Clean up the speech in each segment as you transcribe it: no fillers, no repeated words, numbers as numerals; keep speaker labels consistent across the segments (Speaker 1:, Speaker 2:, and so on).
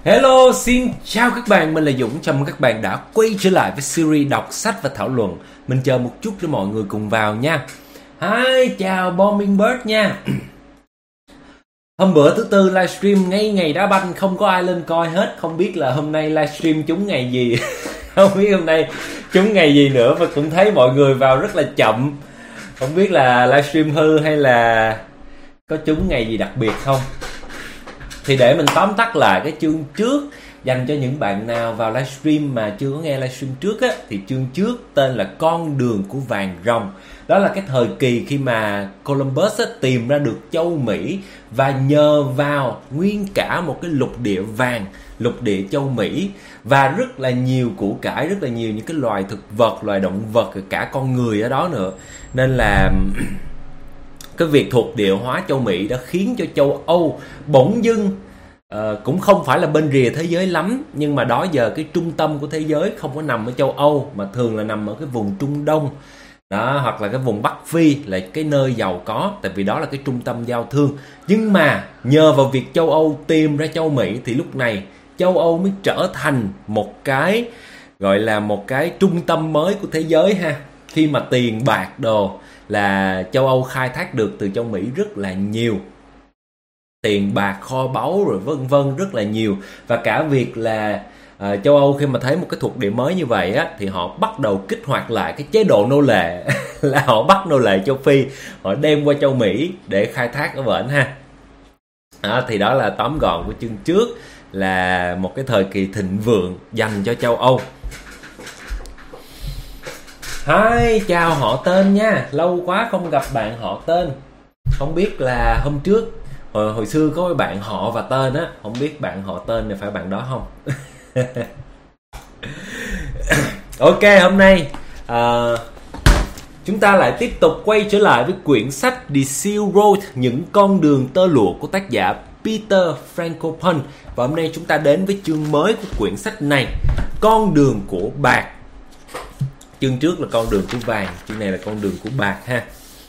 Speaker 1: Hello, xin chào các bạn, mình là Dũng. Chào mừng các bạn đã quay trở lại với series đọc sách và thảo luận. Mình chờ một chút để mọi người cùng vào nha. Hi, chào Bombing Bird nha. Hôm bữa thứ tư livestream ngay ngày đá banh, không có ai lên coi hết. Không biết là hôm nay livestream trúng ngày gì. Không biết hôm nay trúng ngày gì nữa. Và cũng thấy mọi người vào rất là chậm. Không biết là livestream hư hay là có trúng ngày gì đặc biệt không. Thì để mình tóm tắt lại cái chương trước dành cho những bạn nào vào livestream mà chưa có nghe livestream trước á, thì chương trước tên là Con đường của vàng rồng. Đó là cái thời kỳ khi mà Columbus á, tìm ra được châu Mỹ và nhờ vào nguyên cả một cái lục địa vàng, lục địa châu Mỹ, và rất là nhiều củ cải, rất là nhiều những cái loài thực vật, loài động vật, cả con người ở đó nữa. Nên là cái việc thuộc địa hóa châu Mỹ đã khiến cho châu Âu bỗng dưng cũng không phải là bên rìa thế giới lắm, nhưng mà đó giờ cái trung tâm của thế giới không có nằm ở châu Âu mà thường là nằm ở cái vùng Trung Đông đó, hoặc là cái vùng Bắc Phi là cái nơi giàu có, tại vì đó là cái trung tâm giao thương. Nhưng mà nhờ vào việc châu Âu tìm ra châu Mỹ thì lúc này châu Âu mới trở thành một cái gọi là một cái trung tâm mới của thế giới ha. Khi mà tiền bạc đồ là châu Âu khai thác được từ châu Mỹ rất là nhiều, tiền bạc, kho báu rồi vân vân rất là nhiều. Và cả việc là châu Âu khi mà thấy một cái thuộc địa mới như vậy á, thì họ bắt đầu kích hoạt lại cái chế độ nô lệ là họ bắt nô lệ châu Phi, họ đem qua châu Mỹ để khai thác ở bển ha. Thì đó là tóm gọn của chương trước, là một cái thời kỳ thịnh vượng dành cho châu Âu. Hi, chào họ tên nha. Lâu quá không gặp bạn họ tên. Không biết là hôm trước hồi xưa có cái bạn họ và tên á, không biết bạn họ tên này phải bạn đó không. Ok, hôm nay chúng ta lại tiếp tục quay trở lại với quyển sách The Silk Road, những con đường tơ lụa của tác giả Peter Frankopan. Và hôm nay chúng ta đến với chương mới của quyển sách này, Con đường của bạc. Chương trước là con đường của vàng, chương này là con đường của bạc ha.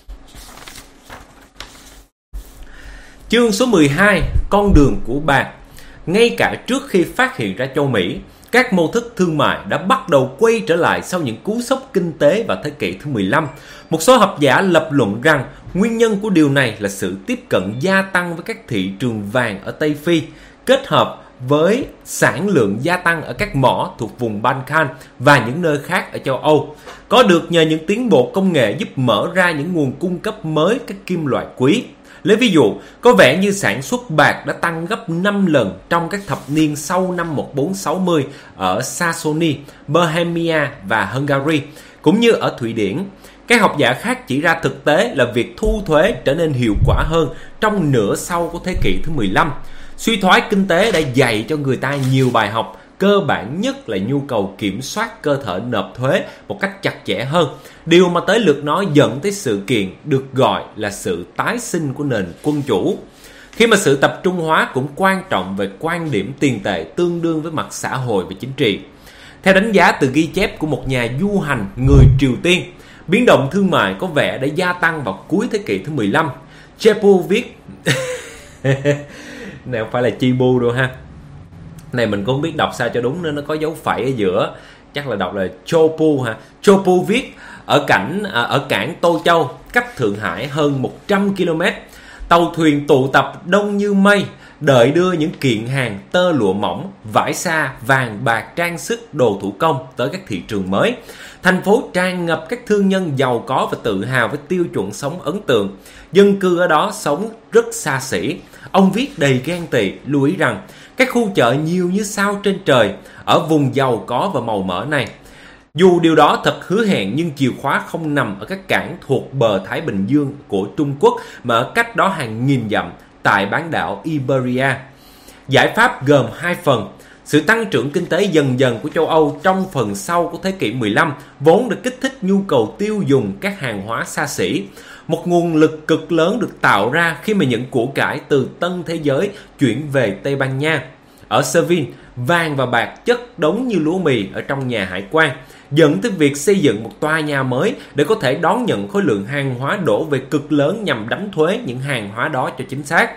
Speaker 1: Chương số 12, con đường của bạc. Ngay cả trước khi phát hiện ra châu Mỹ, các mô thức thương mại đã bắt đầu quay trở lại sau những cú sốc kinh tế vào thế kỷ thứ 15. Một số học giả lập luận rằng nguyên nhân của điều này là sự tiếp cận gia tăng với các thị trường vàng ở Tây Phi, kết hợp với sản lượng gia tăng ở các mỏ thuộc vùng Balkan và những nơi khác ở châu Âu, có được nhờ những tiến bộ công nghệ giúp mở ra những nguồn cung cấp mới các kim loại quý. Lấy ví dụ, có vẻ như sản xuất bạc đã tăng gấp 5 lần trong các thập niên sau năm 1460 ở Saxony, Bohemia và Hungary, cũng như ở Thụy Điển. Các học giả khác chỉ ra thực tế là việc thu thuế trở nên hiệu quả hơn trong nửa sau của thế kỷ thứ 15. Suy thoái kinh tế đã dạy cho người ta nhiều bài học, cơ bản nhất là nhu cầu kiểm soát cơ thể nộp thuế một cách chặt chẽ hơn. Điều mà tới lượt nó dẫn tới sự kiện được gọi là sự tái sinh của nền quân chủ. Khi mà sự tập trung hóa cũng quan trọng về quan điểm tiền tệ tương đương với mặt xã hội và chính trị. Theo đánh giá từ ghi chép của một nhà du hành người Triều Tiên, biến động thương mại có vẻ đã gia tăng vào cuối thế kỷ thứ 15. Chepu viết này không phải là Chibu đâu ha. Này mình cũng không biết đọc sao cho đúng nên nó có dấu phẩy ở giữa, chắc là đọc là Chopu ha. Chopu viết ở cảng Tô Châu, cách Thượng Hải hơn 100 km, tàu thuyền tụ tập đông như mây, đợi đưa những kiện hàng tơ lụa mỏng, vải sa, vàng bạc, trang sức, đồ thủ công tới các thị trường mới. Thành phố tràn ngập các thương nhân giàu có và tự hào với tiêu chuẩn sống ấn tượng. Dân cư ở đó sống rất xa xỉ. Ông viết đầy ghen tị, lưu ý rằng các khu chợ nhiều như sao trên trời ở vùng giàu có và màu mỡ này. Dù điều đó thật hứa hẹn, nhưng chìa khóa không nằm ở các cảng thuộc bờ Thái Bình Dương của Trung Quốc mà ở cách đó hàng nghìn dặm tại bán đảo Iberia. Giải pháp gồm hai phần. Sự tăng trưởng kinh tế dần dần của châu Âu trong phần sau của thế kỷ 15 vốn đã kích thích nhu cầu tiêu dùng các hàng hóa xa xỉ. Một nguồn lực cực lớn được tạo ra khi mà những của cải từ tân thế giới chuyển về Tây Ban Nha. Ở Seville, vàng và bạc chất đống như lúa mì ở trong nhà hải quan, dẫn tới việc xây dựng một tòa nhà mới để có thể đón nhận khối lượng hàng hóa đổ về cực lớn nhằm đánh thuế những hàng hóa đó cho chính xác.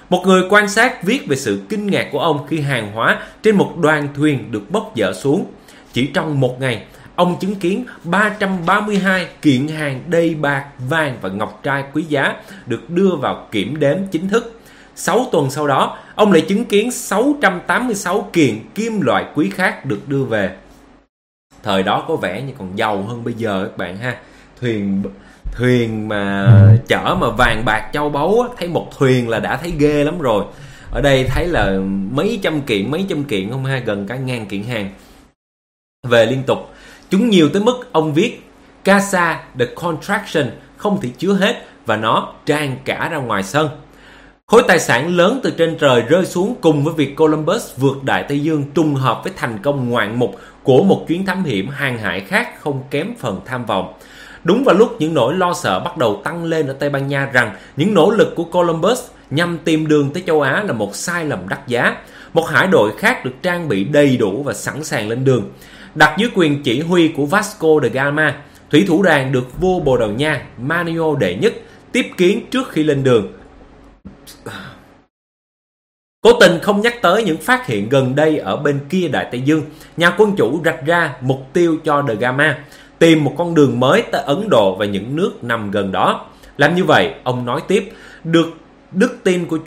Speaker 1: Một người quan sát viết về sự kinh ngạc của ông khi hàng hóa trên một đoàn thuyền được bốc dỡ xuống. Chỉ trong một ngày, ông chứng kiến 332 kiện hàng đầy bạc, vàng và ngọc trai quý giá được đưa vào kiểm đếm chính thức. 6 tuần sau đó, ông lại chứng kiến 686 kiện kim loại quý khác được đưa về. Thời đó có vẻ như còn giàu hơn bây giờ các bạn ha. Thuyền mà chở mà vàng bạc châu báu á, thấy một thuyền là đã thấy ghê lắm rồi. Ở đây thấy là mấy trăm kiện không ha, gần cả 1000 kiện hàng về liên tục. Chúng nhiều tới mức ông viết Casa the Contraction không thể chứa hết và nó tràn cả ra ngoài sân. Khối tài sản lớn từ trên trời rơi xuống cùng với việc Columbus vượt Đại Tây Dương trùng hợp với thành công ngoạn mục của một chuyến thám hiểm hàng hải khác không kém phần tham vọng. Đúng vào lúc những nỗi lo sợ bắt đầu tăng lên ở Tây Ban Nha rằng những nỗ lực của Columbus nhằm tìm đường tới châu Á là một sai lầm đắt giá, một hải đội khác được trang bị đầy đủ và sẵn sàng lên đường. Đặt dưới quyền chỉ huy của Vasco da Gama, thủy thủ đoàn được vua Bồ Đào Nha Manio đệ nhất tiếp kiến trước khi lên đường. Cố tình không nhắc tới những phát hiện gần đây ở bên kia Đại Tây Dương, nhà quân chủ rạch ra mục tiêu cho da Gama, tìm một con đường mới tới Ấn Độ và những nước nằm gần đó. Làm như vậy, ông nói tiếp, đức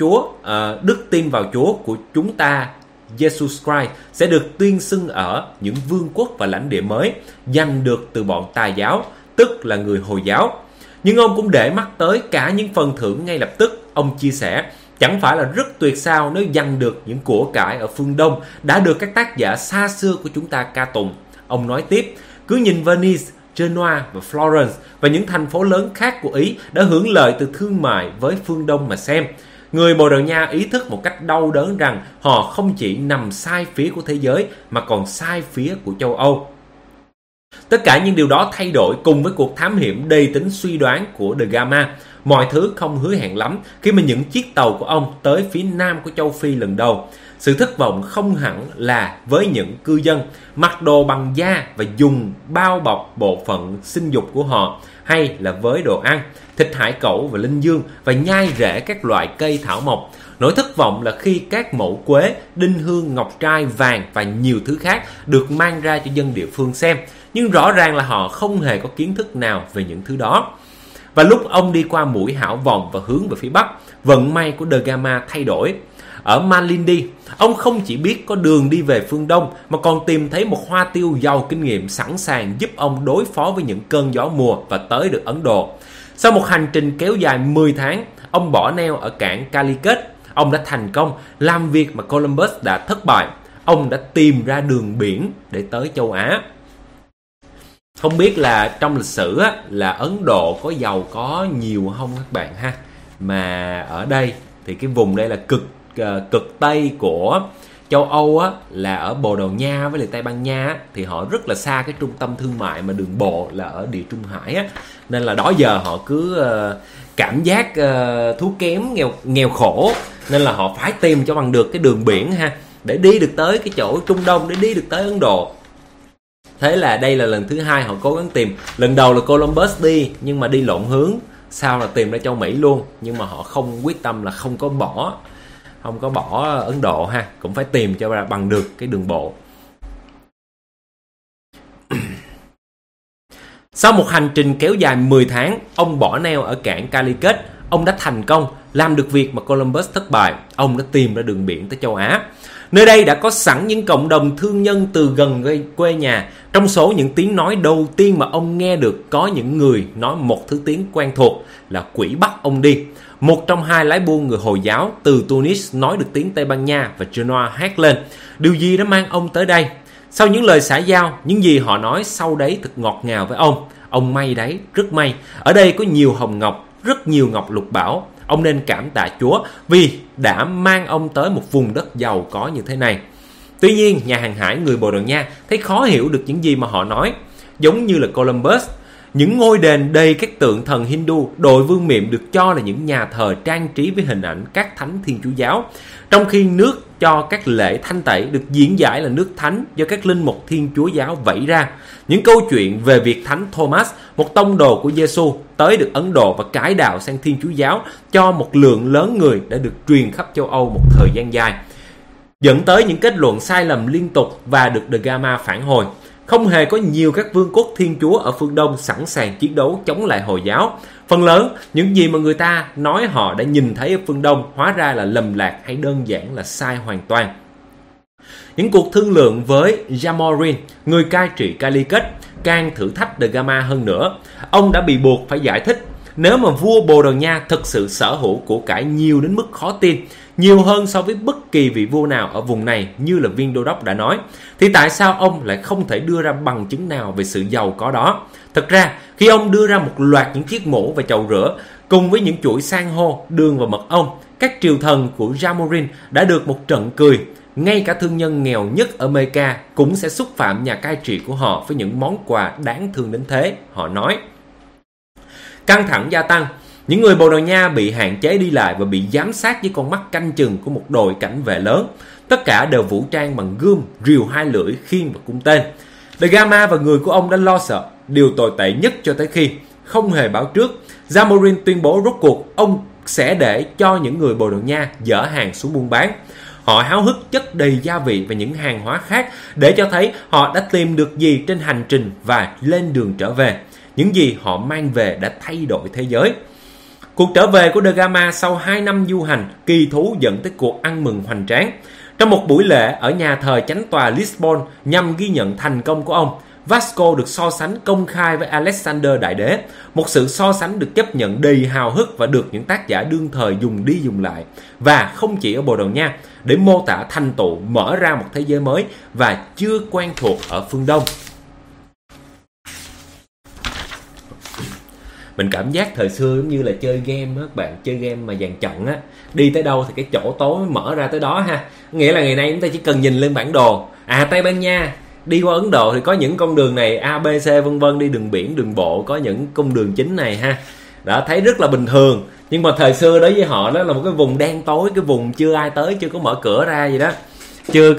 Speaker 1: tin vào Chúa của chúng ta, Jesus Christ, sẽ được tuyên xưng ở những vương quốc và lãnh địa mới giành được từ bọn tà giáo, tức là người Hồi giáo. Nhưng ông cũng để mắt tới cả những phần thưởng ngay lập tức. Ông chia sẻ, chẳng phải là rất tuyệt sao nếu giành được những của cải ở phương Đông đã được các tác giả xa xưa của chúng ta ca tụng. Ông nói tiếp, cứ nhìn Venice, Genoa và Florence và những thành phố lớn khác của Ý đã hưởng lợi từ thương mại với phương Đông mà xem. Người Bồ Đào Nha ý thức một cách đau đớn rằng họ không chỉ nằm sai phía của thế giới mà còn sai phía của châu Âu. Tất cả những điều đó thay đổi cùng với cuộc thám hiểm đầy tính suy đoán của da Gama. Mọi thứ không hứa hẹn lắm khi mà những chiếc tàu của ông tới phía nam của châu Phi lần đầu. Sự thất vọng không hẳn là với những cư dân mặc đồ bằng da và dùng bao bọc bộ phận sinh dục của họ, hay là với đồ ăn, thịt hải cẩu và linh dương và nhai rễ các loại cây thảo mộc. Nỗi thất vọng là khi các mẩu quế, đinh hương, ngọc trai, vàng và nhiều thứ khác được mang ra cho dân địa phương xem, nhưng rõ ràng là họ không hề có kiến thức nào về những thứ đó. Và lúc ông đi qua mũi Hảo Vọng và hướng về phía bắc, vận may của da Gama thay đổi. Ở Malindi, ông không chỉ biết có đường đi về phương Đông mà còn tìm thấy một hoa tiêu giàu kinh nghiệm sẵn sàng giúp ông đối phó với những cơn gió mùa và tới được Ấn Độ. Sau một hành trình kéo dài 10 tháng, ông bỏ neo ở cảng Calicut. Ông đã thành công làm việc mà Columbus đã thất bại. Ông đã tìm ra đường biển để tới châu Á. Không biết là trong lịch sử á, là Ấn Độ có giàu có nhiều không các bạn ha. Mà ở đây thì cái vùng đây là cực Tây của châu Âu á, là ở Bồ Đào Nha với lại Tây Ban Nha á, thì họ rất là xa cái trung tâm thương mại mà đường bộ là ở Địa Trung Hải á. Nên là đó giờ họ cứ cảm giác thú kém, nghèo khổ, nên là họ phải tìm cho bằng được cái đường biển ha, để đi được tới cái chỗ Trung Đông, để đi được tới Ấn Độ. Thế là đây là lần thứ hai họ cố gắng tìm. Lần đầu là Columbus đi nhưng mà đi lộn hướng, sau là tìm ra châu Mỹ luôn, nhưng mà họ không quyết tâm là không có bỏ Ấn Độ ha, cũng phải tìm cho bằng được cái đường bộ. Sau một hành trình kéo dài 10 tháng, ông bỏ neo ở cảng Calicut. Ông đã thành công làm được việc mà Columbus thất bại. Ông đã tìm ra đường biển tới châu Á. Nơi đây đã có sẵn những cộng đồng thương nhân từ gần quê nhà. Trong số những tiếng nói đầu tiên mà ông nghe được, có những người nói một thứ tiếng quen thuộc là quỷ bắt ông đi. Một trong hai lái buôn người Hồi giáo từ Tunis nói được tiếng Tây Ban Nha và Genoa hét lên: điều gì đã mang ông tới đây? Sau những lời xã giao, những gì họ nói sau đấy thật ngọt ngào với ông. Ông may đấy, rất may. Ở đây có nhiều hồng ngọc, rất nhiều ngọc lục bảo. Ông nên cảm tạ Chúa vì đã mang ông tới một vùng đất giàu có như thế này. Tuy nhiên, nhà hàng hải người Bồ Đào Nha thấy khó hiểu được những gì mà họ nói. Giống như là Columbus, Những ngôi đền đầy các tượng thần Hindu, đội vương miện được cho là những nhà thờ trang trí với hình ảnh các thánh Thiên Chúa giáo, trong khi nước cho các lễ thanh tẩy được diễn giải là nước thánh do các linh mục Thiên Chúa giáo vẩy ra. Những câu chuyện về việc Thánh Thomas, một tông đồ của Giêsu, tới được Ấn Độ và cải đạo sang Thiên Chúa giáo cho một lượng lớn người đã được truyền khắp châu Âu một thời gian dài, dẫn tới những kết luận sai lầm liên tục và được The Gamma phản hồi. Không hề có nhiều các vương quốc Thiên Chúa ở phương Đông sẵn sàng chiến đấu chống lại Hồi giáo. Phần lớn, những gì mà người ta nói họ đã nhìn thấy ở phương Đông hóa ra là lầm lạc hay đơn giản là sai hoàn toàn. Những cuộc thương lượng với Jamorin, người cai trị Calicut, càng thử thách The Gamma hơn nữa. Ông đã bị buộc phải giải thích, nếu mà vua Bồ Đào Nha thực sự sở hữu của cải nhiều đến mức khó tin, nhiều hơn so với bất kỳ vị vua nào ở vùng này như là viên đô đốc đã nói, thì tại sao ông lại không thể đưa ra bằng chứng nào về sự giàu có đó? Thật ra, khi ông đưa ra một loạt những chiếc mũ và chậu rửa, cùng với những chuỗi san hô, đường và mật ong, các triều thần của Jamorin đã được một trận cười. Ngay cả thương nhân nghèo nhất ở Mecca cũng sẽ xúc phạm nhà cai trị của họ với những món quà đáng thương đến thế, họ nói. Căng thẳng gia tăng, những người Bồ Đào Nha bị hạn chế đi lại và bị giám sát với con mắt canh chừng của một đội cảnh vệ lớn. Tất cả đều vũ trang bằng gươm, rìu hai lưỡi, khiên và cung tên. The Gamma và người của ông đã lo sợ. Điều tồi tệ nhất cho tới khi, không hề báo trước, Jamorin tuyên bố rốt cuộc ông sẽ để cho những người Bồ Đào Nha dỡ hàng xuống buôn bán. Họ háo hức chất đầy gia vị và những hàng hóa khác để cho thấy họ đã tìm được gì trên hành trình và lên đường trở về. Những gì họ mang về đã thay đổi thế giới. Cuộc trở về của The Gamma sau 2 năm du hành kỳ thú dẫn tới cuộc ăn mừng hoành tráng. Trong một buổi lễ ở nhà thờ chánh tòa Lisbon nhằm ghi nhận thành công của ông, Vasco được so sánh công khai với Alexander Đại Đế, một sự so sánh được chấp nhận đầy hào hức và được những tác giả đương thời dùng đi dùng lại, và không chỉ ở Bồ Đào Nha, để mô tả thành tựu mở ra một thế giới mới và chưa quen thuộc ở phương Đông. Mình cảm giác thời xưa giống như là chơi game á các bạn, chơi game mà dàn trận á, đi tới đâu thì cái chỗ tối mở ra tới đó ha. Nghĩa là ngày nay chúng ta chỉ cần nhìn lên bản đồ, Tây Ban Nha đi qua Ấn Độ thì có những con đường này A, B, C vân vân, đi đường biển, đường bộ có những cung đường chính này ha. Đã thấy rất là bình thường, nhưng mà thời xưa đối với họ đó là một cái vùng đen tối, cái vùng chưa ai tới, chưa có mở cửa ra gì đó, chưa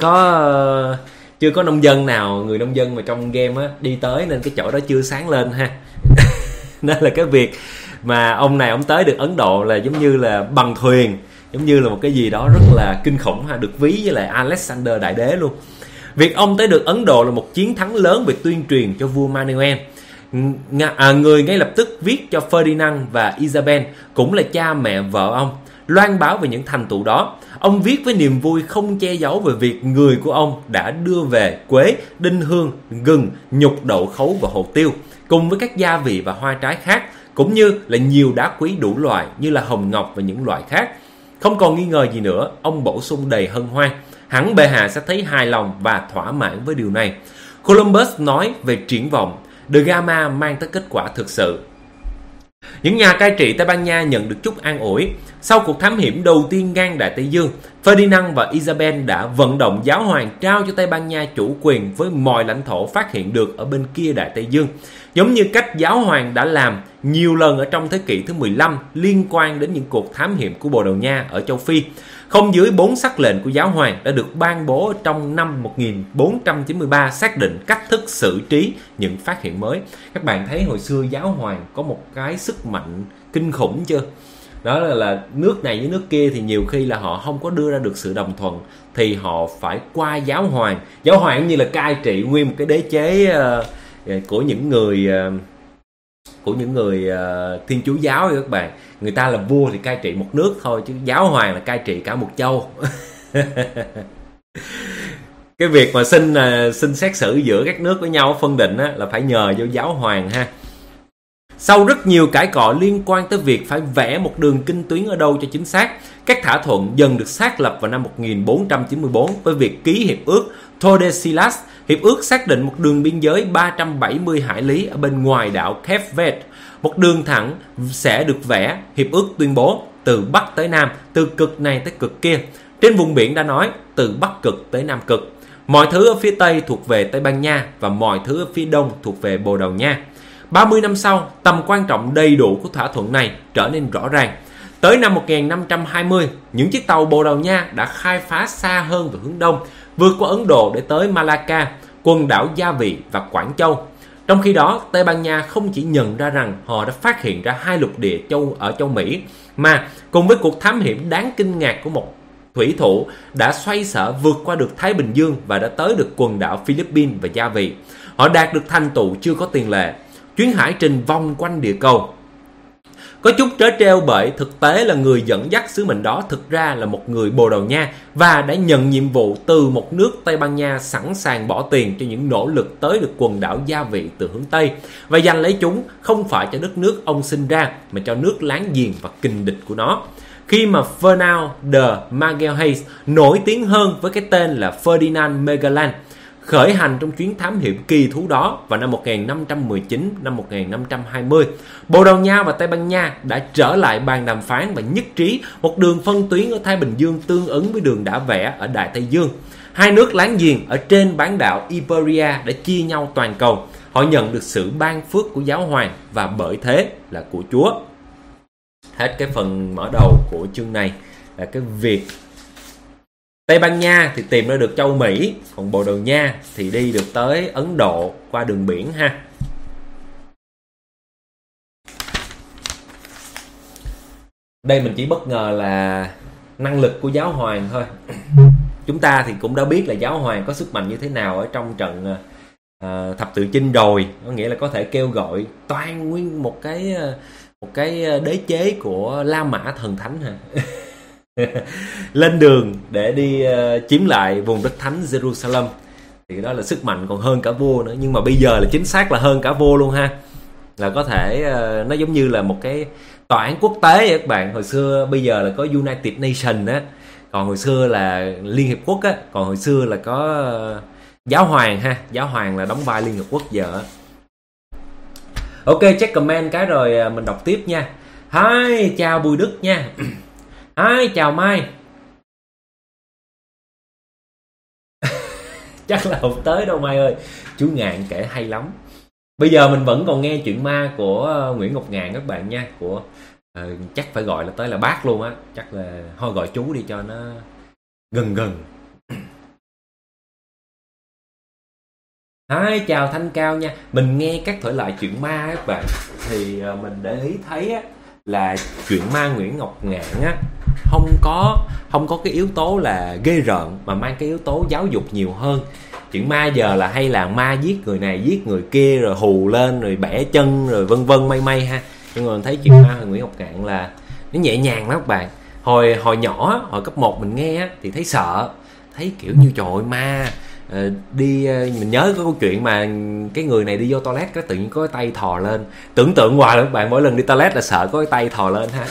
Speaker 1: có nông dân nào, người nông dân mà trong game á đi tới, nên cái chỗ đó chưa sáng lên ha. Nên là cái việc mà ông này ông tới được Ấn Độ là giống như là bằng thuyền, giống như là một cái gì đó rất là kinh khủng ha, được ví với lại Alexander Đại Đế luôn. Việc ông tới được Ấn Độ là một chiến thắng lớn về tuyên truyền cho vua Manuel, người ngay lập tức viết cho Ferdinand và Isabel, cũng là cha mẹ vợ ông, loan báo về những thành tựu đó. Ông viết với niềm vui không che giấu về việc người của ông đã đưa về quế, đinh hương, gừng, nhục, đậu khấu và hồ tiêu, cùng với các gia vị và hoa trái khác, cũng như là nhiều đá quý đủ loại như là hồng ngọc và những loại khác. Không còn nghi ngờ gì nữa, ông bổ sung đầy hân hoan. Hẳn bệ hạ sẽ thấy hài lòng và thỏa mãn với điều này. Columbus nói về triển vọng, The Gamma mang tới kết quả thực sự. Những nhà cai trị Tây Ban Nha nhận được chút an ủi. Sau cuộc thám hiểm đầu tiên ngang Đại Tây Dương, Ferdinand và Isabel đã vận động giáo hoàng trao cho Tây Ban Nha chủ quyền với mọi lãnh thổ phát hiện được ở bên kia Đại Tây Dương, giống như cách giáo hoàng đã làm nhiều lần ở trong thế kỷ thứ 15 liên quan đến những cuộc thám hiểm của Bồ Đào Nha ở châu Phi. Không dưới 4 sắc lệnh của giáo hoàng đã được ban bố trong năm 1493 xác định cách thức xử trí những phát hiện mới. Các bạn thấy hồi xưa giáo hoàng có một cái sức mạnh kinh khủng chưa? Đó là nước này với nước kia thì nhiều khi là họ không có đưa ra được sự đồng thuận, thì họ phải qua giáo hoàng. Giáo hoàng như là cai trị nguyên một cái đế chế của những người Thiên Chúa giáo các bạn. Người ta là vua thì cai trị một nước thôi, chứ giáo hoàng là cai trị cả một châu. Cái việc mà xin xét xử giữa các nước với nhau phân định á, là phải nhờ vô giáo hoàng ha. Sau rất nhiều cãi cọ liên quan tới việc phải vẽ một đường kinh tuyến ở đâu cho chính xác, các thỏa thuận dần được xác lập vào năm 1494 với việc ký hiệp ước Tordesillas. Hiệp ước xác định một đường biên giới 370 hải lý ở bên ngoài đảo Cape Verde. Một đường thẳng sẽ được vẽ. Hiệp ước tuyên bố từ Bắc tới Nam, từ cực này tới cực kia. Trên vùng biển đã nói từ Bắc cực tới Nam cực. Mọi thứ ở phía Tây thuộc về Tây Ban Nha và mọi thứ ở phía Đông thuộc về Bồ Đào Nha. 30 năm sau, tầm quan trọng đầy đủ của thỏa thuận này trở nên rõ ràng. Tới năm 1520, những chiếc tàu Bồ Đào Nha đã khai phá xa hơn về hướng đông, vượt qua Ấn Độ để tới Malacca, quần đảo Gia Vị và Quảng Châu. Trong khi đó, Tây Ban Nha không chỉ nhận ra rằng họ đã phát hiện ra 2 lục địa ở châu Mỹ, mà cùng với cuộc thám hiểm đáng kinh ngạc của một thủy thủ đã xoay sở vượt qua được Thái Bình Dương và đã tới được quần đảo Philippines và Gia Vị. Họ đạt được thành tựu chưa có tiền lệ, chuyến hải trình vòng quanh địa cầu. Có chút trớ trêu bởi thực tế là người dẫn dắt sứ mệnh đó thực ra là một người Bồ Đào Nha và đã nhận nhiệm vụ từ một nước Tây Ban Nha sẵn sàng bỏ tiền cho những nỗ lực tới được quần đảo Gia Vị từ hướng Tây và giành lấy chúng không phải cho đất nước ông sinh ra mà cho nước láng giềng và kình địch của nó. Khi mà Fernão de Magalhães nổi tiếng hơn với cái tên là Ferdinand Magellan khởi hành trong chuyến thám hiểm kỳ thú đó vào năm 1519, năm 1520, Bồ Đào Nha và Tây Ban Nha đã trở lại bàn đàm phán và nhất trí một đường phân tuyến ở Thái Bình Dương tương ứng với đường đã vẽ ở Đại Tây Dương. Hai nước láng giềng ở trên bán đảo Iberia đã chia nhau toàn cầu. Họ nhận được sự ban phước của giáo hoàng và bởi thế là của Chúa. Hết cái phần mở đầu của chương này là cái việc Tây Ban Nha thì tìm ra được châu Mỹ, còn Bồ Đào Nha thì đi được tới Ấn Độ qua đường biển ha. Đây mình chỉ bất ngờ là năng lực của giáo hoàng thôi. Chúng ta thì cũng đã biết là giáo hoàng có sức mạnh như thế nào ở trong trận thập tự chinh rồi, có nghĩa là có thể kêu gọi toàn nguyên một cái đế chế của La Mã thần thánh hả? Lên đường để đi chiếm lại vùng đất thánh Jerusalem. Thì đó là sức mạnh còn hơn cả vua nữa. Nhưng mà bây giờ là chính xác là hơn cả vua luôn ha. Là có thể nó giống như là một cái tòa án quốc tế vậy các bạn. Hồi xưa bây giờ là có United Nations á, còn hồi xưa là Liên Hiệp Quốc á, còn hồi xưa là có giáo hoàng ha. Giáo hoàng là đóng vai Liên Hiệp Quốc giờ. Ok, check comment cái rồi mình đọc tiếp nha. Hi, chào Bùi Đức nha. Hi, chào Mai. Chắc là không tới đâu Mai ơi. Chú Ngạn kể hay lắm. Bây giờ mình vẫn còn nghe chuyện ma của Nguyễn Ngọc Ngạn các bạn nha. Của chắc phải gọi là tới là bác luôn á. Chắc là thôi gọi chú đi cho nó gần gần. Hi, chào Thanh Cao nha. Mình nghe các thể loại chuyện ma các bạn, thì mình để ý thấy á, là chuyện ma Nguyễn Ngọc Ngạn á không có cái yếu tố là ghê rợn mà mang cái yếu tố giáo dục nhiều hơn. Chuyện ma giờ là hay là ma giết người này giết người kia rồi hù lên rồi bẻ chân rồi vân vân may ha. Nhưng mà mình thấy chuyện ma Nguyễn Ngọc Ngạn là nó nhẹ nhàng lắm các bạn. Hồi nhỏ, hồi cấp 1 mình nghe á, thì thấy sợ, thấy kiểu như trời ơi ma mình nhớ có câu chuyện mà cái người này đi vô toilet cái tự nhiên có cái tay thò lên, tưởng tượng hoài là các bạn, mỗi lần đi toilet là sợ có cái tay thò lên ha.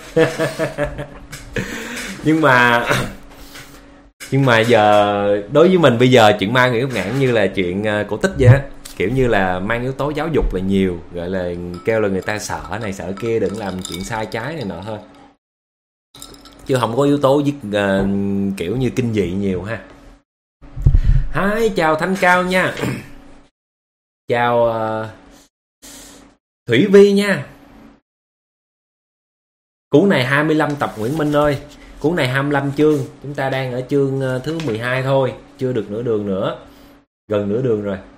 Speaker 1: nhưng mà giờ đối với mình bây giờ chuyện ma Nguyễn Ngọc Ngạn như là chuyện cổ tích vậy á, kiểu như là mang yếu tố giáo dục là nhiều, gọi là kêu là người ta sợ này sợ kia đừng làm chuyện sai trái này nọ thôi, chứ không có yếu tố kiểu như kinh dị nhiều ha. Hi, chào Thanh Cao nha. Chào Thủy Vi nha. Cuốn này 25 tập Nguyễn Minh ơi. Cuốn này 25 chương. Chúng ta đang ở chương thứ 12 thôi, chưa được nửa đường nữa. Gần nửa đường rồi.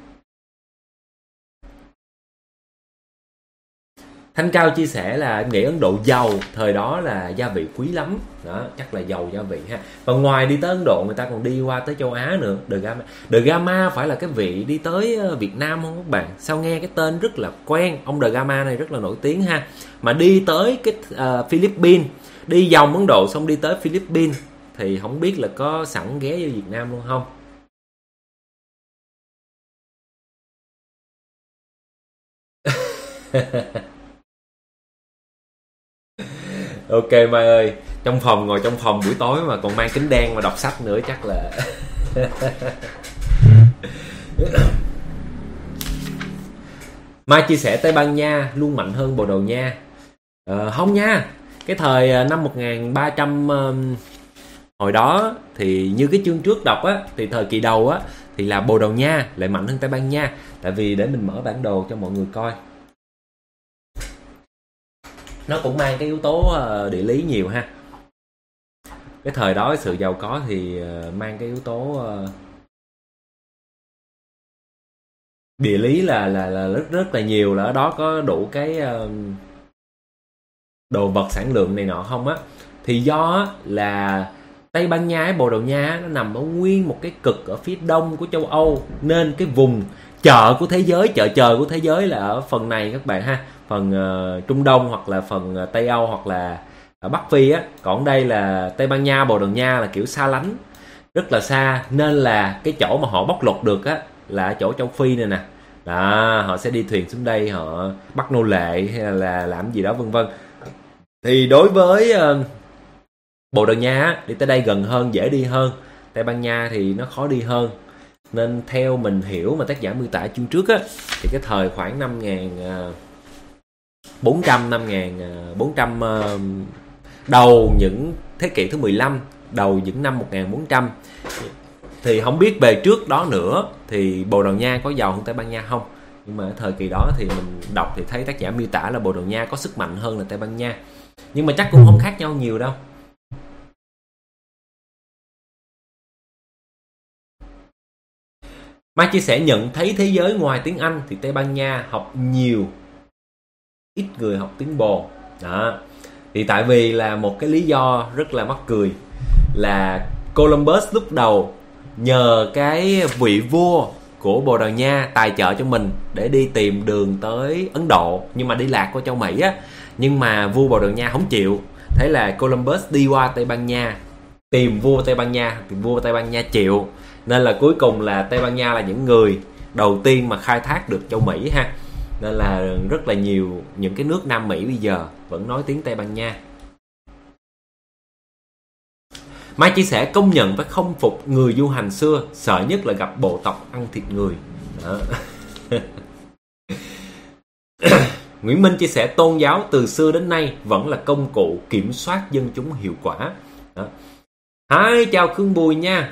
Speaker 1: Thanh Cao chia sẻ là em nghĩ Ấn Độ giàu, thời đó là gia vị quý lắm. Đó, chắc là giàu gia vị ha. Và ngoài đi tới Ấn Độ, người ta còn đi qua tới châu Á nữa. De Gama phải là cái vị đi tới Việt Nam không các bạn? Sao nghe cái tên rất là quen. Ông De Gama này rất là nổi tiếng ha. Mà đi tới cái Philippines, đi vòng Ấn Độ xong đi tới Philippines, thì không biết là có sẵn ghé vô Việt Nam luôn không? Ok Mai ơi, ngồi trong phòng buổi tối mà còn mang kính đen mà đọc sách nữa chắc là Mai chia sẻ Tây Ban Nha luôn mạnh hơn Bồ Đào Nha. Không nha. Cái thời năm 1300 hồi đó thì như cái chương trước đọc á, thì thời kỳ đầu á thì là Bồ Đào Nha lại mạnh hơn Tây Ban Nha. Tại vì để mình mở bản đồ cho mọi người coi. nó cũng mang cái yếu tố địa lý nhiều ha. Cái thời đó cái sự giàu có thì mang cái yếu tố địa lý là rất là nhiều, là ở đó có đủ cái đồ vật sản lượng này nọ không á. Thì do là Tây Ban Nha, Bồ Đào Nha nó nằm ở nguyên một cái cực ở phía đông của châu Âu, nên cái vùng chợ của thế giới, chợ trời của thế giới là ở phần này các bạn ha, phần Trung Đông hoặc là phần Tây Âu hoặc là ở Bắc Phi á. Còn đây là Tây Ban Nha, Bồ Đào Nha là kiểu xa lánh, rất là xa, nên là cái chỗ mà họ bóc lột được á là ở chỗ châu Phi này nè. Đó, họ sẽ đi thuyền xuống đây, họ bắt nô lệ hay là làm gì đó vân vân. Thì đối với Bồ Đào Nha đi tới đây gần hơn, dễ đi hơn. Tây Ban Nha thì nó khó đi hơn. Nên theo mình hiểu mà tác giả miêu tả chương trước á, thì cái thời khoảng 400 đầu những thế kỷ thứ 15, đầu những năm 1400, thì không biết về trước đó nữa thì Bồ Đào Nha có giàu hơn Tây Ban Nha không. Nhưng mà ở thời kỳ đó thì mình đọc thì thấy tác giả miêu tả là Bồ Đào Nha có sức mạnh hơn là Tây Ban Nha. Nhưng mà chắc cũng không khác nhau nhiều đâu. Mai chia sẻ nhận thấy thế giới ngoài tiếng Anh thì Tây Ban Nha học nhiều, ít người học tiếng Bồ. Đó. Thì tại vì là một cái lý do rất là mắc cười là Columbus lúc đầu nhờ cái vị vua của Bồ Đào Nha tài trợ cho mình để đi tìm đường tới Ấn Độ, nhưng mà đi lạc qua châu Mỹ á. Nhưng mà vua Bồ Đào Nha không chịu. Thế là Columbus đi qua Tây Ban Nha tìm vua Tây Ban Nha, thì vua Tây Ban Nha chịu. Nên là cuối cùng là Tây Ban Nha là những người đầu tiên mà khai thác được châu Mỹ ha. Nên là rất là nhiều những cái nước Nam Mỹ bây giờ vẫn nói tiếng Tây Ban Nha. Mai chia sẻ công nhận và không phục người du hành xưa, sợ nhất là gặp bộ tộc ăn thịt người. Đó. Nguyễn Minh chia sẻ tôn giáo từ xưa đến nay vẫn là công cụ kiểm soát dân chúng hiệu quả. Đó. Hi, chào Khương Bùi nha.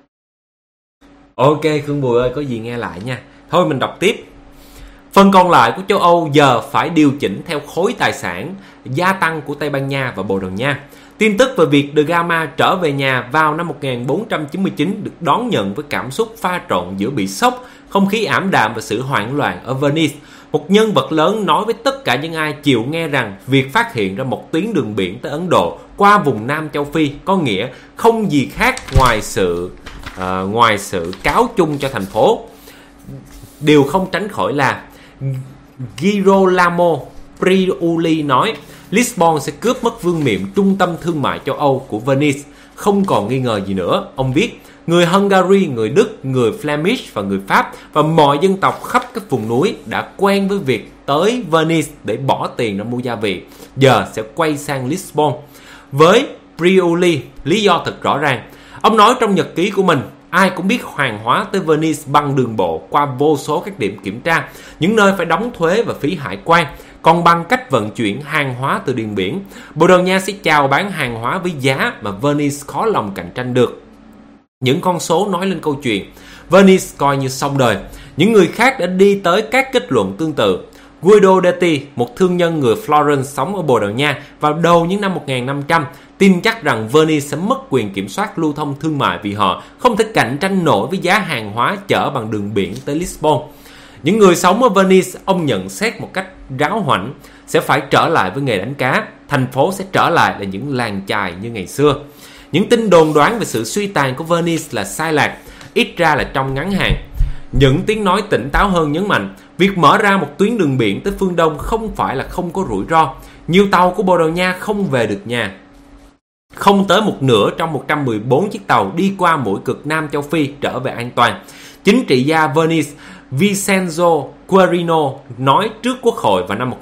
Speaker 1: Ok Khương Bùi ơi, có gì nghe lại nha. Thôi mình đọc tiếp. Phần còn lại của châu Âu giờ phải điều chỉnh theo khối tài sản gia tăng của Tây Ban Nha và Bồ Đào Nha. Tin tức về việc De Gama trở về nhà vào năm 1499 được đón nhận với cảm xúc pha trộn giữa bị sốc, không khí ảm đạm và sự hoảng loạn ở Venice. Một nhân vật lớn nói với tất cả những ai chịu nghe rằng việc phát hiện ra một tuyến đường biển tới Ấn Độ qua vùng Nam châu Phi có nghĩa không gì khác ngoài sự cáo chung cho thành phố. Điều không tránh khỏi là Girolamo Priuli nói Lisbon sẽ cướp mất vương miện trung tâm thương mại châu Âu của Venice. Không còn nghi ngờ gì nữa. Ông viết, người Hungary, người Đức, người Flemish và người Pháp và mọi dân tộc khắp các vùng núi đã quen với việc tới Venice để bỏ tiền ra mua gia vị. Giờ sẽ quay sang Lisbon. Với Priuli, lý do thật rõ ràng. Ông nói trong nhật ký của mình, ai cũng biết hàng hóa tới Venice bằng đường bộ qua vô số các điểm kiểm tra, những nơi phải đóng thuế và phí hải quan. Còn bằng cách vận chuyển hàng hóa từ đường biển, Bồ Đào Nha sẽ chào bán hàng hóa với giá mà Venice khó lòng cạnh tranh được. Những con số nói lên câu chuyện Venice coi như xong đời. Những người khác đã đi tới các kết luận tương tự. Guido Detti, một thương nhân người Florence sống ở Bồ Đào Nha vào đầu những năm 1500, tin chắc rằng Venice sẽ mất quyền kiểm soát lưu thông thương mại vì họ không thể cạnh tranh nổi với giá hàng hóa chở bằng đường biển tới Lisbon. Những người sống ở Venice, ông nhận xét một cách ráo hoảnh, sẽ phải trở lại với nghề đánh cá. Thành phố sẽ trở lại là những làng chài như ngày xưa. Những tin đồn đoán về sự suy tàn của Venice là sai lạc, ít ra là trong ngắn hạn. Những tiếng nói tỉnh táo hơn nhấn mạnh, việc mở ra một tuyến đường biển tới phương Đông không phải là không có rủi ro. Nhiều tàu của Bồ Đào Nha không về được nhà. Không tới một nửa trong 114 chiếc tàu đi qua mỗi cực Nam châu Phi trở về an toàn. Chính trị gia Venice Vincenzo Quirino nói trước Quốc hội vào năm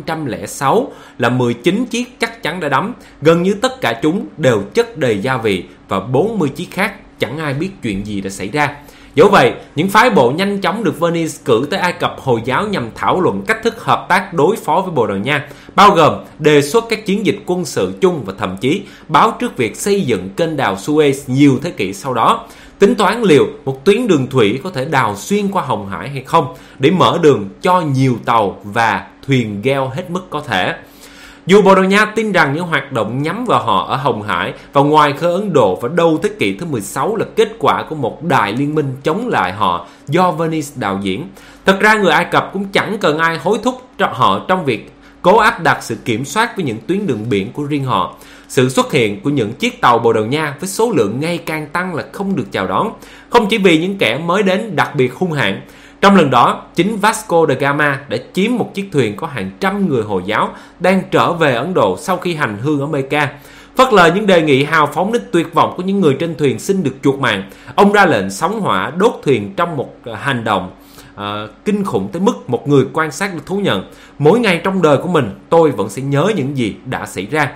Speaker 1: 1506 là 19 chiếc chắc chắn đã đắm, gần như tất cả chúng đều chất đầy gia vị và 40 chiếc khác chẳng ai biết chuyện gì đã xảy ra. Dẫu vậy, những phái bộ nhanh chóng được Venice cử tới Ai Cập Hồi giáo nhằm thảo luận cách thức hợp tác đối phó với Bồ Đào Nha, bao gồm đề xuất các chiến dịch quân sự chung và thậm chí báo trước việc xây dựng kênh đào Suez nhiều thế kỷ sau đó, tính toán liệu một tuyến đường thủy có thể đào xuyên qua Hồng Hải hay không để mở đường cho nhiều tàu và thuyền gheo hết mức có thể. Dù Bồ Đào Nha tin rằng những hoạt động nhắm vào họ ở Hồng Hải và ngoài khơi Ấn Độ vào đầu thế kỷ thứ 16 là kết quả của một đại liên minh chống lại họ do Venice đạo diễn, thật ra người Ai Cập cũng chẳng cần ai hối thúc họ trong việc cố áp đặt sự kiểm soát với những tuyến đường biển của riêng họ. Sự xuất hiện của những chiếc tàu Bồ Đào Nha với số lượng ngày càng tăng là không được chào đón, không chỉ vì những kẻ mới đến đặc biệt hung hãn. Trong lần đó, chính Vasco da Gama đã chiếm một chiếc thuyền có hàng trăm người Hồi giáo đang trở về Ấn Độ sau khi hành hương ở Mecca. Phớt lờ những đề nghị hào phóng đến tuyệt vọng của những người trên thuyền xin được chuộc mạng, ông ra lệnh sóng hỏa đốt thuyền trong một hành động kinh khủng tới mức một người quan sát được thú nhận: mỗi ngày trong đời của mình, tôi vẫn sẽ nhớ những gì đã xảy ra.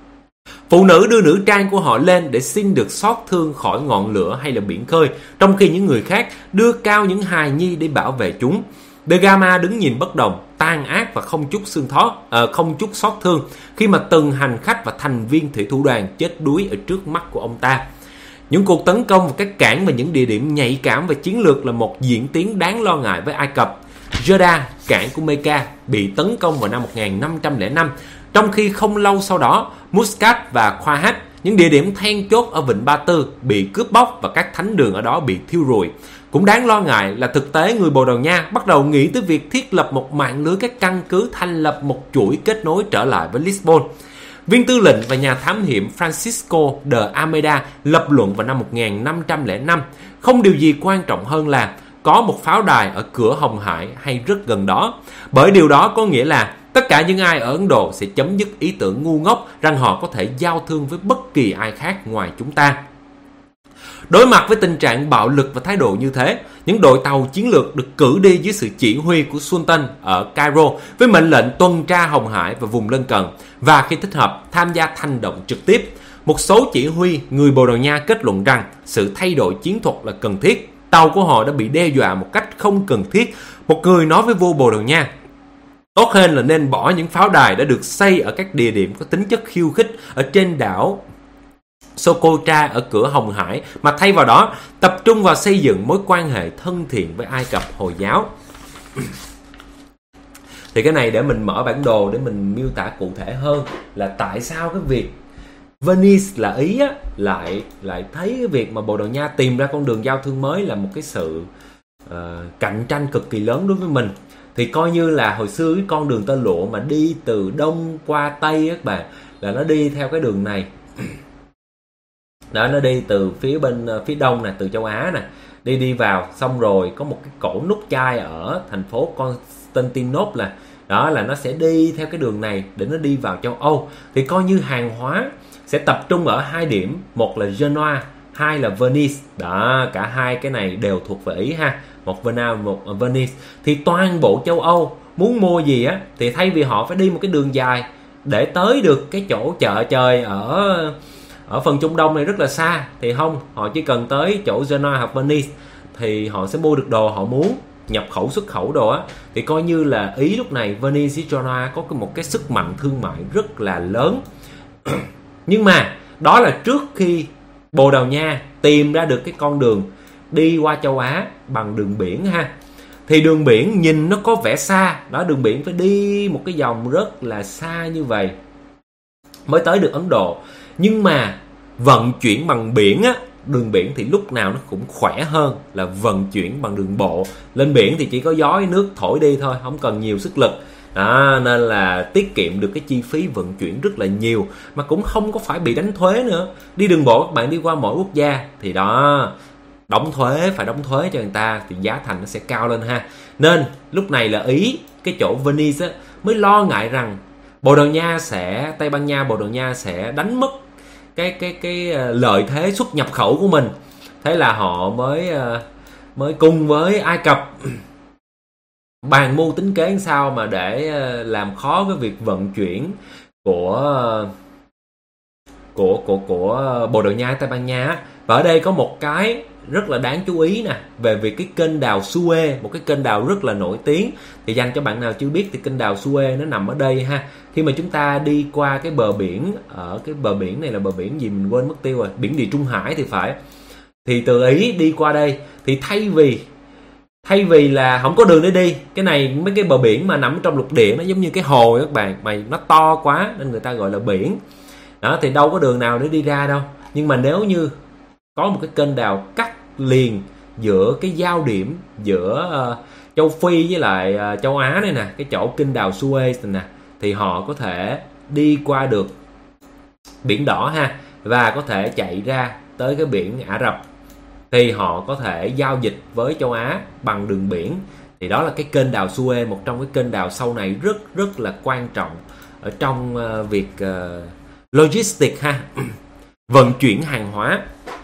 Speaker 1: Phụ nữ đưa nữ trang của họ lên để xin được xót thương khỏi ngọn lửa hay là biển khơi, trong khi những người khác đưa cao những hài nhi để bảo vệ chúng. Da Gama đứng nhìn bất động, tàn ác và không chút xót thương khi mà từng hành khách và thành viên thủy thủ đoàn chết đuối ở trước mắt của ông ta. Những cuộc tấn công vào các cảng và những địa điểm nhạy cảm và chiến lược là một diễn tiến đáng lo ngại với Ai Cập. Jeddah, cảng của Mecca, bị tấn công vào năm 1505, trong khi không lâu sau đó, Muscat và Khoahad, những địa điểm then chốt ở Vịnh Ba Tư, bị cướp bóc và các thánh đường ở đó bị thiêu rụi. Cũng đáng lo ngại là thực tế người Bồ Đào Nha bắt đầu nghĩ tới việc thiết lập một mạng lưới các căn cứ thành lập một chuỗi kết nối trở lại với Lisbon. Viên tư lệnh và nhà thám hiểm Francisco de Almeida lập luận vào năm 1505, không điều gì quan trọng hơn là có một pháo đài ở cửa Hồng Hải hay rất gần đó, bởi điều đó có nghĩa là tất cả những ai ở Ấn Độ sẽ chấm dứt ý tưởng ngu ngốc rằng họ có thể giao thương với bất kỳ ai khác ngoài chúng ta. Đối mặt với tình trạng bạo lực và thái độ như thế, những đội tàu chiến lược được cử đi dưới sự chỉ huy của Sultan ở Cairo với mệnh lệnh tuần tra Hồng Hải và vùng lân cận, và khi thích hợp tham gia hành động trực tiếp. Một số chỉ huy người Bồ Đào Nha kết luận rằng sự thay đổi chiến thuật là cần thiết. Tàu của họ đã bị đe dọa một cách không cần thiết. Một người nói với vua Bồ Đào Nha: tốt hơn là nên bỏ những pháo đài đã được xây ở các địa điểm có tính chất khiêu khích ở trên đảo Socotra ở cửa Hồng Hải, mà thay vào đó tập trung vào xây dựng mối quan hệ thân thiện với Ai Cập Hồi giáo. Thì cái này để mình mở bản đồ để mình miêu tả cụ thể hơn là tại sao cái việc Venice là Ý á, lại thấy cái việc mà Bồ Đào Nha tìm ra con đường giao thương mới là một cái sự cạnh tranh cực kỳ lớn đối với mình. Thì coi như là hồi xưa cái con đường tơ lụa mà đi từ Đông qua Tây các bạn, là nó đi theo cái đường này. Đó, nó đi từ phía đông nè, từ châu Á nè, đi vào, xong rồi có một cái cổ nút chai ở thành phố Constantinople là đó, là nó sẽ đi theo cái đường này để nó đi vào châu Âu. Thì coi như hàng hóa sẽ tập trung ở hai điểm, một là Genoa, hai là Venice. Đó, cả hai cái này đều thuộc về Ý ha, một Genoa, một Venice. Thì toàn bộ châu Âu muốn mua gì á thì thay vì họ phải đi một cái đường dài để tới được cái chỗ chợ trời ở phần Trung Đông này rất là xa, thì không, họ chỉ cần tới chỗ Genoa hoặc Venice thì họ sẽ mua được đồ họ muốn, nhập khẩu xuất khẩu đồ á. Thì coi như là Ý lúc này, Venice với Genoa có một cái sức mạnh thương mại rất là lớn. Nhưng mà đó là trước khi Bồ Đào Nha tìm ra được cái con đường đi qua châu Á bằng đường biển ha. Thì đường biển nhìn nó có vẻ xa, đó, đường biển phải đi một cái dòng rất là xa như vậy mới tới được Ấn Độ. Nhưng mà vận chuyển bằng biển á, đường biển thì lúc nào nó cũng khỏe hơn là vận chuyển bằng đường bộ. Lên biển thì chỉ có gió nước thổi đi thôi, không cần nhiều sức lực. Đó, nên là tiết kiệm được cái chi phí vận chuyển rất là nhiều, mà cũng không có phải bị đánh thuế nữa. Đi đường bộ các bạn đi qua mỗi quốc gia thì đó, phải đóng thuế cho người ta thì giá thành nó sẽ cao lên ha. Nên lúc này là Ý, cái chỗ Venice á, mới lo ngại rằng Tây Ban Nha, Bồ Đào Nha sẽ đánh mất cái lợi thế xuất nhập khẩu của mình. Thế là họ mới cùng với Ai Cập bàn mưu tính kế sao mà để làm khó cái việc vận chuyển của Bồ Đào Nha, Tây Ban Nha. Và ở đây có một cái rất là đáng chú ý nè, về việc cái kênh đào Suez, một cái kênh đào rất là nổi tiếng. Thì dành cho bạn nào chưa biết thì kênh đào Suez nó nằm ở đây ha. Khi mà chúng ta đi qua cái bờ biển, ở cái bờ biển này là bờ biển gì mình quên mất tiêu rồi, biển Địa Trung Hải thì phải. Thì từ Ý đi qua đây thì thay thay vì là không có đường để đi, cái này mấy cái bờ biển mà nằm trong lục địa nó giống như cái hồ các bạn, mày nó to quá nên người ta gọi là biển đó, thì đâu có đường nào để đi ra đâu. Nhưng mà nếu như có một cái kênh đào cắt liền giữa cái giao điểm giữa châu Phi với lại châu Á này nè, cái chỗ kênh đào Suez này nè, thì họ có thể đi qua được biển đỏ ha, và có thể chạy ra tới cái biển Ả Rập, thì họ có thể giao dịch với châu Á bằng đường biển. Thì đó là cái kênh đào Suez, một trong cái kênh đào sau này rất là quan trọng ở trong việc logistics ha, vận chuyển hàng hóa.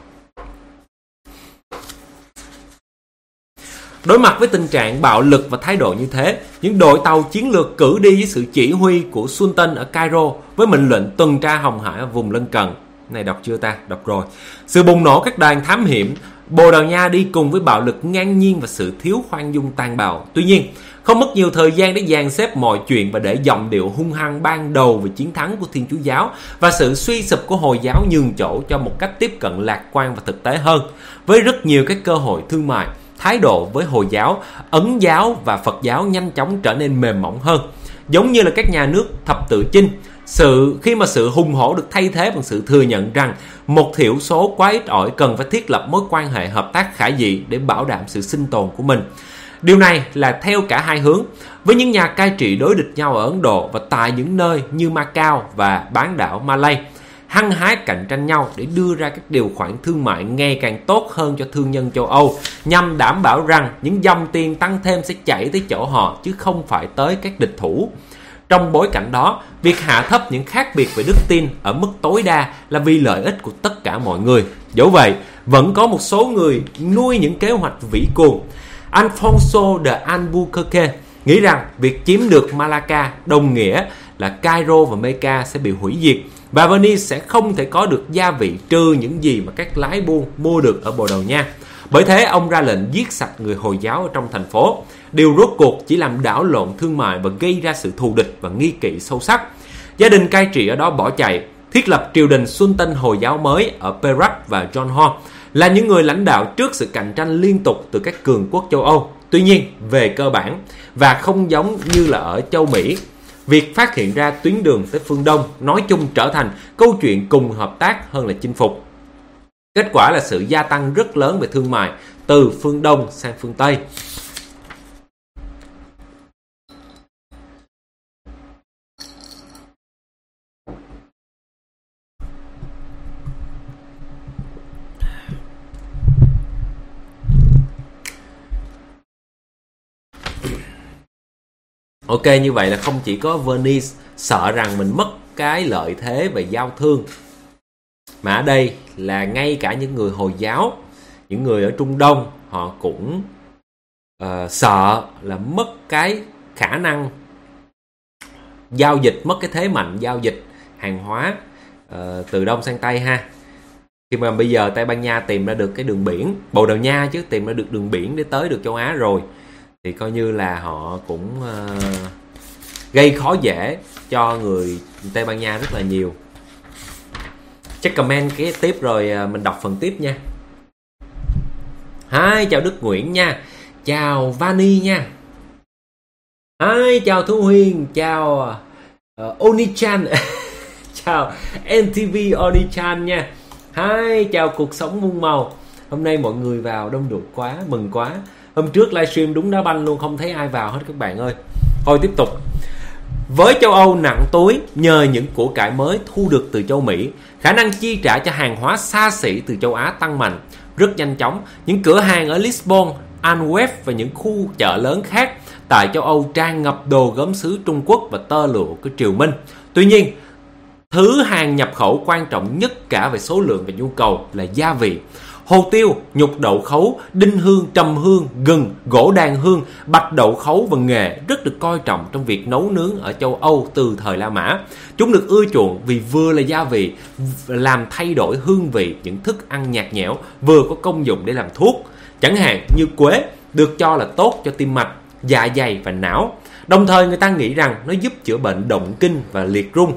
Speaker 1: Đối mặt với tình trạng bạo lực và thái độ như thế, những đội tàu chiến lược cử đi với sự chỉ huy của Sultan ở Cairo với mệnh lệnh tuần tra hồng hải ở vùng lân cận. Này đọc chưa ta? Đọc rồi. Sự bùng nổ các đoàn thám hiểm Bồ Đào Nha đi cùng với bạo lực ngang nhiên và sự thiếu khoan dung tàn bạo. Tuy nhiên, không mất nhiều thời gian để dàn xếp mọi chuyện và để giọng điệu hung hăng ban đầu về chiến thắng của Thiên Chúa giáo và sự suy sụp của Hồi giáo nhường chỗ cho một cách tiếp cận lạc quan và thực tế hơn, với rất nhiều các cơ hội thương mại. Thái độ với Hồi giáo, Ấn giáo và Phật giáo nhanh chóng trở nên mềm mỏng hơn, giống như là các nhà nước thập tự chinh. Khi mà sự hùng hổ được thay thế bằng sự thừa nhận rằng một thiểu số quá ít ỏi cần phải thiết lập mối quan hệ hợp tác khả dĩ để bảo đảm sự sinh tồn của mình. Điều này là theo cả hai hướng, với những nhà cai trị đối địch nhau ở Ấn Độ và tại những nơi như Macau và bán đảo Malay, hăng hái cạnh tranh nhau để đưa ra các điều khoản thương mại ngày càng tốt hơn cho thương nhân châu Âu, nhằm đảm bảo rằng những dòng tiền tăng thêm sẽ chảy tới chỗ họ chứ không phải tới các địch thủ. Trong bối cảnh đó, việc hạ thấp những khác biệt về đức tin ở mức tối đa là vì lợi ích của tất cả mọi người. Dẫu vậy, vẫn có một số người nuôi những kế hoạch vĩ cuồng. Alfonso de Albuquerque nghĩ rằng việc chiếm được Malacca đồng nghĩa là Cairo và Mecca sẽ bị hủy diệt và Venice sẽ không thể có được gia vị trừ những gì mà các lái buôn mua được ở Bồ Đào Nha. Bởi thế ông ra lệnh giết sạch người Hồi giáo ở trong thành phố. Điều rốt cuộc chỉ làm đảo lộn thương mại và gây ra sự thù địch và nghi kỵ sâu sắc. Gia đình cai trị ở đó bỏ chạy, thiết lập triều đình Sultan Hồi giáo mới ở Perak và John Hall là những người lãnh đạo trước sự cạnh tranh liên tục từ các cường quốc châu Âu. Tuy nhiên, về cơ bản và không giống như là ở châu Mỹ, việc phát hiện ra tuyến đường tới phương Đông nói chung trở thành câu chuyện cùng hợp tác hơn là chinh phục. Kết quả là sự gia tăng rất lớn về thương mại từ phương Đông sang phương Tây. Ok, như vậy là không chỉ có Venice sợ rằng mình mất cái lợi thế về giao thương, mà ở đây là ngay cả những người Hồi giáo, những người ở Trung Đông, họ cũng sợ là mất cái khả năng giao dịch, mất cái thế mạnh giao dịch hàng hóa từ Đông sang Tây ha. Khi mà bây giờ Tây Ban Nha tìm ra được cái đường biển, Bồ Đào Nha chứ tìm ra được đường biển để tới được châu Á rồi, thì coi như là họ cũng gây khó dễ cho người Tây Ban Nha rất là nhiều. Check comment cái tiếp rồi mình đọc phần tiếp nha. Hi, chào Đức Nguyễn nha. Chào Vani nha. Hi, chào Thu Huyền. Chào Onichan. Chào NTV Onichan nha. Hi, chào Cuộc Sống Muôn Màu. Hôm nay mọi người vào đông đủ quá, mừng quá. Hôm trước livestream đúng đá banh luôn, không thấy ai vào hết các bạn ơi. Thôi tiếp tục. Với châu Âu nặng túi nhờ những của cải mới thu được từ châu Mỹ, khả năng chi trả cho hàng hóa xa xỉ từ châu Á tăng mạnh. Rất nhanh chóng, những cửa hàng ở Lisbon, Antwerp và những khu chợ lớn khác tại châu Âu tràn ngập đồ gốm sứ Trung Quốc và tơ lụa của Triều Minh. Tuy nhiên, thứ hàng nhập khẩu quan trọng nhất cả về số lượng và nhu cầu là gia vị. Hồ tiêu, nhục đậu khấu, đinh hương, trầm hương, gừng, gỗ đàn hương, bạch đậu khấu và nghệ rất được coi trọng trong việc nấu nướng ở châu Âu từ thời La Mã. Chúng được ưa chuộng vì vừa là gia vị, làm thay đổi hương vị những thức ăn nhạt nhẽo, vừa có công dụng để làm thuốc. Chẳng hạn như quế được cho là tốt cho tim mạch, dạ dày và não. Đồng thời người ta nghĩ rằng nó giúp chữa bệnh động kinh và liệt rung.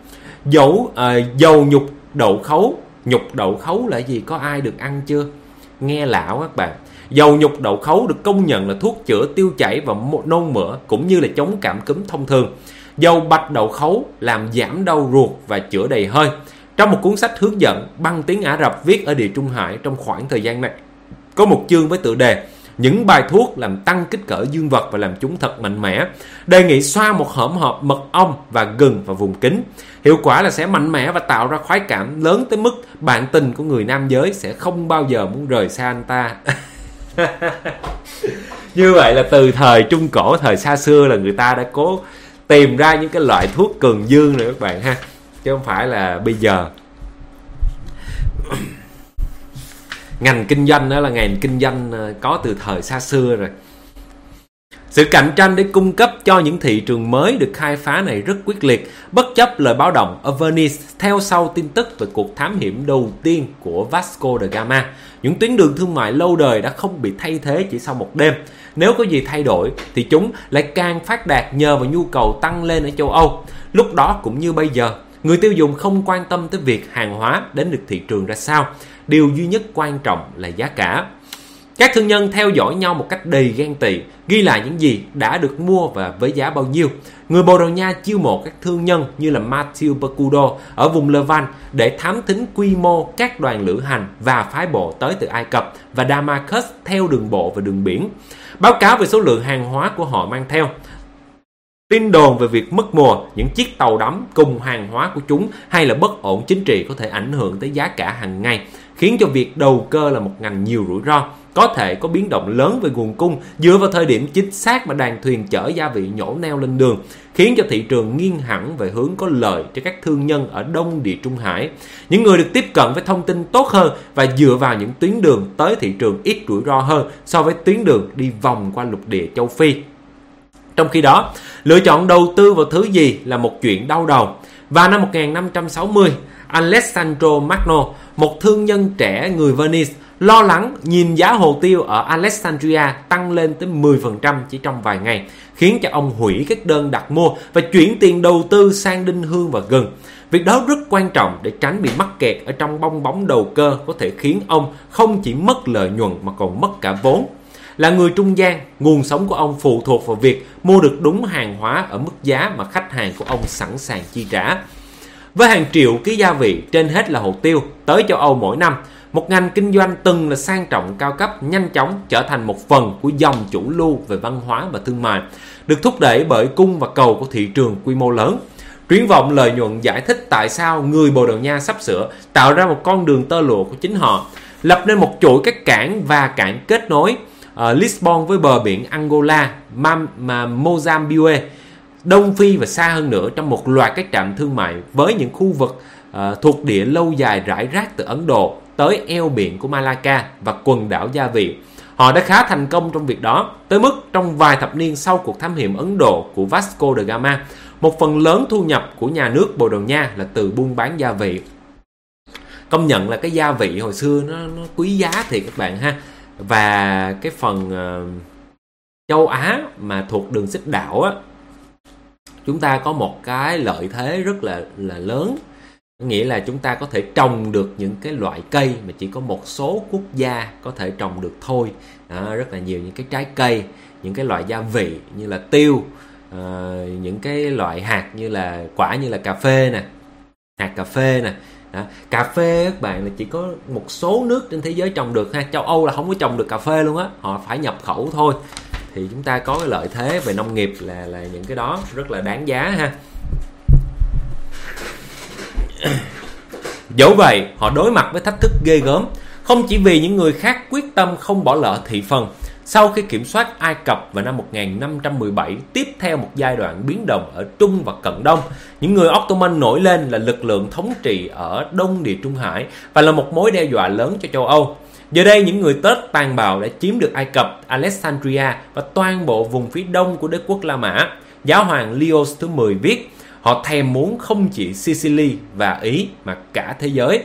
Speaker 1: Dầu nhục đậu khấu. Nhục đậu khấu là gì? Có ai được ăn chưa? Nghe lạ các bạn. Dầu nhục đậu khấu được công nhận là thuốc chữa tiêu chảy và nôn mửa, cũng như là chống cảm cúm thông thường. Dầu bạch đậu khấu làm giảm đau ruột và chữa đầy hơi. Trong một cuốn sách hướng dẫn bằng tiếng Ả Rập viết ở Địa Trung Hải trong khoảng thời gian này, có một chương với tựa đề những bài thuốc làm tăng kích cỡ dương vật và làm chúng thật mạnh mẽ. Đề nghị xoa một hỗn hợp mật ong và gừng vào vùng kính. Hiệu quả là sẽ mạnh mẽ và tạo ra khoái cảm lớn tới mức bạn tình của người nam giới sẽ không bao giờ muốn rời xa anh ta. Như vậy là từ thời Trung Cổ, thời xa xưa là người ta đã cố tìm ra những cái loại thuốc cường dương rồi các bạn ha, chứ không phải là bây giờ. Ngành kinh doanh đó là ngành kinh doanh có từ thời xa xưa rồi. Sự cạnh tranh để cung cấp cho những thị trường mới được khai phá này rất quyết liệt, bất chấp lời báo động ở Venice theo sau tin tức về cuộc thám hiểm đầu tiên của Vasco da Gama. Những tuyến đường thương mại lâu đời đã không bị thay thế chỉ sau một đêm. Nếu có gì thay đổi thì chúng lại càng phát đạt nhờ vào nhu cầu tăng lên ở châu Âu. Lúc đó cũng như bây giờ, người tiêu dùng không quan tâm tới việc hàng hóa đến được thị trường ra sao. Điều duy nhất quan trọng là giá cả. Các thương nhân theo dõi nhau một cách đầy ghen tị, ghi lại những gì đã được mua và với giá bao nhiêu. Người Bồ Đào Nha chiêu mộ các thương nhân như là Matthew Bacudo ở vùng Levant để thám thính quy mô các đoàn lữ hành và phái bộ tới từ Ai Cập và Damascus theo đường bộ và đường biển. Báo cáo về số lượng hàng hóa của họ mang theo. Tin đồn về việc mất mùa, những chiếc tàu đắm cùng hàng hóa của chúng hay là bất ổn chính trị có thể ảnh hưởng tới giá cả hàng ngày, khiến cho việc đầu cơ là một ngành nhiều rủi ro. Có thể có biến động lớn về nguồn cung dựa vào thời điểm chính xác mà đoàn thuyền chở gia vị nhổ neo lên đường, khiến cho thị trường nghiêng hẳn về hướng có lợi cho các thương nhân ở Đông Địa Trung Hải. Những người được tiếp cận với thông tin tốt hơn và dựa vào những tuyến đường tới thị trường ít rủi ro hơn so với tuyến đường đi vòng qua lục địa châu Phi. Trong khi đó, lựa chọn đầu tư vào thứ gì là một chuyện đau đầu. Vào năm 1560, Alessandro Magno, một thương nhân trẻ người Venice, lo lắng nhìn giá hồ tiêu ở Alexandria tăng lên tới 10% chỉ trong vài ngày, khiến cho ông hủy các đơn đặt mua và chuyển tiền đầu tư sang đinh hương và gừng. Việc đó rất quan trọng để tránh bị mắc kẹt ở trong bong bóng đầu cơ có thể khiến ông không chỉ mất lợi nhuận mà còn mất cả vốn. Là người trung gian, nguồn sống của ông phụ thuộc vào việc mua được đúng hàng hóa ở mức giá mà khách hàng của ông sẵn sàng chi trả. Với hàng triệu ký gia vị, trên hết là hồ tiêu, tới châu Âu mỗi năm, một ngành kinh doanh từng là sang trọng cao cấp nhanh chóng trở thành một phần của dòng chủ lưu về văn hóa và thương mại, được thúc đẩy bởi cung và cầu của thị trường quy mô lớn. Triển vọng lợi nhuận giải thích tại sao người Bồ Đào Nha sắp sửa tạo ra một con đường tơ lụa của chính họ, lập nên một chuỗi các cảng và cảng kết nối Lisbon với bờ biển Angola, Mozambique, Đông Phi và xa hơn nữa trong một loạt các trạm thương mại với những khu vực thuộc địa lâu dài rải rác từ Ấn Độ tới eo biển của Malacca và quần đảo Gia Vị. Họ đã khá thành công trong việc đó, tới mức trong vài thập niên sau cuộc thám hiểm Ấn Độ của Vasco da Gama, một phần lớn thu nhập của nhà nước Bồ Đào Nha là từ buôn bán gia vị. Công nhận là cái gia vị hồi xưa nó quý giá thiệt các bạn ha. Và cái phần châu Á mà thuộc đường xích đạo á, chúng ta có một cái lợi thế rất là lớn. Nghĩa là chúng ta có thể trồng được những cái loại cây mà chỉ có một số quốc gia có thể trồng được thôi. Rất là nhiều những cái trái cây, những cái loại gia vị như là tiêu, những cái loại hạt như là quả như là cà phê nè, hạt cà phê nè. Đó. Cà phê các bạn là chỉ có một số nước trên thế giới trồng được ha. Châu Âu là không có trồng được cà phê luôn á, họ phải nhập khẩu thôi. Thì chúng ta có cái lợi thế về nông nghiệp là những cái đó rất là đáng giá ha. Dẫu vậy, họ đối mặt với thách thức ghê gớm, không chỉ vì những người khác quyết tâm không bỏ lỡ thị phần. Sau khi kiểm soát Ai Cập vào năm 1517, tiếp theo một giai đoạn biến động ở Trung và Cận Đông, những người Ottoman nổi lên là lực lượng thống trị ở Đông Địa Trung Hải và là một mối đe dọa lớn cho châu Âu. Giờ đây, những người Tết tàn bạo đã chiếm được Ai Cập, Alexandria và toàn bộ vùng phía đông của đế quốc La Mã. Giáo hoàng Leo thứ 10 viết, họ thèm muốn không chỉ Sicily và Ý mà cả thế giới.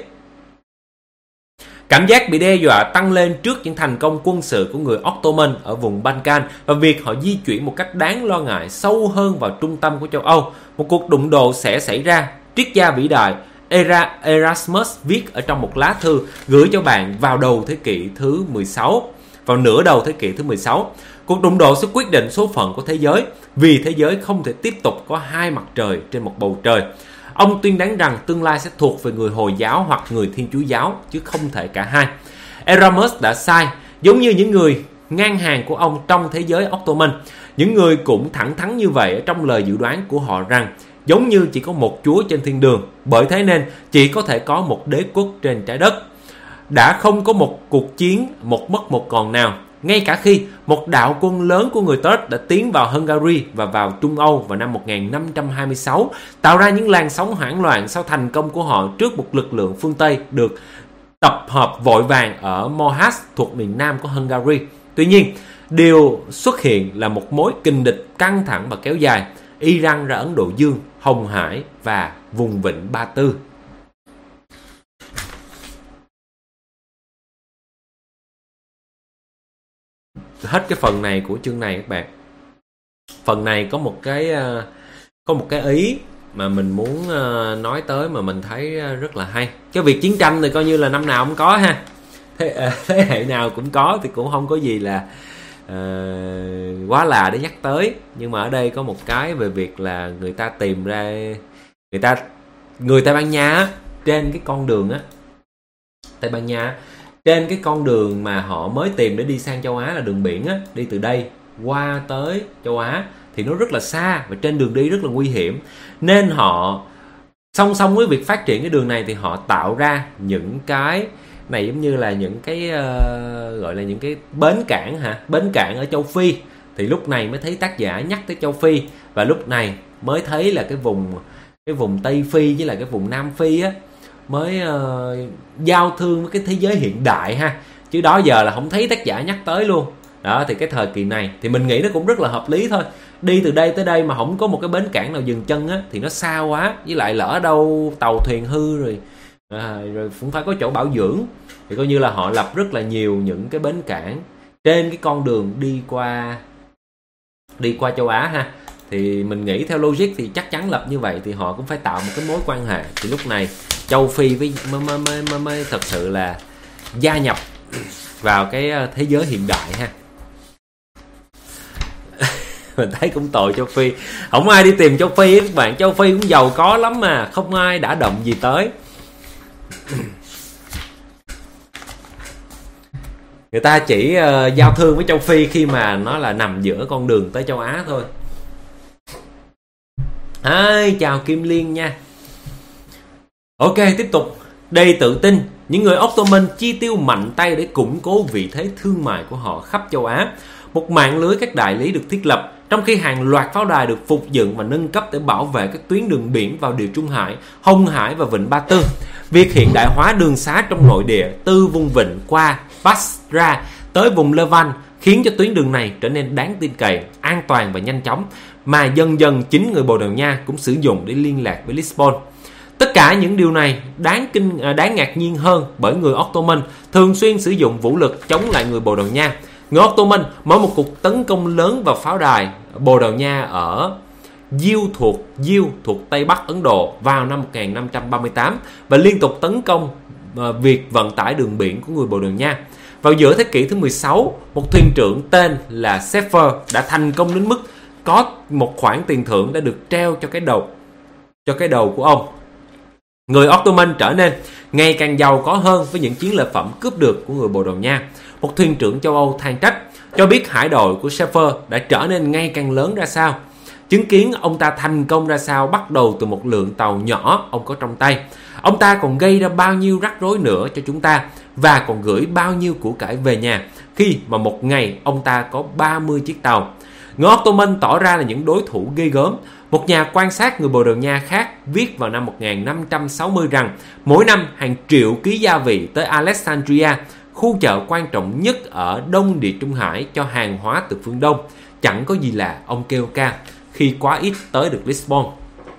Speaker 1: Cảm giác bị đe dọa tăng lên trước những thành công quân sự của người Ottoman ở vùng Balkan và việc họ di chuyển một cách đáng lo ngại sâu hơn vào trung tâm của châu Âu. Một cuộc đụng độ sẽ xảy ra. Triết gia vĩ đại Erasmus viết ở trong một lá thư gửi cho bạn vào đầu thế kỷ thứ 16. vào nửa đầu thế kỷ thứ 16. Cuộc đụng độ sẽ quyết định số phận của thế giới, vì thế giới không thể tiếp tục có hai mặt trời trên một bầu trời. Ông tuyên đoán rằng tương lai sẽ thuộc về người Hồi giáo hoặc người Thiên Chúa giáo, chứ không thể cả hai. Erasmus đã sai, giống như những người ngang hàng của ông trong thế giới Ottoman. Những người cũng thẳng thắn như vậy ở trong lời dự đoán của họ rằng giống như chỉ có một Chúa trên thiên đường, bởi thế nên chỉ có thể có một đế quốc trên trái đất. Đã không có một cuộc chiến một mất một còn nào, ngay cả khi một đạo quân lớn của người Turk đã tiến vào Hungary và vào Trung Âu vào năm 1526, tạo ra những làn sóng hoảng loạn sau thành công của họ trước một lực lượng phương Tây được tập hợp vội vàng ở Mohács thuộc miền nam của Hungary. Tuy nhiên, điều xuất hiện là một mối kình địch căng thẳng và kéo dài, Iran ra Ấn Độ Dương, Hồng Hải và vùng vịnh Ba Tư. Hết cái phần này của chương này các bạn. Phần này có một cái ý mà mình muốn nói tới mà mình thấy rất là hay. Cái việc chiến tranh thì coi như là năm nào cũng có ha. Thế hệ nào cũng có thì cũng không có gì là quá lạ để nhắc tới. Nhưng mà ở đây có một cái về việc là người ta tìm ra người Tây Ban Nha á, trên cái con đường á, Tây Ban Nha trên cái con đường mà họ mới tìm để đi sang châu Á là đường biển á, đi từ đây qua tới châu Á thì nó rất là xa và trên đường đi rất là nguy hiểm, nên họ song song với việc phát triển cái đường này thì họ tạo ra những cái này giống như là những cái gọi là những cái bến cảng ở châu Phi. Thì lúc này mới thấy tác giả nhắc tới châu Phi, và lúc này mới thấy là cái vùng Tây Phi với lại cái vùng Nam Phi á mới giao thương với cái thế giới hiện đại ha, chứ đó giờ là không thấy tác giả nhắc tới luôn. Đó thì cái thời kỳ này thì mình nghĩ nó cũng rất là hợp lý thôi. Đi từ đây tới đây mà không có một cái bến cảng nào dừng chân á thì nó xa quá, với lại lỡ đâu tàu thuyền hư rồi cũng phải có chỗ bảo dưỡng, thì coi như là họ lập rất là nhiều những cái bến cảng trên cái con đường đi qua châu Á ha. Thì mình nghĩ theo logic thì chắc chắn lập như vậy thì họ cũng phải tạo một cái mối quan hệ. Thì lúc này châu Phi mới thật sự là gia nhập vào cái thế giới hiện đại ha. Mình thấy cũng tội châu Phi, không ai đi tìm châu Phi các bạn. Châu Phi cũng giàu có lắm mà không ai đã động gì tới. Người ta chỉ giao thương với châu Phi khi mà nó là nằm giữa con đường tới châu Á thôi. Chào Kim Liên nha. Ok, tiếp tục. Đây tự tin, những người Ottoman chi tiêu mạnh tay để củng cố vị thế thương mại của họ khắp châu Á. Một mạng lưới các đại lý được thiết lập, trong khi hàng loạt pháo đài được phục dựng và nâng cấp để bảo vệ các tuyến đường biển vào Địa Trung Hải, Hồng Hải và Vịnh Ba Tư. Việc hiện đại hóa đường xá trong nội địa từ vùng vịnh qua Basra tới vùng Levant khiến cho tuyến đường này trở nên đáng tin cậy, an toàn và nhanh chóng, mà dần dần chính người Bồ Đào Nha cũng sử dụng để liên lạc với Lisbon. Tất cả những điều này đáng ngạc nhiên hơn, bởi người Ottoman thường xuyên sử dụng vũ lực chống lại người Bồ Đào Nha. Người Ottoman mở một cuộc tấn công lớn vào pháo đài Bồ Đào Nha ở Diêu thuộc Tây Bắc Ấn Độ vào năm 1538 và liên tục tấn công việc vận tải đường biển của người Bồ Đào Nha. Vào giữa thế kỷ thứ 16, một thuyền trưởng tên là Sefer đã thành công đến mức có một khoản tiền thưởng đã được treo cho cái đầu của ông. Người Ottoman trở nên ngày càng giàu có hơn với những chiến lợi phẩm cướp được của người Bồ Đào Nha. Một thuyền trưởng châu Âu than trách, cho biết hải đội của Sefer đã trở nên ngày càng lớn ra sao. Chứng kiến ông ta thành công ra sao bắt đầu từ một lượng tàu nhỏ ông có trong tay. Ông ta còn gây ra bao nhiêu rắc rối nữa cho chúng ta, và còn gửi bao nhiêu của cải về nhà, khi mà một ngày ông ta có 30 chiếc tàu. Người Ottoman tỏ ra là những đối thủ ghê gớm. Một nhà quan sát người Bồ Đào Nha khác viết vào năm 1560 rằng mỗi năm hàng triệu ký gia vị tới Alexandria, khu chợ quan trọng nhất ở Đông Địa Trung Hải cho hàng hóa từ phương Đông. Chẳng có gì lạ, ông kêu ca, khi quá ít tới được Lisbon.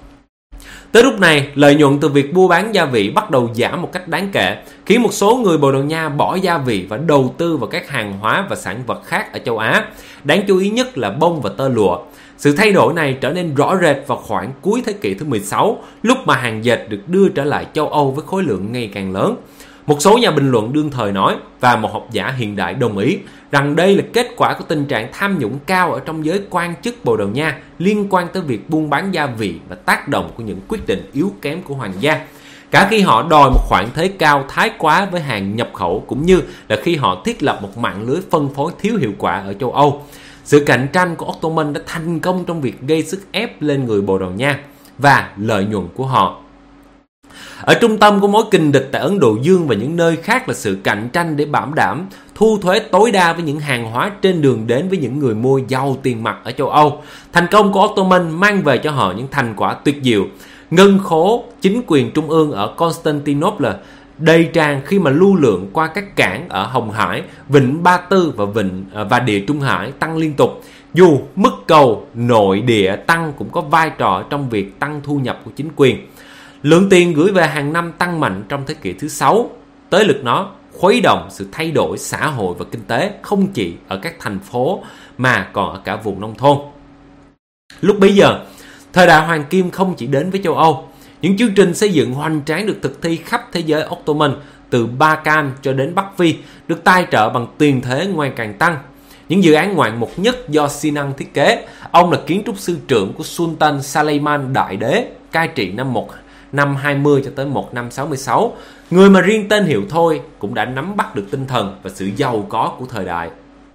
Speaker 1: Tới lúc này, lợi nhuận từ việc mua bán gia vị bắt đầu giảm một cách đáng kể, khiến một số người Bồ Đào Nha bỏ gia vị và đầu tư vào các hàng hóa và sản vật khác ở châu Á. Đáng chú ý nhất là bông và tơ lụa. Sự thay đổi này trở nên rõ rệt vào khoảng cuối thế kỷ thứ 16, lúc mà hàng dệt được đưa trở lại châu Âu với khối lượng ngày càng lớn. Một số nhà bình luận đương thời nói, và một học giả hiện đại đồng ý, rằng đây là kết quả của tình trạng tham nhũng cao ở trong giới quan chức Bồ Đào Nha liên quan tới việc buôn bán gia vị và tác động của những quyết định yếu kém của hoàng gia. Cả khi họ đòi một khoản thuế cao thái quá với hàng nhập khẩu, cũng như là khi họ thiết lập một mạng lưới phân phối thiếu hiệu quả ở châu Âu. Sự cạnh tranh của Ottoman đã thành công trong việc gây sức ép lên người Bồ Đào Nha và lợi nhuận của họ. Ở trung tâm của mối kình địch tại Ấn Độ Dương và những nơi khác là sự cạnh tranh để bảo đảm thu thuế tối đa với những hàng hóa trên đường đến với những người mua giàu tiền mặt ở châu Âu. Thành công của Ottoman mang về cho họ những thành quả tuyệt diệu. Ngân khố chính quyền trung ương ở Constantinople đầy tràn khi mà lưu lượng qua các cảng ở Hồng Hải, Vịnh Ba Tư và Địa Trung Hải tăng liên tục. Dù mức cầu nội địa tăng cũng có vai trò trong việc tăng thu nhập của chính quyền. Lượng tiền gửi về hàng năm tăng mạnh trong thế kỷ thứ 6, tới lượt nó khuấy động sự thay đổi xã hội và kinh tế không chỉ ở các thành phố mà còn ở cả vùng nông thôn. Lúc bấy giờ, thời đại Hoàng Kim không chỉ đến với châu Âu. Những chương trình xây dựng hoành tráng được thực thi khắp thế giới Ottoman, từ Balkan cho đến Bắc Phi, được tài trợ bằng tiền thế ngày càng tăng. Những dự án ngoạn mục nhất do Sinan thiết kế. Ông là kiến trúc sư trưởng của Sultan Suleiman Đại Đế, cai trị năm 20 cho tới 1566. Người mà riêng tên hiệu thôi cũng đã nắm bắt được tinh thần và sự giàu có của thời đại.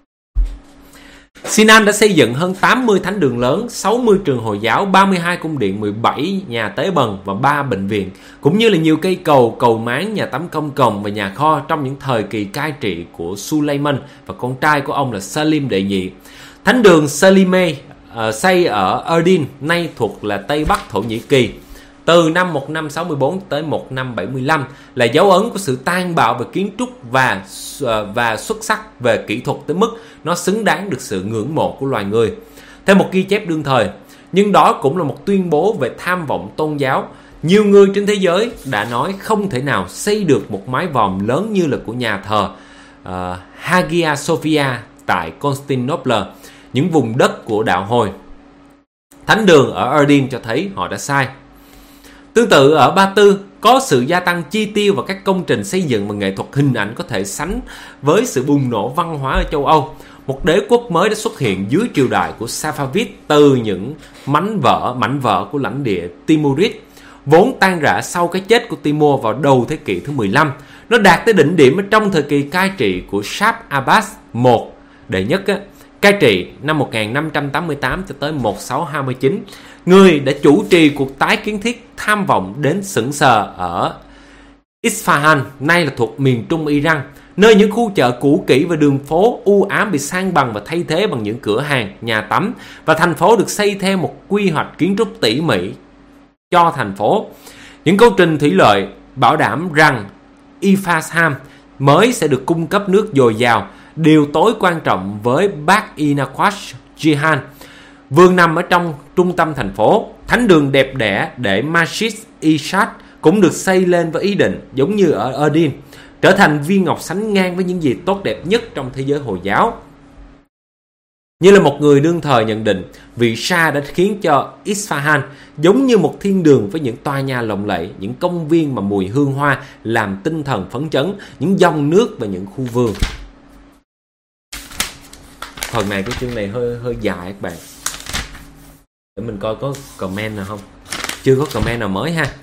Speaker 1: Sinan đã xây dựng hơn 80 thánh đường lớn, 60 trường Hồi giáo, 32 cung điện, 17 nhà tế bần và 3 bệnh viện, cũng như là nhiều cây cầu, cầu máng, nhà tắm công cộng và nhà kho trong những thời kỳ cai trị của Suleiman và con trai của ông là Salim đệ nhị. Thánh đường Selime xây ở Erdin, nay thuộc là Tây Bắc Thổ Nhĩ Kỳ, từ năm 1564 tới 1575 là dấu ấn của sự tàn bạo về kiến trúc và xuất sắc về kỹ thuật tới mức nó xứng đáng được sự ngưỡng mộ của loài người. Theo một ghi chép đương thời, nhưng đó cũng là một tuyên bố về tham vọng tôn giáo. Nhiều người trên thế giới đã nói không thể nào xây được một mái vòm lớn như là của nhà thờ Hagia Sophia tại Constantinople, những vùng đất của đạo Hồi. Thánh đường ở Erdin cho thấy họ đã sai. Tương tự ở Ba Tư, có sự gia tăng chi tiêu và các công trình xây dựng và nghệ thuật hình ảnh có thể sánh với sự bùng nổ văn hóa ở châu Âu. Một đế quốc mới đã xuất hiện dưới triều đại của Safavid từ những mảnh vỡ của lãnh địa Timurid, vốn tan rã sau cái chết của Timur vào đầu thế kỷ thứ 15. Nó đạt tới đỉnh điểm trong thời kỳ cai trị của Shah Abbas I đệ nhất, cai trị năm 1588 cho tới 1629. Người đã chủ trì cuộc tái kiến thiết tham vọng đến sững sờ ở Isfahan, nay là thuộc miền trung Iran, nơi những khu chợ cũ kỹ và đường phố u ám bị san bằng và thay thế bằng những cửa hàng, nhà tắm, và thành phố được xây theo một quy hoạch kiến trúc tỉ mỉ cho thành phố. Những công trình thủy lợi bảo đảm rằng Ifasham mới sẽ được cung cấp nước dồi dào. Điều tối quan trọng với Bắc-i-Nakwash Jihan, vườn nằm ở trong trung tâm thành phố. Thánh đường đẹp đẽ để Masjid-i-Shah cũng được xây lên với ý định, giống như ở Erdin, trở thành viên ngọc sánh ngang với những gì tốt đẹp nhất trong thế giới Hồi giáo. Như là một người đương thời nhận định, vị Shah đã khiến cho Isfahan giống như một thiên đường với những tòa nhà lộng lẫy, những công viên mà mùi hương hoa làm tinh thần phấn chấn, những dòng nước và những khu vườn. Phần này cái chương này hơi dài các bạn. Để mình coi có comment nào không. Chưa có comment nào mới ha.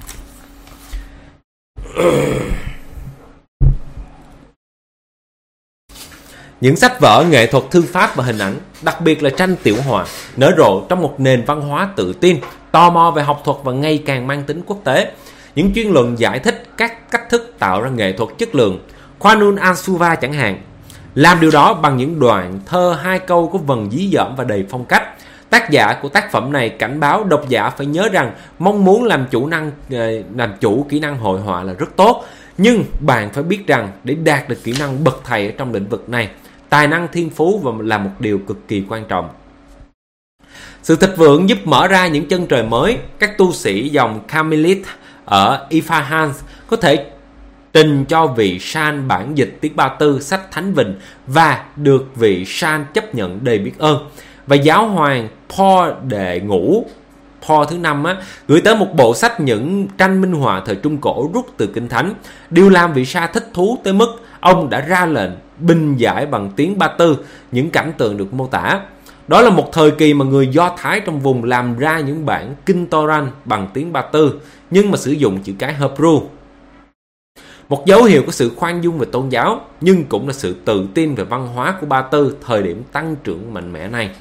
Speaker 1: Những sách vở, nghệ thuật, thư pháp và hình ảnh, đặc biệt là tranh tiểu họa, nở rộ trong một nền văn hóa tự tin, tò mò về học thuật và ngày càng mang tính quốc tế. Những chuyên luận giải thích các cách thức tạo ra nghệ thuật chất lượng, Qanun al-Suva chẳng hạn, làm điều đó bằng những đoạn thơ hai câu có vần dí dỏm và đầy phong cách. Tác giả của tác phẩm này cảnh báo độc giả phải nhớ rằng mong muốn làm chủ kỹ năng hội họa là rất tốt, nhưng bạn phải biết rằng để đạt được kỹ năng bậc thầy ở trong lĩnh vực này, tài năng thiên phú là một điều cực kỳ quan trọng. Sự thịnh vượng giúp mở ra những chân trời mới. Các tu sĩ dòng Kamilit ở Isfahan có thể trình cho vị Shan bản dịch tiếng Ba Tư sách Thánh Vịnh và được vị Shan chấp nhận đầy biết ơn. Và giáo hoàng Paul Paul thứ 5 gửi tới một bộ sách những tranh minh họa thời Trung Cổ rút từ Kinh Thánh. Điều làm vị sa thích thú tới mức ông đã ra lệnh bình giải bằng tiếng Ba Tư những cảnh tượng được mô tả. Đó là một thời kỳ mà người Do Thái trong vùng làm ra những bản kinh Toran bằng tiếng Ba Tư, nhưng mà sử dụng chữ cái Hebrew. Một dấu hiệu của sự khoan dung về tôn giáo, nhưng cũng là sự tự tin về văn hóa của Ba Tư thời điểm tăng trưởng mạnh mẽ này.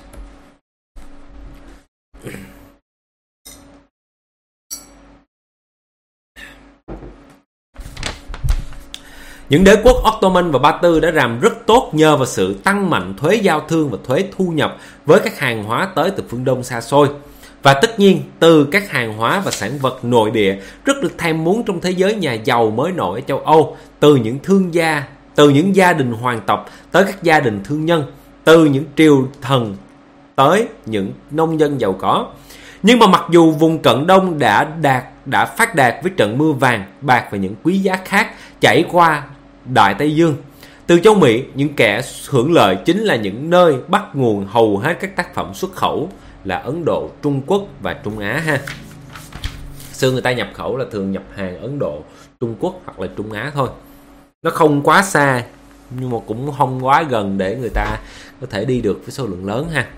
Speaker 1: Những đế quốc Ottoman và Ba Tư đã làm rất tốt nhờ vào sự tăng mạnh thuế giao thương và thuế thu nhập với các hàng hóa tới từ phương Đông xa xôi. Và tất nhiên, từ các hàng hóa và sản vật nội địa rất được thèm muốn trong thế giới nhà giàu mới nổi ở châu Âu, từ những gia đình hoàng tộc tới các gia đình thương nhân, từ những triều thần tới những nông dân giàu có. Nhưng mà mặc dù vùng Cận Đông đã phát đạt với trận mưa vàng, bạc và những quý giá khác chảy qua Đại Tây Dương, từ châu Mỹ, những kẻ hưởng lợi chính là những nơi bắt nguồn hầu hết các tác phẩm xuất khẩu là Ấn Độ, Trung Quốc và Trung Á ha. Xưa người ta nhập khẩu là thường nhập hàng Ấn Độ, Trung Quốc hoặc là Trung Á thôi. Nó không quá xa nhưng mà cũng không quá gần để người ta có thể đi được với số lượng lớn ha.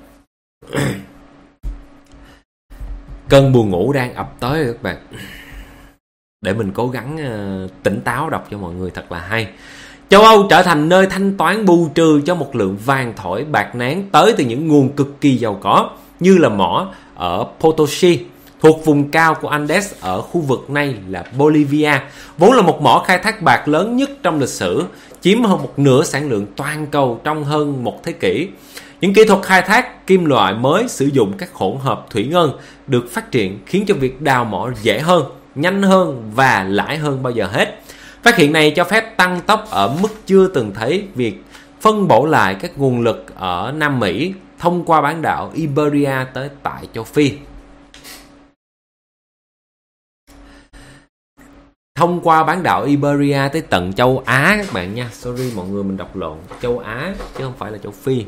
Speaker 1: Cơn buồn ngủ đang ập tới rồi các bạn. Để mình cố gắng tỉnh táo đọc cho mọi người thật là hay. Châu Âu trở thành nơi thanh toán bù trừ cho một lượng vàng thỏi bạc nén tới từ những nguồn cực kỳ giàu có, như là mỏ ở Potosi, thuộc vùng cao của Andes ở khu vực này là Bolivia, vốn là một mỏ khai thác bạc lớn nhất trong lịch sử, chiếm hơn một nửa sản lượng toàn cầu trong hơn một thế kỷ. Những kỹ thuật khai thác kim loại mới sử dụng các hỗn hợp thủy ngân được phát triển khiến cho việc đào mỏ dễ hơn, nhanh hơn và lãi hơn bao giờ hết. Phát hiện này cho phép tăng tốc ở mức chưa từng thấy việc phân bổ lại các nguồn lực ở Nam Mỹ thông qua bán đảo Iberia tới tại châu Phi. Thông qua bán đảo Iberia tới tận châu Á các bạn nha. Sorry mọi người, mình đọc lộn. Châu Á chứ không phải là châu Phi.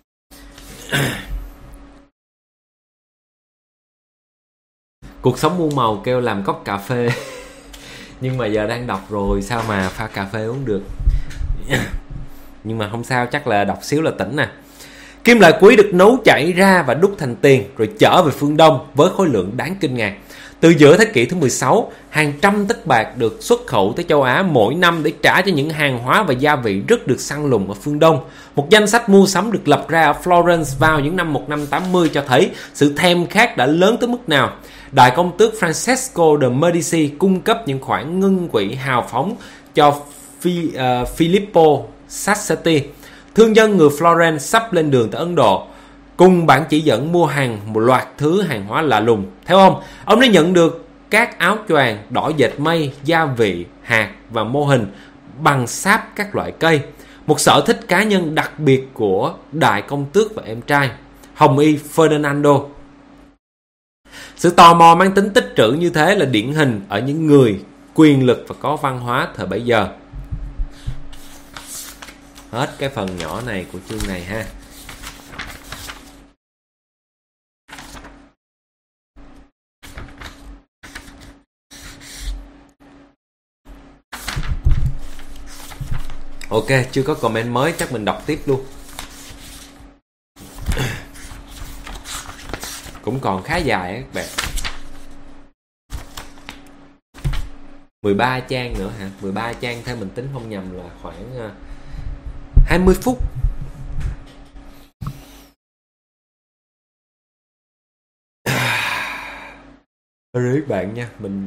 Speaker 1: Cuộc sống muôn màu kêu làm cốc cà phê. Nhưng mà giờ đang đọc rồi, sao mà pha cà phê uống được. Nhưng mà không sao, chắc là đọc xíu là tỉnh nè. Kim loại quý được nấu chảy ra và đúc thành tiền rồi chở về phương Đông với khối lượng đáng kinh ngạc. Từ giữa thế kỷ thứ 16, hàng trăm tấc bạc được xuất khẩu tới châu Á mỗi năm để trả cho những hàng hóa và gia vị rất được săn lùng ở phương Đông. Một danh sách mua sắm được lập ra ở Florence vào những năm 1580 cho thấy sự thèm khát đã lớn tới mức nào. Đại công tước Francesco de Medici cung cấp những khoản ngân quỹ hào phóng cho Filippo Sassetti, thương dân người Florence sắp lên đường tới Ấn Độ, cùng bản chỉ dẫn mua hàng một loạt thứ hàng hóa lạ lùng. Theo ông đã nhận được các áo choàng, đỏ dệt mây, gia vị, hạt và mô hình bằng sáp các loại cây. Một sở thích cá nhân đặc biệt của đại công tước và em trai, Hồng Y Ferdinando. Sự tò mò mang tính tích trữ như thế là điển hình ở những người quyền lực và có văn hóa thời bấy giờ. Hết cái phần nhỏ này của chương này ha. Ok, chưa có comment mới, chắc mình đọc tiếp luôn. Cũng còn khá dài các bạn. 13 trang nữa hả? 13 trang theo mình tính không nhầm là khoảng 20 phút. Sorry các bạn nha, mình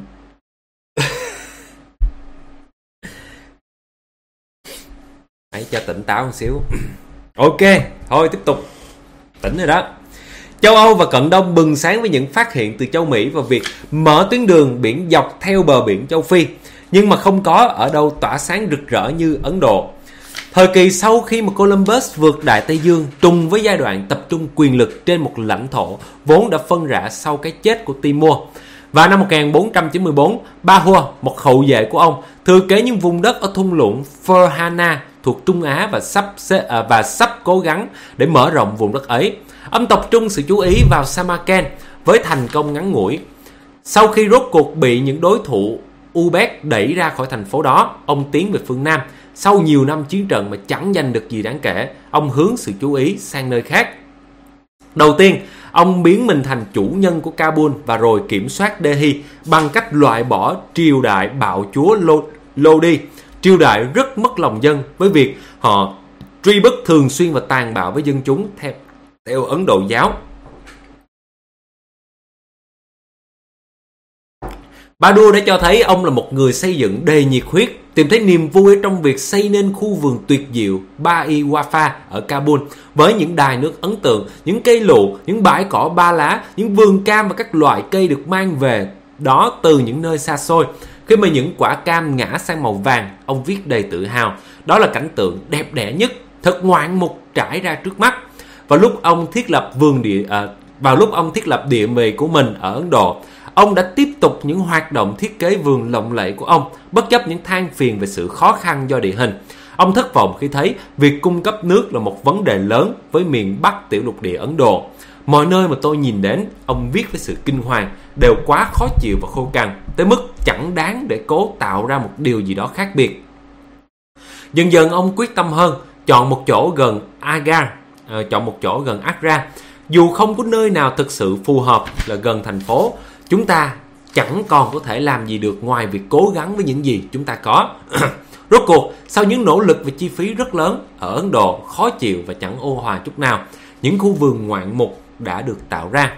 Speaker 1: hãy cho tỉnh táo một xíu. Ok, thôi tiếp tục. Tỉnh rồi đó. Châu Âu và Cận Đông bừng sáng với những phát hiện từ châu Mỹ và việc mở tuyến đường biển dọc theo bờ biển châu Phi, nhưng mà không có ở đâu tỏa sáng rực rỡ như Ấn Độ. Thời kỳ sau khi mà Columbus vượt Đại Tây Dương trùng với giai đoạn tập trung quyền lực trên một lãnh thổ vốn đã phân rã sau cái chết của Timur. Vào năm 1494, Ba Hua, một hậu vệ của ông, thừa kế những vùng đất ở thung lũng Ferhana thuộc Trung Á và sắp cố gắng để mở rộng vùng đất ấy. Ông tập trung sự chú ý vào Samarkand với thành công ngắn ngủi. Sau khi rốt cuộc bị những đối thủ Uzbek đẩy ra khỏi thành phố đó, ông tiến về phương Nam. Sau nhiều năm chiến trận mà chẳng giành được gì đáng kể, ông hướng sự chú ý sang nơi khác. Đầu tiên, ông biến mình thành chủ nhân của Kabul và rồi kiểm soát Delhi bằng cách loại bỏ triều đại bạo chúa Lodi. Triều đại rất mất lòng dân với việc họ truy bức thường xuyên và tàn bạo với dân chúng theo Ấn Độ giáo. Bahadur đã cho thấy ông là một người xây dựng đầy nhiệt huyết, tìm thấy niềm vui trong việc xây nên khu vườn tuyệt diệu Ba-i Wafa ở Kabul với những đài nước ấn tượng, những cây lụ, những bãi cỏ ba lá, những vườn cam và các loại cây được mang về đó từ những nơi xa xôi. Khi mà những quả cam ngã sang màu vàng, ông viết đầy tự hào, đó là cảnh tượng đẹp đẽ nhất, thật ngoạn mục trải ra trước mắt. Vào lúc ông thiết lập địa vị của mình ở Ấn Độ, ông đã tiếp tục những hoạt động thiết kế vườn lộng lẫy của ông, bất chấp những than phiền về sự khó khăn do địa hình. Ông thất vọng khi thấy việc cung cấp nước là một vấn đề lớn với miền Bắc tiểu lục địa Ấn Độ. Mọi nơi mà tôi nhìn đến, ông viết với sự kinh hoàng, đều quá khó chịu và khô cằn, tới mức chẳng đáng để cố tạo ra một điều gì đó khác biệt. Dần dần ông quyết tâm hơn, chọn một chỗ gần Agra. Dù không có nơi nào thực sự phù hợp là gần thành phố, chúng ta chẳng còn có thể làm gì được ngoài việc cố gắng với những gì chúng ta có. Rốt cuộc, sau những nỗ lực và chi phí rất lớn, ở Ấn Độ khó chịu và chẳng ôn hòa chút nào, những khu vườn ngoạn mục đã được tạo ra.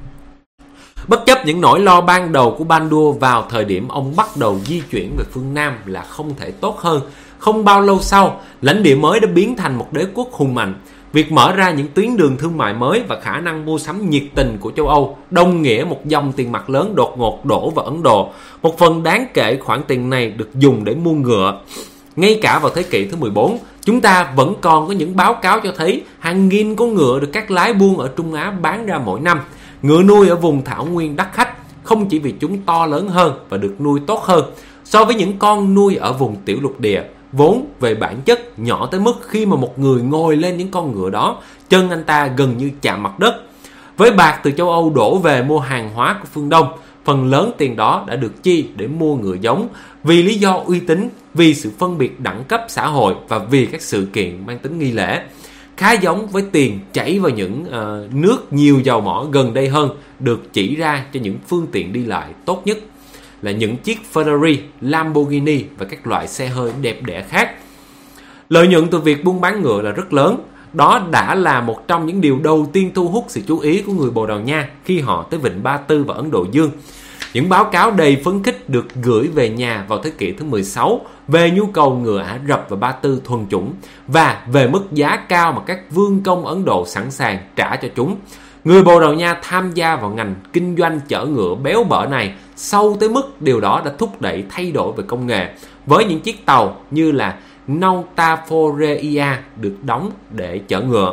Speaker 1: Bất chấp những nỗi lo ban đầu của Bahadur vào thời điểm ông bắt đầu di chuyển về phương Nam là không thể tốt hơn, không bao lâu sau, lãnh địa mới đã biến thành một đế quốc hùng mạnh. Việc mở ra những tuyến đường thương mại mới và khả năng mua sắm nhiệt tình của châu Âu đồng nghĩa một dòng tiền mặt lớn đột ngột đổ vào Ấn Độ. Một phần đáng kể khoản tiền này được dùng để mua ngựa. Ngay cả vào thế kỷ thứ 14, chúng ta vẫn còn có những báo cáo cho thấy hàng nghìn con ngựa được các lái buôn ở Trung Á bán ra mỗi năm. Ngựa nuôi ở vùng thảo nguyên đắt khách, không chỉ vì chúng to lớn hơn và được nuôi tốt hơn so với những con nuôi ở vùng tiểu lục địa, vốn về bản chất nhỏ tới mức khi mà một người ngồi lên những con ngựa đó, chân anh ta gần như chạm mặt đất. Với bạc từ châu Âu đổ về mua hàng hóa của phương Đông, phần lớn tiền đó đã được chi để mua ngựa giống, vì lý do uy tín, vì sự phân biệt đẳng cấp xã hội và vì các sự kiện mang tính nghi lễ. Khá giống với tiền chảy vào những nước nhiều dầu mỏ gần đây hơn, được chỉ ra cho những phương tiện đi lại tốt nhất là những chiếc Ferrari, Lamborghini và các loại xe hơi đẹp đẽ khác. Lợi nhuận từ việc buôn bán ngựa là rất lớn. Đó đã là một trong những điều đầu tiên thu hút sự chú ý của người Bồ Đào Nha khi họ tới Vịnh Ba Tư và Ấn Độ Dương. Những báo cáo đầy phấn khích được gửi về nhà vào thế kỷ thứ 16 về nhu cầu ngựa Ả Rập và Ba Tư thuần chủng và về mức giá cao mà các vương công Ấn Độ sẵn sàng trả cho chúng. Người Bồ Đào Nha tham gia vào ngành kinh doanh chở ngựa béo bở này sâu tới mức điều đó đã thúc đẩy thay đổi về công nghệ, với những chiếc tàu như là Nautaforeia được đóng để chở ngựa.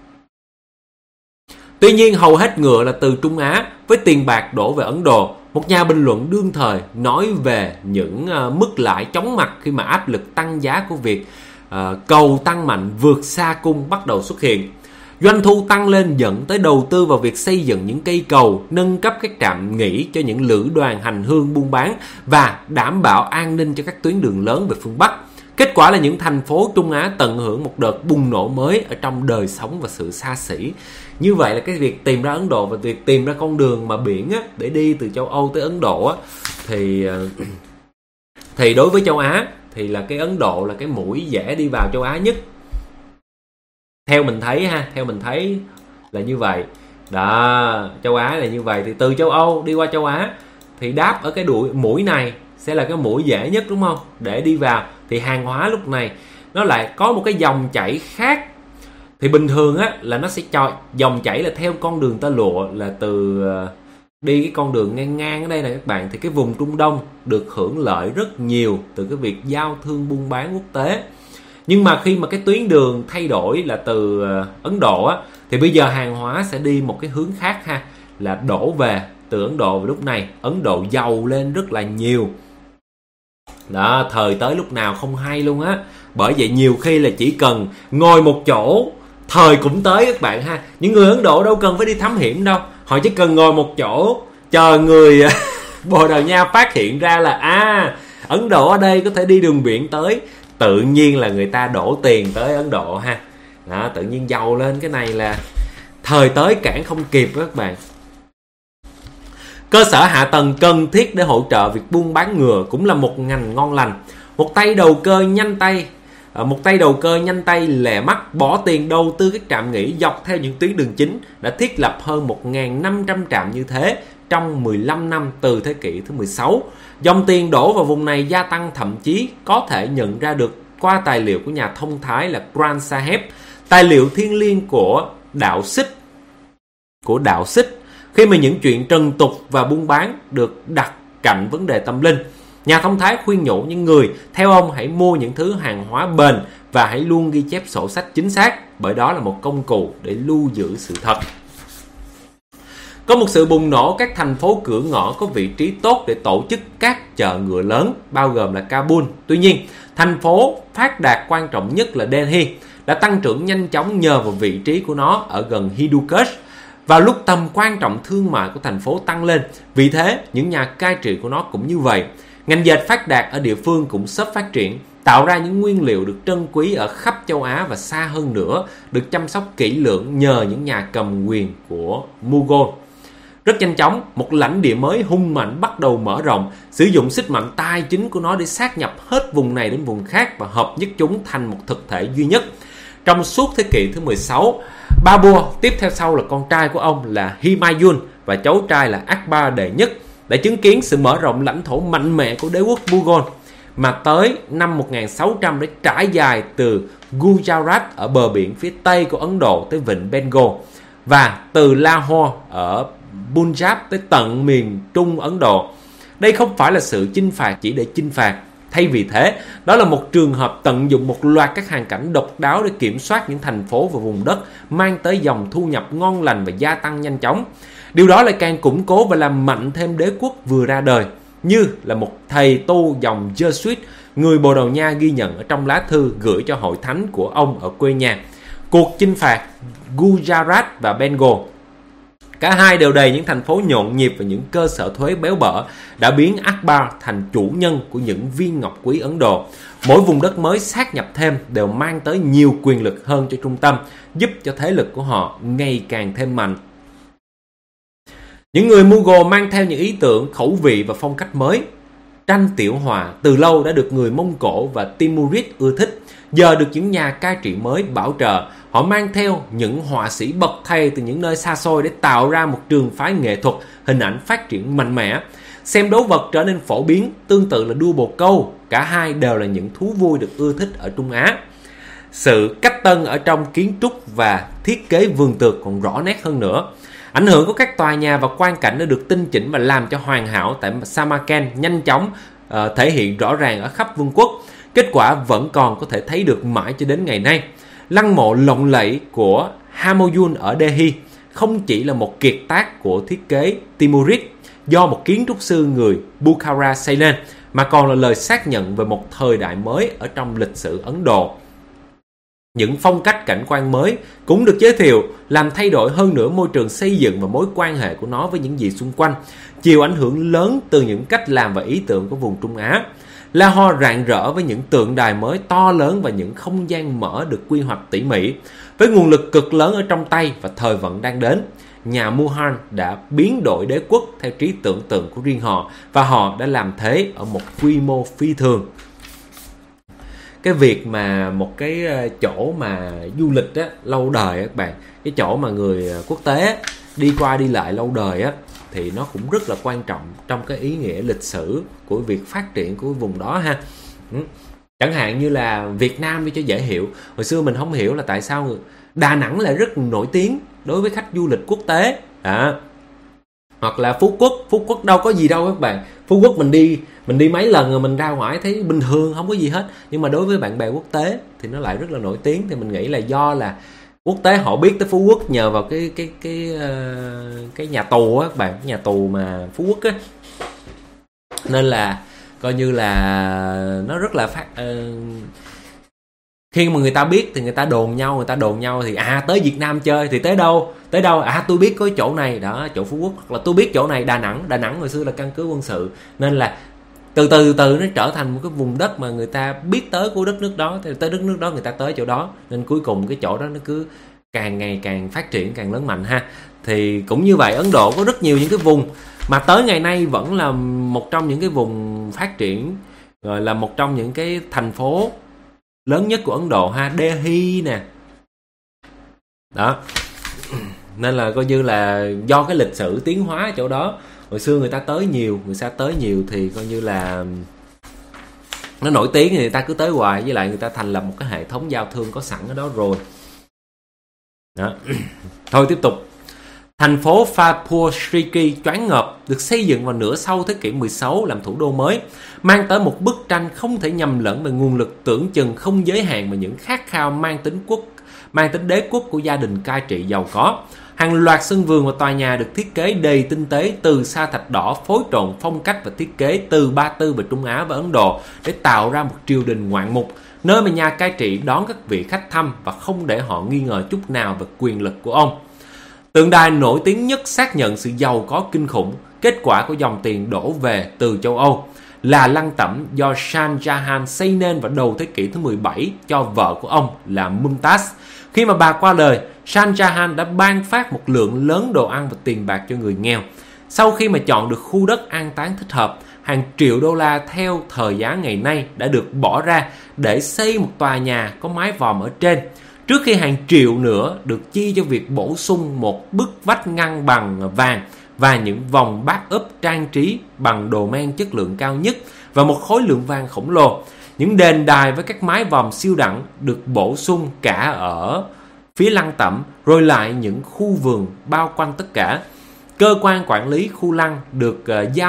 Speaker 1: Tuy nhiên, hầu hết ngựa là từ Trung Á với tiền bạc đổ về Ấn Độ. Một nhà bình luận đương thời nói về những mức lãi chóng mặt khi mà áp lực tăng giá của việc cầu tăng mạnh vượt xa cung bắt đầu xuất hiện. Doanh thu tăng lên dẫn tới đầu tư vào việc xây dựng những cây cầu, nâng cấp các trạm nghỉ cho những lữ đoàn hành hương buôn bán và đảm bảo an ninh cho các tuyến đường lớn về phương Bắc. Kết quả là những thành phố Trung Á tận hưởng một đợt bùng nổ mới ở trong đời sống và sự xa xỉ. Như vậy là cái việc tìm ra Ấn Độ và việc tìm ra con đường mà biển á, để đi từ châu Âu tới Ấn Độ á, thì đối với châu Á thì là cái Ấn Độ là cái mũi dễ đi vào châu Á nhất. Theo mình thấy là như vậy. Đó, châu Á là như vậy. Thì từ châu Âu đi qua châu Á thì đáp ở cái mũi này sẽ là cái mũi dễ nhất, đúng không? Để đi vào thì hàng hóa lúc này nó lại có một cái dòng chảy khác. Thì bình thường á là nó sẽ cho dòng chảy là theo con đường tơ lụa, là từ đi cái con đường ngang ngang ở đây này các bạn. Thì cái vùng Trung Đông được hưởng lợi rất nhiều từ cái việc giao thương buôn bán quốc tế. Nhưng mà khi mà cái tuyến đường thay đổi là từ Ấn Độ á, thì bây giờ hàng hóa sẽ đi một cái hướng khác ha, là đổ về từ Ấn Độ. Và lúc này Ấn Độ giàu lên rất là nhiều. Đó, thời tới lúc nào không hay luôn á. Bởi vậy nhiều khi là chỉ cần ngồi một chỗ, thời cũng tới các bạn ha. Những người Ấn Độ đâu cần phải đi thám hiểm đâu. Họ chỉ cần ngồi một chỗ chờ người Bồ Đào Nha phát hiện ra là Ấn Độ ở đây có thể đi đường biển tới, tự nhiên là người ta đổ tiền tới Ấn Độ ha. Đó, tự nhiên giàu lên. Cái này là thời tới cản không kịp các bạn. Cơ sở hạ tầng cần thiết để hỗ trợ việc buôn bán ngựa cũng là một ngành ngon lành. Một tay đầu cơ nhanh tay lẹ mắt bỏ tiền đầu tư các trạm nghỉ dọc theo những tuyến đường chính, đã thiết lập hơn 1.500 trạm như thế trong 15 năm từ thế kỷ thứ 16. Dòng tiền đổ vào vùng này gia tăng, thậm chí có thể nhận ra được qua tài liệu của nhà thông thái là Granth Sahib, tài liệu thiêng liêng của đạo Sikh, khi mà những chuyện trần tục và buôn bán được đặt cạnh vấn đề tâm linh. Nhà thông thái khuyên nhủ những người theo ông hãy mua những thứ hàng hóa bền và hãy luôn ghi chép sổ sách chính xác, bởi đó là một công cụ để lưu giữ sự thật. Có một sự bùng nổ các thành phố cửa ngõ có vị trí tốt để tổ chức các chợ ngựa lớn, bao gồm là Kabul. Tuy nhiên, thành phố phát đạt quan trọng nhất là Delhi đã tăng trưởng nhanh chóng nhờ vào vị trí của nó ở gần Hindu Kush. Vào lúc tầm quan trọng thương mại của thành phố tăng lên, vì thế những nhà cai trị của nó cũng như vậy. Ngành dệt phát đạt ở địa phương cũng sắp phát triển, tạo ra những nguyên liệu được trân quý ở khắp châu Á và xa hơn nữa, được chăm sóc kỹ lưỡng nhờ những nhà cầm quyền của Mughal. Rất nhanh chóng, một lãnh địa mới hung mạnh bắt đầu mở rộng, sử dụng sức mạnh tài chính của nó để sát nhập hết vùng này đến vùng khác và hợp nhất chúng thành một thực thể duy nhất. Trong suốt thế kỷ thứ 16, Babur, tiếp theo sau là con trai của ông là Humayun và cháu trai là Akbar đệ nhất, đã chứng kiến sự mở rộng lãnh thổ mạnh mẽ của đế quốc Mughal, mà tới năm 1600 đã trải dài từ Gujarat ở bờ biển phía tây của Ấn Độ tới vịnh Bengal, và từ Lahore ở Punjab tới tận miền Trung Ấn Độ. Đây không phải là sự chinh phạt chỉ để chinh phạt. Thay vì thế, đó là một trường hợp tận dụng một loạt các hoàn cảnh độc đáo để kiểm soát những thành phố và vùng đất, mang tới dòng thu nhập ngon lành và gia tăng nhanh chóng. Điều đó lại càng củng cố và làm mạnh thêm đế quốc vừa ra đời, như là một thầy tu dòng Jesuit, người Bồ Đào Nha ghi nhận ở trong lá thư gửi cho hội thánh của ông ở quê nhà. Cuộc chinh phạt Gujarat và Bengal, cả hai đều đầy những thành phố nhộn nhịp và những cơ sở thuế béo bở, đã biến Akbar thành chủ nhân của những viên ngọc quý Ấn Độ. Mỗi vùng đất mới sát nhập thêm đều mang tới nhiều quyền lực hơn cho trung tâm, giúp cho thế lực của họ ngày càng thêm mạnh. Những người Mughal mang theo những ý tưởng, khẩu vị và phong cách mới. Tranh tiểu hòa từ lâu đã được người Mông Cổ và Timurid ưa thích. Giờ được những nhà cai trị mới bảo trợ, họ mang theo những họa sĩ bậc thầy từ những nơi xa xôi để tạo ra một trường phái nghệ thuật, hình ảnh phát triển mạnh mẽ. Xem đấu vật trở nên phổ biến, tương tự là đua bồ câu. Cả hai đều là những thú vui được ưa thích ở Trung Á. Sự cách tân ở trong kiến trúc và thiết kế vườn tược còn rõ nét hơn nữa. Ảnh hưởng của các tòa nhà và quang cảnh đã được tinh chỉnh và làm cho hoàn hảo tại Samarkand nhanh chóng thể hiện rõ ràng ở khắp vương quốc. Kết quả vẫn còn có thể thấy được mãi cho đến ngày nay. Lăng mộ lộng lẫy của Humayun ở Delhi không chỉ là một kiệt tác của thiết kế Timurid do một kiến trúc sư người Bukhara xây lên, mà còn là lời xác nhận về một thời đại mới ở trong lịch sử Ấn Độ. Những phong cách cảnh quan mới cũng được giới thiệu, làm thay đổi hơn nữa môi trường xây dựng và mối quan hệ của nó với những gì xung quanh, chịu ảnh hưởng lớn từ những cách làm và ý tưởng của vùng Trung Á. Lahore rạng rỡ với những tượng đài mới to lớn và những không gian mở được quy hoạch tỉ mỉ. Với nguồn lực cực lớn ở trong tay và thời vận đang đến, nhà Mughal đã biến đổi đế quốc theo trí tưởng tượng của riêng họ, và họ đã làm thế ở một quy mô phi thường. Cái việc mà một cái chỗ mà du lịch á, lâu đời á các bạn, cái chỗ mà người quốc tế đi qua đi lại lâu đời á, thì nó cũng rất là quan trọng trong cái ý nghĩa lịch sử của việc phát triển của vùng đó ha. Chẳng hạn như là Việt Nam đi cho dễ hiểu. Hồi xưa mình không hiểu là tại sao Đà Nẵng lại rất nổi tiếng đối với khách du lịch quốc tế. Hoặc là Phú Quốc đâu có gì đâu các bạn. Phú Quốc mình đi mấy lần rồi, mình ra ngoài thấy bình thường, không có gì hết. Nhưng mà đối với bạn bè quốc tế thì nó lại rất là nổi tiếng. Thì mình nghĩ là do là quốc tế họ biết tới Phú Quốc nhờ vào cái nhà tù á các bạn, nhà tù mà Phú Quốc á, nên là coi như là nó rất là Khi mà người ta biết thì người ta đồn nhau thì tới Việt Nam chơi thì tới đâu tôi biết có chỗ này đó, chỗ Phú Quốc, hoặc là tôi biết chỗ này Đà Nẵng hồi xưa là căn cứ quân sự, nên là từ từ nó trở thành một cái vùng đất mà người ta biết tới của đất nước đó, thì tới đất nước đó người ta tới chỗ đó, nên cuối cùng cái chỗ đó nó cứ càng ngày càng phát triển, càng lớn mạnh ha. Thì cũng như vậy, Ấn Độ có rất nhiều những cái vùng mà tới ngày nay vẫn là một trong những cái vùng phát triển, rồi là một trong những cái thành phố lớn nhất của Ấn Độ ha, Delhi nè đó. Nên là coi như là do cái lịch sử tiến hóa ở chỗ đó, hồi xưa người ta tới nhiều thì coi như là nó nổi tiếng thì người ta cứ tới hoài, với lại người ta thành lập một cái hệ thống giao thương có sẵn ở đó rồi đó. Thôi tiếp tục. Thành phố Phapur Sriki choáng ngợp được xây dựng vào nửa sau thế kỷ 16 làm thủ đô mới, mang tới một bức tranh không thể nhầm lẫn về nguồn lực tưởng chừng không giới hạn và những khát khao mang tính đế quốc của gia đình cai trị giàu có. Hàng loạt sân vườn và tòa nhà được thiết kế đầy tinh tế từ sa thạch đỏ, phối trộn phong cách và thiết kế từ Ba Tư và Trung Á và Ấn Độ để tạo ra một triều đình ngoạn mục, nơi mà nhà cai trị đón các vị khách thăm và không để họ nghi ngờ chút nào về quyền lực của ông. Tượng đài nổi tiếng nhất xác nhận sự giàu có kinh khủng, kết quả của dòng tiền đổ về từ châu Âu, là lăng tẩm do Shah Jahan xây nên vào đầu thế kỷ thứ 17 cho vợ của ông là Mumtaz. Khi mà bà qua đời, Shah Jahan đã ban phát một lượng lớn đồ ăn và tiền bạc cho người nghèo. Sau khi mà chọn được khu đất an táng thích hợp, hàng triệu đô la theo thời giá ngày nay đã được bỏ ra để xây một tòa nhà có mái vòm ở trên, trước khi hàng triệu nữa được chi cho việc bổ sung một bức vách ngăn bằng vàng và những vòng bát úp trang trí bằng đồ men chất lượng cao nhất và một khối lượng vàng khổng lồ. Những đền đài với các mái vòm siêu đẳng được bổ sung cả ở phía lăng tẩm, rồi lại những khu vườn bao quanh tất cả. Cơ quan quản lý khu lăng được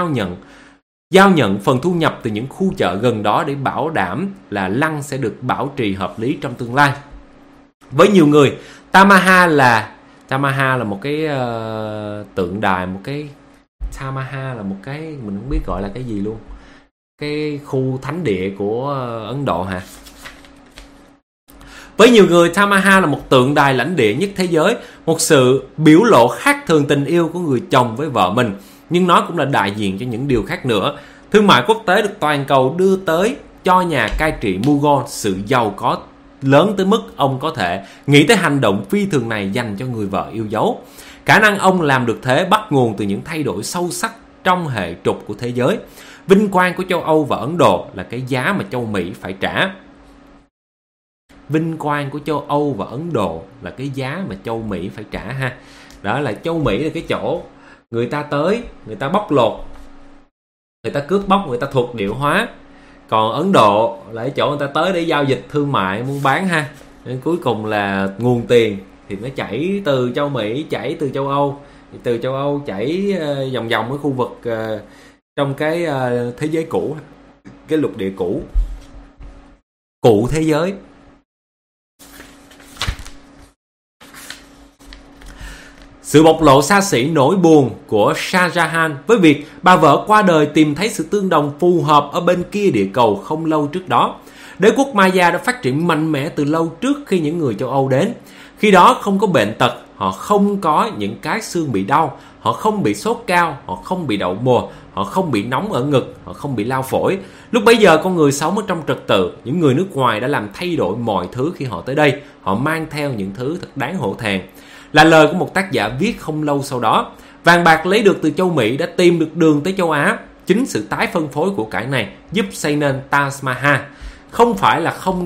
Speaker 1: giao nhận phần thu nhập từ những khu chợ gần đó để bảo đảm là lăng sẽ được bảo trì hợp lý trong tương lai. Với nhiều người, Taj Mahal là một cái tượng đài, Taj Mahal là một cái mình không biết gọi là cái gì luôn, cái khu thánh địa của Ấn Độ hả? Với nhiều người, Taj Mahal là một tượng đài lãnh địa nhất thế giới, một sự biểu lộ khác thường tình yêu của người chồng với vợ mình, nhưng nó cũng là đại diện cho những điều khác nữa. Thương mại quốc tế được toàn cầu đưa tới cho nhà cai trị Mughal sự giàu có lớn tới mức ông có thể nghĩ tới hành động phi thường này dành cho người vợ yêu dấu. Khả năng ông làm được thế bắt nguồn từ những thay đổi sâu sắc trong hệ trục của thế giới. Vinh quang của châu Âu và Ấn Độ là cái giá mà châu Mỹ phải trả. Vinh quang của châu Âu và Ấn Độ là cái giá mà châu Mỹ phải trả ha. Đó là châu Mỹ là cái chỗ người ta tới, người ta bóc lột, người ta cướp bóc, người ta thuộc địa hóa. Còn Ấn Độ là cái chỗ người ta tới để giao dịch thương mại, buôn bán ha. Nên cuối cùng là nguồn tiền thì nó chảy từ châu Mỹ, chảy từ châu Âu. Từ châu Âu chảy vòng vòng cái khu vực trong cái thế giới cũ, cái lục địa cũ thế giới. Sự bộc lộ xa xỉ nỗi buồn của Shah Jahan với việc bà vợ qua đời tìm thấy sự tương đồng phù hợp ở bên kia địa cầu không lâu trước đó. Đế quốc Maya đã phát triển mạnh mẽ từ lâu trước khi những người châu Âu đến. Khi đó không có bệnh tật, họ không có những cái xương bị đau, họ không bị sốt cao, họ không bị đậu mùa, họ không bị nóng ở ngực, họ không bị lao phổi. Lúc bấy giờ con người sống ở trong trật tự, những người nước ngoài đã làm thay đổi mọi thứ khi họ tới đây. Họ mang theo những thứ thật đáng hổ thẹn. Là lời của một tác giả viết không lâu sau đó. Vàng bạc lấy được từ châu Mỹ đã tìm được đường tới châu Á. Chính sự tái phân phối của cải này giúp xây nên Taj Mahal. Không phải là không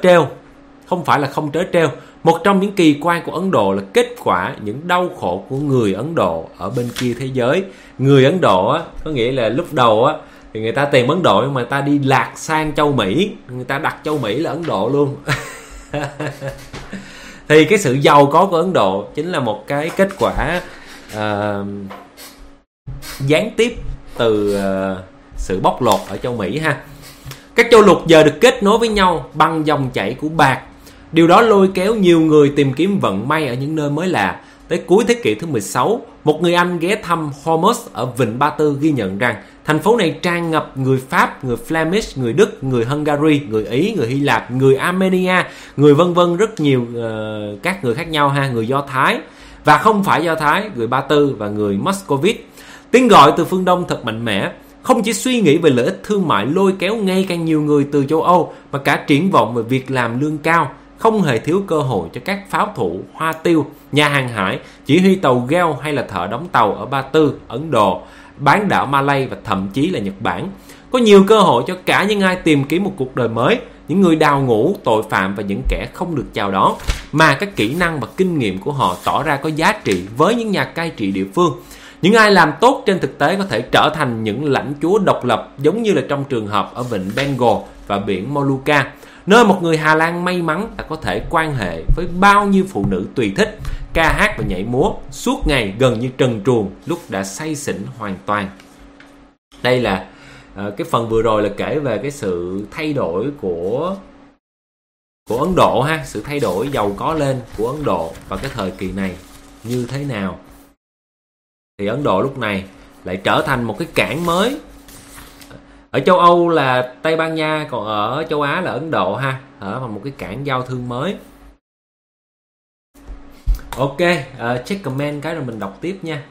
Speaker 1: trớ trêu. Một trong những kỳ quan của Ấn Độ là kết quả những đau khổ của người Ấn Độ ở bên kia thế giới. Người Ấn Độ á, có nghĩa là lúc đầu á thì người ta tìm Ấn Độ, nhưng mà người ta đi lạc sang châu Mỹ, người ta đặt châu Mỹ là Ấn Độ luôn. Thì cái sự giàu có của Ấn Độ chính là một cái kết quả gián tiếp từ sự bóc lột ở châu Mỹ ha. Các châu lục giờ được kết nối với nhau bằng dòng chảy của bạc. Điều đó lôi kéo nhiều người tìm kiếm vận may ở những nơi mới lạ. Tới cuối thế kỷ thứ 16, một người Anh ghé thăm Hormuz ở Vịnh Ba Tư ghi nhận rằng thành phố này tràn ngập người Pháp, người Flemish, người Đức, người Hungary, người Ý, người Hy Lạp, người Armenia, người vân vân, rất nhiều các người khác nhau ha, người Do Thái và không phải Do Thái, người Ba Tư và người Moscovite. Tiếng gọi từ phương Đông thật mạnh mẽ, không chỉ suy nghĩ về lợi ích thương mại lôi kéo ngày càng nhiều người từ châu Âu mà cả triển vọng về việc làm lương cao, không hề thiếu cơ hội cho các pháo thủ, hoa tiêu, nhà hàng hải, chỉ huy tàu gheo hay là thợ đóng tàu ở Ba Tư, Ấn Độ, bán đảo Malay và thậm chí là Nhật Bản. Có nhiều cơ hội cho cả những ai tìm kiếm một cuộc đời mới, những người đào ngũ, tội phạm và những kẻ không được chào đón, mà các kỹ năng và kinh nghiệm của họ tỏ ra có giá trị với những nhà cai trị địa phương. Những ai làm tốt trên thực tế có thể trở thành những lãnh chúa độc lập, giống như là trong trường hợp ở vịnh Bengal và biển Molucca, nơi một người Hà Lan may mắn đã có thể quan hệ với bao nhiêu phụ nữ tùy thích, ca hát và nhảy múa suốt ngày gần như trần truồng lúc đã say xỉn hoàn toàn. Đây là cái phần vừa rồi là kể về cái sự thay đổi của Ấn Độ ha, sự thay đổi giàu có lên của Ấn Độ vào cái thời kỳ này như thế nào. Thì Ấn Độ lúc này lại trở thành một cái cảng mới. Ở châu Âu là Tây Ban Nha, còn ở châu Á là Ấn Độ ha, ở một cái cảng giao thương mới. Ok, check comment cái rồi mình đọc tiếp nha.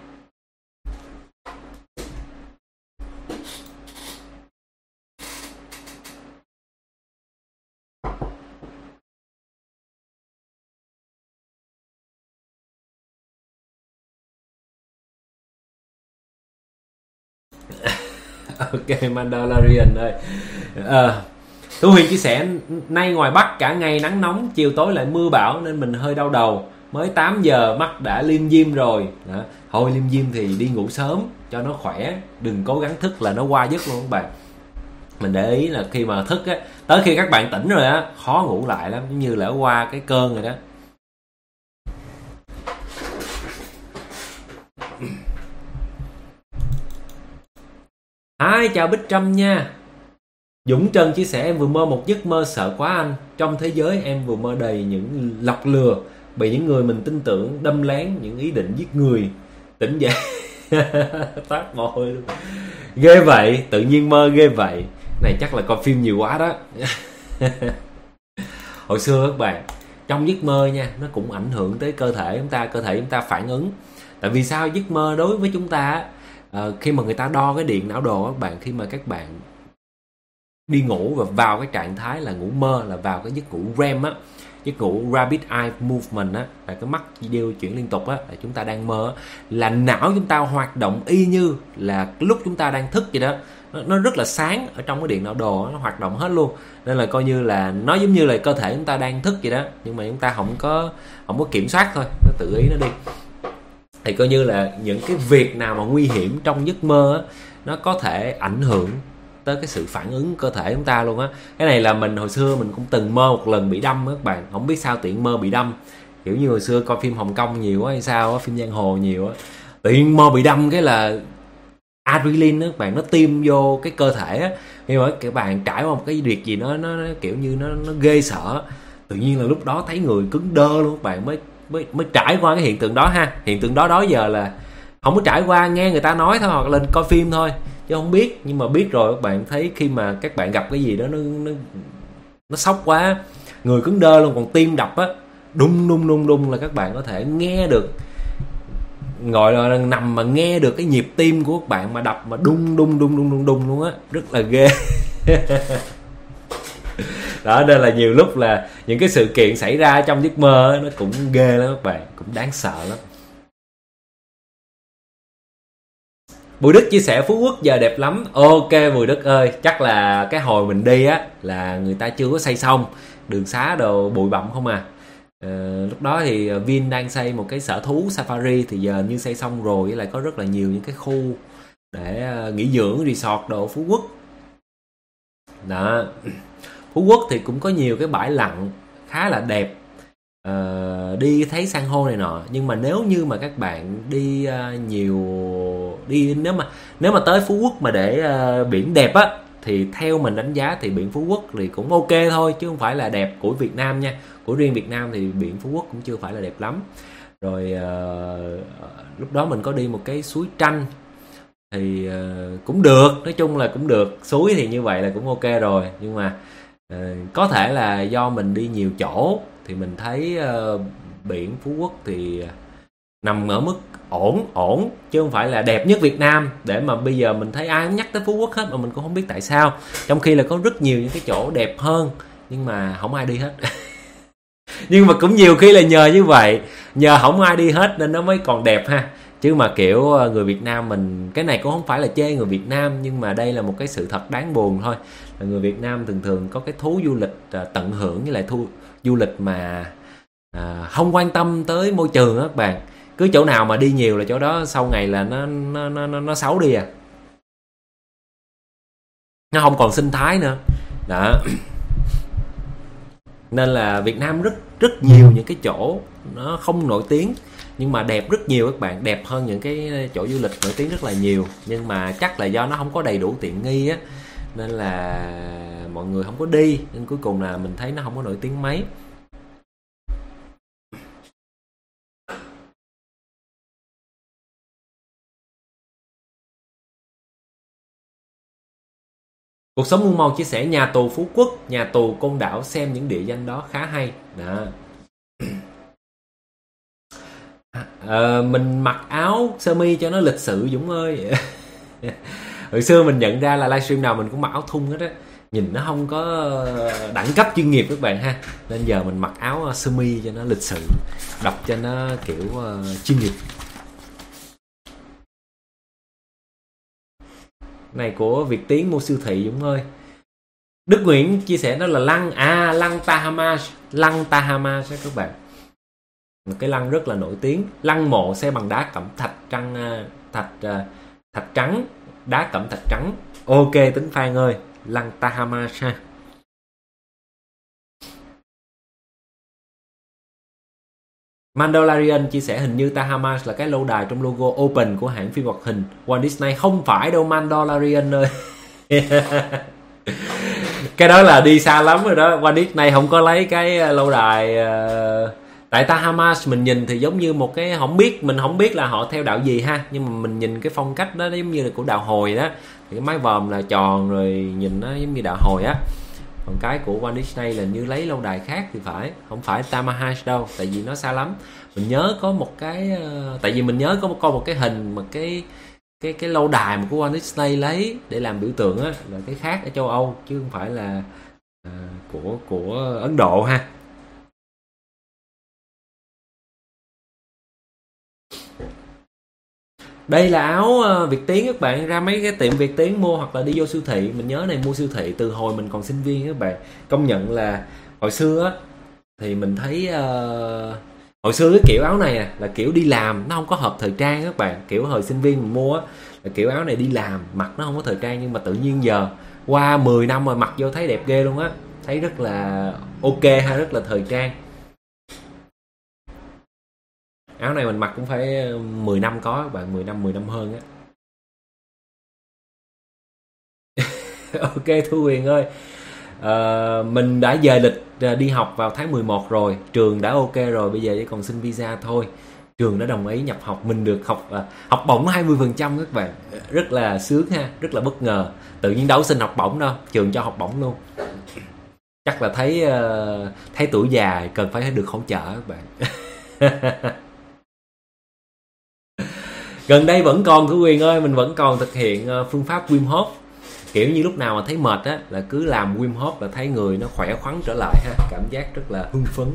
Speaker 1: Ok, Mandalorian ơi. Thu Huyền chia sẻ, nay ngoài Bắc cả ngày nắng nóng, chiều tối lại mưa bão nên mình hơi đau đầu. Mới 8 giờ mắt đã liêm diêm rồi. Đó. Thôi liêm diêm thì đi ngủ sớm cho nó khỏe, đừng cố gắng thức là nó qua giấc luôn các bạn. Mình để ý là khi mà thức á, tới khi các bạn tỉnh rồi á, khó ngủ lại lắm, giống như là qua cái cơn rồi đó. Hi, chào Bích Trâm nha. Dũng Trần chia sẻ, em vừa mơ một giấc mơ sợ quá anh. Trong thế giới em vừa mơ đầy những lọc lừa, bị những người mình tin tưởng đâm lén những ý định giết người. Tỉnh dậy toát mồ hôi luôn. Ghê vậy, tự nhiên mơ ghê vậy. Này chắc là coi phim nhiều quá đó. Hồi xưa các bạn, trong giấc mơ nha, nó cũng ảnh hưởng tới cơ thể chúng ta. Cơ thể chúng ta phản ứng. Tại vì sao? Giấc mơ đối với chúng ta khi mà người ta đo cái điện não đồ các bạn, khi mà các bạn đi ngủ và vào cái trạng thái là ngủ mơ, là vào cái giấc ngủ REM á, giấc ngủ Rapid Eye Movement á, là cái mắt điêu chuyển liên tục á, là chúng ta đang mơ á, là não chúng ta hoạt động y như là lúc chúng ta đang thức vậy đó. Nó rất là sáng ở trong cái điện não đồ á, nó hoạt động hết luôn, nên là coi như là nó giống như là cơ thể chúng ta đang thức vậy đó, nhưng mà chúng ta không có kiểm soát thôi, nó tự ý nó đi. Thì coi như là những cái việc nào mà nguy hiểm trong giấc mơ á, nó có thể ảnh hưởng tới cái sự phản ứng cơ thể chúng ta luôn á. Cái này là mình hồi xưa mình cũng từng mơ một lần bị đâm á các bạn, không biết sao tiện mơ bị đâm, kiểu như hồi xưa coi phim Hồng Kông nhiều á hay sao á, phim giang hồ nhiều á, tự nhiên mơ bị đâm cái là adrenaline á các bạn, nó tiêm vô cái cơ thể á, khi mà các bạn trải qua một cái việc gì nó kiểu như nó ghê sợ, tự nhiên là lúc đó thấy người cứng đơ luôn các bạn, mới trải qua cái hiện tượng đó ha. Hiện tượng đó giờ là không có trải qua, nghe người ta nói thôi hoặc lên coi phim thôi chứ không biết. Nhưng mà biết rồi các bạn thấy khi mà các bạn gặp cái gì đó nó sốc quá, người cứng đơ luôn, còn tim đập á đung là các bạn có thể nghe được, gọi là nằm mà nghe được cái nhịp tim của các bạn mà đập mà đung luôn á, rất là ghê. Đó, nên là nhiều lúc là những cái sự kiện xảy ra trong giấc mơ nó cũng ghê lắm các bạn, cũng đáng sợ lắm. Bùi Đức chia sẻ Phú Quốc giờ đẹp lắm. Ok Bùi Đức ơi, chắc là cái hồi mình đi á là người ta chưa có xây xong, đường xá đồ bụi bặm không à. Lúc đó thì Vin đang xây một cái sở thú safari, thì giờ như xây xong rồi, lại có rất là nhiều những cái khu để nghỉ dưỡng, resort đồ Phú Quốc đó. Phú Quốc thì cũng có nhiều cái bãi lặn khá là đẹp, đi thấy san hô này nọ. Nhưng mà nếu như mà các bạn đi nếu mà tới Phú Quốc mà để biển đẹp á thì theo mình đánh giá thì biển Phú Quốc thì cũng ok thôi, chứ không phải là đẹp của Việt Nam nha. Của riêng Việt Nam thì biển Phú Quốc cũng chưa phải là đẹp lắm. Rồi lúc đó mình có đi một cái suối Tranh thì cũng được, nói chung là cũng được. Suối thì như vậy là cũng ok rồi, nhưng mà có thể là do mình đi nhiều chỗ thì mình thấy biển Phú Quốc thì nằm ở mức ổn chứ không phải là đẹp nhất Việt Nam, để mà bây giờ mình thấy ai cũng nhắc tới Phú Quốc hết mà mình cũng không biết tại sao, trong khi là có rất nhiều những cái chỗ đẹp hơn nhưng mà không ai đi hết. Nhưng mà cũng nhiều khi là nhờ như vậy, nhờ không ai đi hết nên nó mới còn đẹp ha. Chứ mà kiểu người Việt Nam mình, cái này cũng không phải là chê người Việt Nam, nhưng mà đây là một cái sự thật đáng buồn thôi, là người Việt Nam thường có cái thú du lịch tận hưởng, với lại du lịch mà không quan tâm tới môi trường đó các bạn. Cứ chỗ nào mà đi nhiều là chỗ đó sau ngày là nó xấu đi à, nó không còn sinh thái nữa đó. Nên là Việt Nam rất nhiều những cái chỗ nó không nổi tiếng nhưng mà đẹp rất nhiều các bạn, đẹp hơn những cái chỗ du lịch nổi tiếng rất là nhiều. Nhưng mà chắc là do nó không có đầy đủ tiện nghi á, nên là mọi người không có đi, nên cuối cùng là mình thấy nó không có nổi tiếng mấy. Cuộc sống muôn màu chia sẻ nhà tù Phú Quốc, nhà tù Côn Đảo, xem những địa danh đó khá hay đó. Mình mặc áo sơ mi cho nó lịch sự Dũng ơi. Hồi xưa mình nhận ra là livestream nào mình cũng mặc áo thun hết á, nhìn nó không có đẳng cấp chuyên nghiệp các bạn ha, nên giờ mình mặc áo sơ mi cho nó lịch sự, đọc cho nó kiểu chuyên nghiệp. Này của Việt Tiến mua siêu thị Dũng ơi. Đức Nguyễn chia sẻ đó là lăng Tahamas các bạn, một cái lăng rất là nổi tiếng, lăng mộ xây bằng đá cẩm thạch trắng, đá cẩm thạch trắng. Ok Tính Phan ơi, lăng Tahamas ha. Mandalorian chia sẻ hình như Tahamas là cái lâu đài trong logo Open của hãng phim hoạt hình Walt Disney. Không phải đâu Mandalorian ơi. Cái đó là đi xa lắm rồi đó. Walt Disney không có lấy cái lâu đài. Tại Tahamas mình nhìn thì giống như một cái, mình không biết là họ theo đạo gì ha, nhưng mà mình nhìn cái phong cách đó giống như là của đạo Hồi đó, thì cái mái vòm là tròn rồi nhìn nó giống như đạo Hồi á. Còn cái của Walt Disney là như lấy lâu đài khác thì phải, không phải Tahamas đâu, tại vì nó xa lắm. Mình nhớ có một cái, tại vì mình nhớ có một cái hình mà cái lâu đài mà của Walt Disney lấy để làm biểu tượng á, là cái khác ở châu Âu chứ không phải là của Ấn Độ ha. Đây là áo Việt Tiến các bạn, ra mấy cái tiệm Việt Tiến mua hoặc là đi vô siêu thị. Mình nhớ này mua siêu thị từ hồi mình còn sinh viên các bạn. Công nhận là hồi xưa á thì mình thấy hồi xưa cái kiểu áo này là kiểu đi làm, nó không có hợp thời trang các bạn. Kiểu hồi sinh viên mình mua á là kiểu áo này đi làm, mặc nó không có thời trang, nhưng mà tự nhiên giờ qua 10 năm rồi mặc vô thấy đẹp ghê luôn á. Thấy rất là ok ha, rất là thời trang. Áo này mình mặc cũng phải 10 năm có các bạn, 10 năm hơn á. Ok Thu Huyền ơi, mình đã về lịch đi học vào tháng 11 rồi, trường đã ok rồi, bây giờ chỉ còn xin visa thôi. Trường đã đồng ý nhập học, mình được học bổng 20% các bạn, rất là sướng ha, rất là bất ngờ. Tự nhiên đâu xin học bổng đâu, trường cho học bổng luôn. Chắc là thấy tuổi già cần phải được hỗ trợ các bạn. Gần đây vẫn còn Thu Huyền ơi, mình vẫn còn thực hiện phương pháp Wim Hof. Kiểu như lúc nào mà thấy mệt á là cứ làm Wim Hof là thấy người nó khỏe khoắn trở lại ha, cảm giác rất là hưng phấn.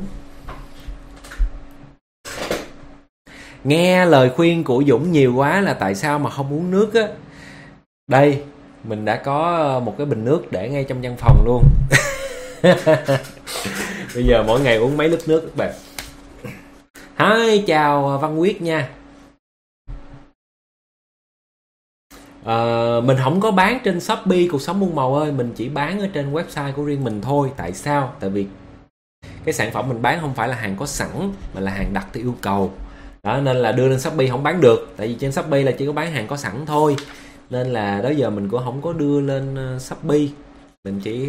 Speaker 1: Nghe lời khuyên của Dũng nhiều quá là tại sao mà không uống nước á. Đây, mình đã có một cái bình nước để ngay trong văn phòng luôn. Bây giờ mỗi ngày uống mấy lít nước các bạn. Hi, chào Văn Quyết nha. Mình không có bán trên Shopee Cuộc Sống Muôn Màu ơi, mình chỉ bán ở trên website của riêng mình thôi. Tại sao? Tại vì cái sản phẩm mình bán không phải là hàng có sẵn mà là hàng đặt theo yêu cầu đó, nên là đưa lên Shopee không bán được. Tại vì trên Shopee là chỉ có bán hàng có sẵn thôi. Nên là đó giờ mình cũng không có đưa lên Shopee. Mình chỉ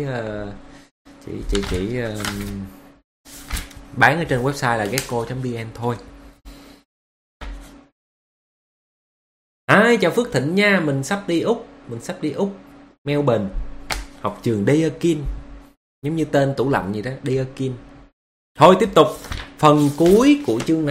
Speaker 1: bán ở trên website là gecko.vn thôi. Chào Phước Thịnh nha. Mình sắp đi Úc, Melbourne, học trường Deakin, giống như tên tủ lạnh gì đó, Deakin. Thôi tiếp tục phần cuối của chương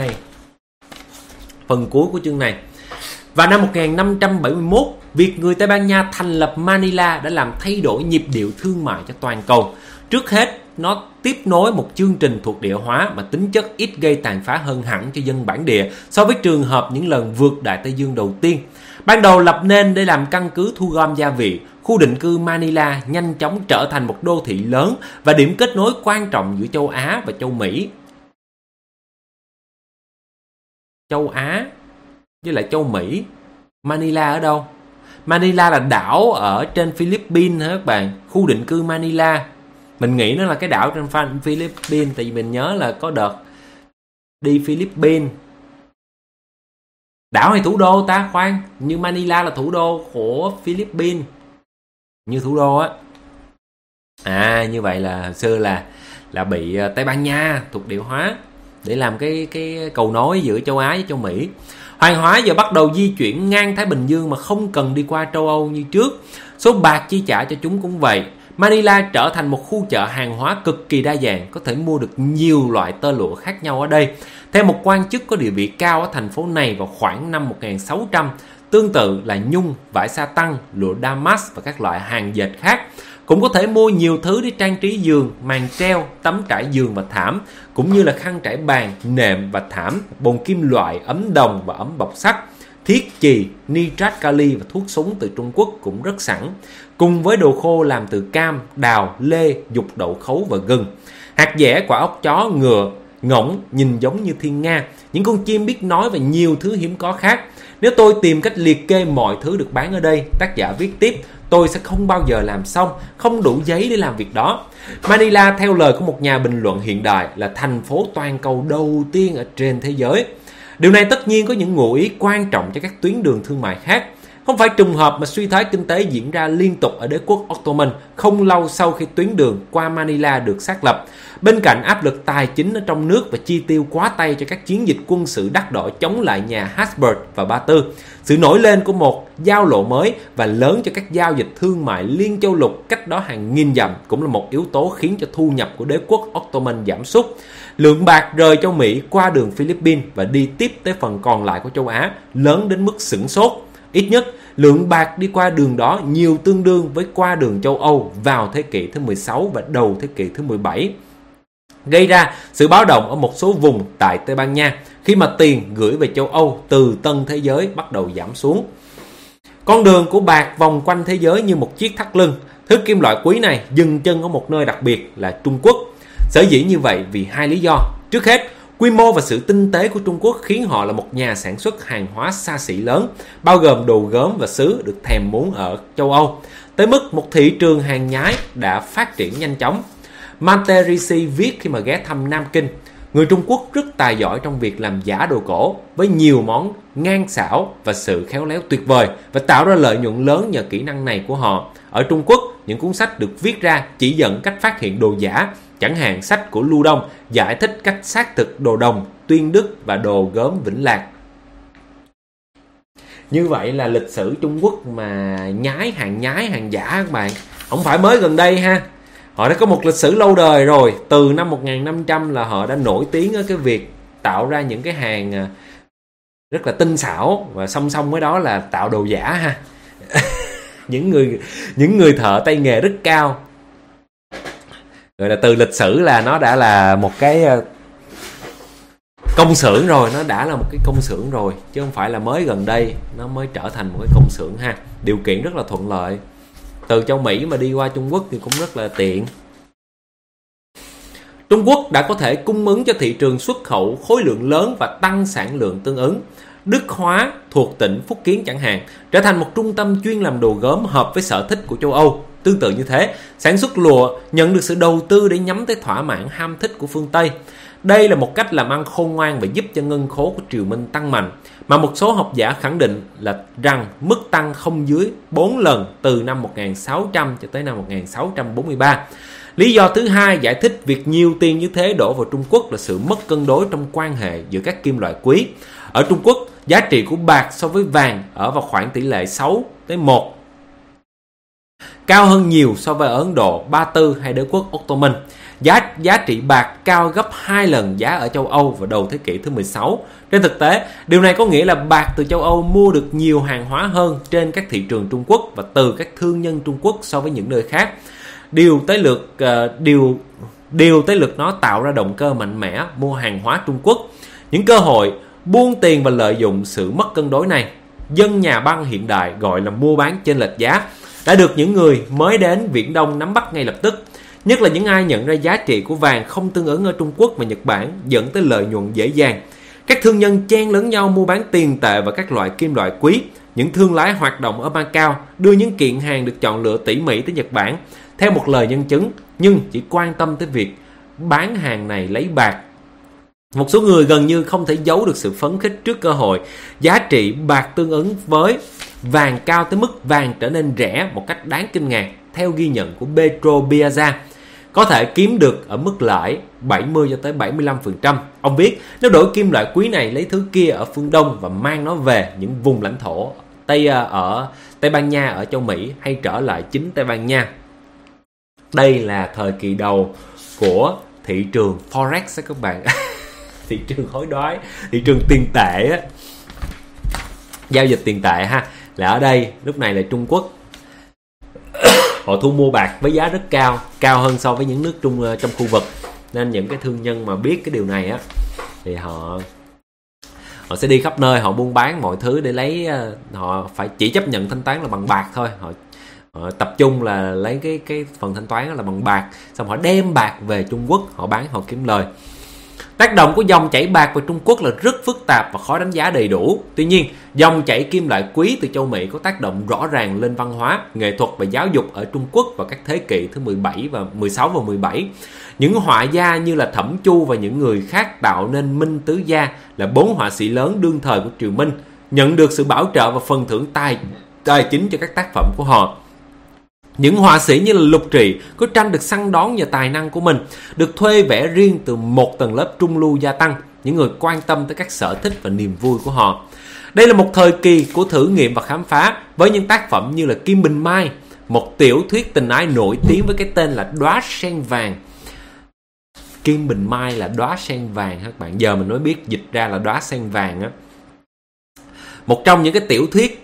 Speaker 1: này. Vào năm 1571, việc người Tây Ban Nha thành lập Manila đã làm thay đổi nhịp điệu thương mại cho toàn cầu. Trước hết, nó tiếp nối một chương trình thuộc địa hóa mà tính chất ít gây tàn phá hơn hẳn cho dân bản địa so với trường hợp những lần vượt Đại Tây Dương đầu tiên. Ban đầu lập nên để làm căn cứ thu gom gia vị, khu định cư Manila nhanh chóng trở thành một đô thị lớn và điểm kết nối quan trọng giữa châu Á và châu Mỹ. Châu Á với lại châu Mỹ. Manila ở đâu? Manila là đảo ở trên Philippines hả các bạn? Khu định cư Manila. Mình nghĩ nó là cái đảo trên Philippines, tại vì mình nhớ là có đợt đi Philippines. Đảo hay thủ đô ta? Khoan, như Manila là thủ đô của Philippines. Như thủ đô á. Như vậy là xưa là bị Tây Ban Nha thuộc địa hóa để làm cái cầu nối giữa châu Á với châu Mỹ. Hàng hóa giờ bắt đầu di chuyển ngang Thái Bình Dương mà không cần đi qua châu Âu như trước. Số bạc chi trả cho chúng cũng vậy. Manila trở thành một khu chợ hàng hóa cực kỳ đa dạng, có thể mua được nhiều loại tơ lụa khác nhau ở đây. Theo một quan chức có địa vị cao ở thành phố này vào khoảng năm 1600, tương tự là nhung, vải sa tăng, lụa damask và các loại hàng dệt khác. Cũng có thể mua nhiều thứ để trang trí giường, màn treo, tấm trải giường và thảm, cũng như là khăn trải bàn, nệm và thảm, bồn kim loại, ấm đồng và ấm bọc sắt. Thiết chì, nitrat kali và thuốc súng từ Trung Quốc cũng rất sẵn, cùng với đồ khô làm từ cam, đào, lê, dục đậu khấu và gừng. Hạt dẻ, quả ốc chó, ngựa, ngỗng nhìn giống như thiên nga, những con chim biết nói và nhiều thứ hiếm có khác. Nếu tôi tìm cách liệt kê mọi thứ được bán ở đây, tác giả viết tiếp, tôi sẽ không bao giờ làm xong, không đủ giấy để làm việc đó. Manila, theo lời của một nhà bình luận hiện đại, là thành phố toàn cầu đầu tiên ở trên thế giới. Điều này tất nhiên có những ngụ ý quan trọng cho các tuyến đường thương mại khác. Không phải trùng hợp mà suy thoái kinh tế diễn ra liên tục ở đế quốc Ottoman không lâu sau khi tuyến đường qua Manila được xác lập. Bên cạnh áp lực tài chính ở trong nước và chi tiêu quá tay cho các chiến dịch quân sự đắt đỏ chống lại nhà Habsburg và Ba Tư, sự nổi lên của một giao lộ mới và lớn cho các giao dịch thương mại liên châu lục cách đó hàng nghìn dặm cũng là một yếu tố khiến cho thu nhập của đế quốc Ottoman giảm sút. Lượng bạc rời châu Mỹ qua đường Philippines và đi tiếp tới phần còn lại của châu Á lớn đến mức sửng sốt. Ít nhất, lượng bạc đi qua đường đó nhiều tương đương với qua đường châu Âu vào thế kỷ thứ 16 và đầu thế kỷ thứ 17. Gây ra sự báo động ở một số vùng tại Tây Ban Nha khi mà tiền gửi về châu Âu từ tân thế giới bắt đầu giảm xuống. Con đường của bạc vòng quanh thế giới như một chiếc thắt lưng. Thứ kim loại quý này dừng chân ở một nơi đặc biệt là Trung Quốc. Sở dĩ như vậy vì hai lý do. Trước hết, quy mô và sự tinh tế của Trung Quốc khiến họ là một nhà sản xuất hàng hóa xa xỉ lớn, bao gồm đồ gốm và sứ được thèm muốn ở châu Âu, tới mức một thị trường hàng nhái đã phát triển nhanh chóng. Monterrey viết khi mà ghé thăm Nam Kinh, người Trung Quốc rất tài giỏi trong việc làm giả đồ cổ, với nhiều món ngang xảo và sự khéo léo tuyệt vời, và tạo ra lợi nhuận lớn nhờ kỹ năng này của họ. Ở Trung Quốc, những cuốn sách được viết ra chỉ dẫn cách phát hiện đồ giả, chẳng hạn sách của Lưu Đông giải thích cách xác thực đồ đồng, tuyên đức và đồ gốm Vĩnh Lạc. Như vậy là lịch sử Trung Quốc mà nhái hàng giả các bạn, không phải mới gần đây ha. Họ đã có một lịch sử lâu đời rồi. Từ năm 1500 là họ đã nổi tiếng ở cái việc tạo ra những cái hàng rất là tinh xảo, và song song với đó là tạo đồ giả ha. những người thợ tay nghề rất cao. Rồi là từ lịch sử là nó đã là một cái công xưởng rồi, nó đã là một cái công xưởng rồi, chứ không phải là mới gần đây nó mới trở thành một cái công xưởng ha. Điều kiện rất là thuận lợi. Từ châu Mỹ mà đi qua Trung Quốc thì cũng rất là tiện. Trung Quốc đã có thể cung ứng cho thị trường xuất khẩu khối lượng lớn và tăng sản lượng tương ứng. Đức Hóa thuộc tỉnh Phúc Kiến chẳng hạn trở thành một trung tâm chuyên làm đồ gốm hợp với sở thích của châu Âu. Tương tự như thế, sản xuất lụa nhận được sự đầu tư để nhắm tới thỏa mãn ham thích của phương Tây. Đây là một cách làm ăn khôn ngoan và giúp cho ngân khố của Triều Minh tăng mạnh, mà một số học giả khẳng định là rằng mức tăng không dưới 4 lần từ năm 1600 cho tới năm 1643. Lý do thứ hai giải thích việc nhiều tiền như thế đổ vào Trung Quốc là sự mất cân đối trong quan hệ giữa các kim loại quý. Ở Trung Quốc, giá trị của bạc so với vàng ở vào khoảng tỷ lệ 6:1, cao hơn nhiều so với ở Ấn Độ, Ba Tư hay đế quốc Ottoman. Giá trị bạc cao gấp 2 lần giá ở châu Âu vào đầu thế kỷ thứ 16. Trên thực tế, điều này có nghĩa là bạc từ châu Âu mua được nhiều hàng hóa hơn trên các thị trường Trung Quốc và từ các thương nhân Trung Quốc so với những nơi khác. Điều tới lượt nó tạo ra động cơ mạnh mẽ mua hàng hóa Trung Quốc. Những cơ hội buôn tiền và lợi dụng sự mất cân đối này, dân nhà băng hiện đại gọi là mua bán chênh lệch giá, đã được những người mới đến Viễn Đông nắm bắt ngay lập tức. Nhất là những ai nhận ra giá trị của vàng không tương ứng ở Trung Quốc và Nhật Bản, dẫn tới lợi nhuận dễ dàng. Các thương nhân chen lấn nhau mua bán tiền tệ và các loại kim loại quý. Những thương lái hoạt động ở Macau đưa những kiện hàng được chọn lựa tỉ mỉ tới Nhật Bản theo một lời nhân chứng, nhưng chỉ quan tâm tới việc bán hàng này lấy bạc. Một số người gần như không thể giấu được sự phấn khích trước cơ hội giá trị bạc tương ứng với vàng cao tới mức vàng trở nên rẻ một cách đáng kinh ngạc. Theo ghi nhận của Petro Biaza, có thể kiếm được ở mức lãi 70 cho tới 75%. Ông viết, nếu đổi kim loại quý này lấy thứ kia ở phương Đông và mang nó về những vùng lãnh thổ ở Tây Ban Nha, ở châu Mỹ hay trở lại chính Tây Ban Nha. Đây là thời kỳ đầu của thị trường Forex đó các bạn. Thị trường hối đoái, thị trường tiền tệ á, giao dịch tiền tệ ha, là ở đây lúc này là Trung Quốc. Họ thu mua bạc với giá rất cao hơn so với những nước trong khu vực, nên những cái thương nhân mà biết cái điều này á thì họ sẽ đi khắp nơi, họ buôn bán mọi thứ để lấy, họ phải chỉ chấp nhận thanh toán là bằng bạc thôi. Họ tập trung là lấy cái phần thanh toán là bằng bạc, xong họ đem bạc về Trung Quốc, họ bán, họ kiếm lời. Tác động của dòng chảy bạc vào Trung Quốc là rất phức tạp và khó đánh giá đầy đủ. Tuy nhiên, dòng chảy kim loại quý từ châu Mỹ có tác động rõ ràng lên văn hóa, nghệ thuật và giáo dục ở Trung Quốc vào các thế kỷ thứ 16 và 17. Những họa gia như là Thẩm Chu và những người khác tạo nên Minh Tứ Gia là 4 họa sĩ lớn đương thời của Triều Minh, nhận được sự bảo trợ và phần thưởng tài chính cho các tác phẩm của họ. Những họa sĩ như là Lục Trị có tranh được săn đón nhờ tài năng của mình, được thuê vẽ riêng từ một tầng lớp trung lưu gia tăng, những người quan tâm tới các sở thích và niềm vui của họ. Đây là một thời kỳ của thử nghiệm và khám phá với những tác phẩm như là Kim Bình Mai, một tiểu thuyết tình ái nổi tiếng với cái tên là Đóa sen vàng. Kim Bình Mai là đóa sen vàng các bạn, giờ mình mới biết dịch ra là đóa sen vàng á. Một trong những cái tiểu thuyết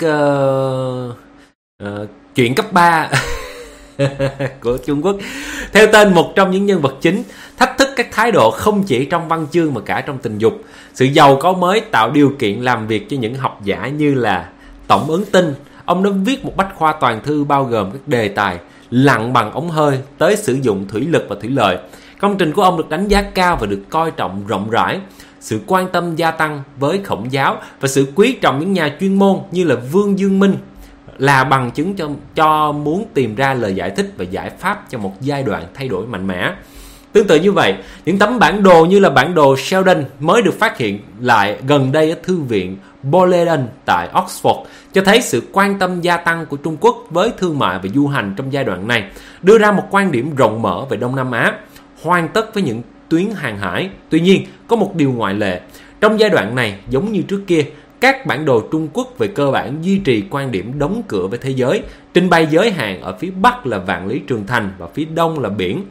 Speaker 1: chuyện cấp 3 của Trung Quốc, theo tên một trong những nhân vật chính, thách thức các thái độ không chỉ trong văn chương mà cả trong tình dục. Sự giàu có mới tạo điều kiện làm việc cho những học giả như là Tổng Ứng Tinh. Ông đã viết một bách khoa toàn thư bao gồm các đề tài lặn bằng ống hơi tới sử dụng thủy lực và thủy lợi. Công trình của ông được đánh giá cao và được coi trọng rộng rãi. Sự quan tâm gia tăng với Khổng giáo và sự quý trọng những nhà chuyên môn như là Vương Dương Minh là bằng chứng cho muốn tìm ra lời giải thích và giải pháp cho một giai đoạn thay đổi mạnh mẽ. Tương tự như vậy, những tấm bản đồ như là bản đồ Sheldon mới được phát hiện lại gần đây ở Thư viện Boleyden tại Oxford cho thấy sự quan tâm gia tăng của Trung Quốc với thương mại và du hành trong giai đoạn này, đưa ra một quan điểm rộng mở về Đông Nam Á, hoàn tất với những tuyến hàng hải. Tuy nhiên, có một điều ngoại lệ. Trong giai đoạn này, giống như trước kia, các bản đồ Trung Quốc về cơ bản duy trì quan điểm đóng cửa với thế giới, trình bày giới hạn ở phía Bắc là Vạn Lý Trường Thành và phía Đông là biển.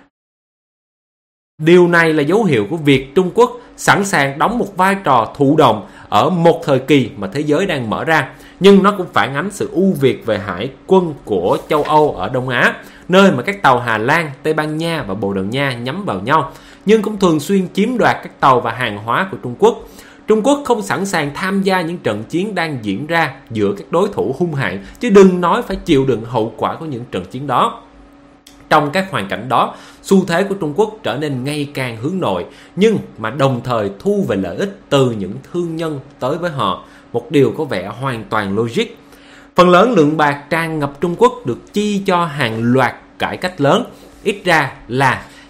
Speaker 1: Điều này là dấu hiệu của việc Trung Quốc sẵn sàng đóng một vai trò thụ động ở một thời kỳ mà thế giới đang mở ra, nhưng nó cũng phản ánh sự ưu việt về hải quân của châu Âu ở Đông Á, nơi mà các tàu Hà Lan, Tây Ban Nha và Bồ Đào Nha nhắm vào nhau, nhưng cũng thường xuyên chiếm đoạt các tàu và hàng hóa của Trung Quốc. Trung Quốc không sẵn sàng tham gia những trận chiến đang diễn ra giữa các đối thủ hung hãn, chứ đừng nói phải chịu đựng hậu quả của những trận chiến đó. Trong các hoàn cảnh đó, xu thế của Trung Quốc trở nên ngày càng hướng nội, nhưng mà đồng thời thu về lợi ích từ những thương nhân tới với họ, một điều có vẻ hoàn toàn logic. Phần lớn lượng bạc tràn ngập Trung Quốc được chi cho hàng loạt cải cách lớn, ít ra là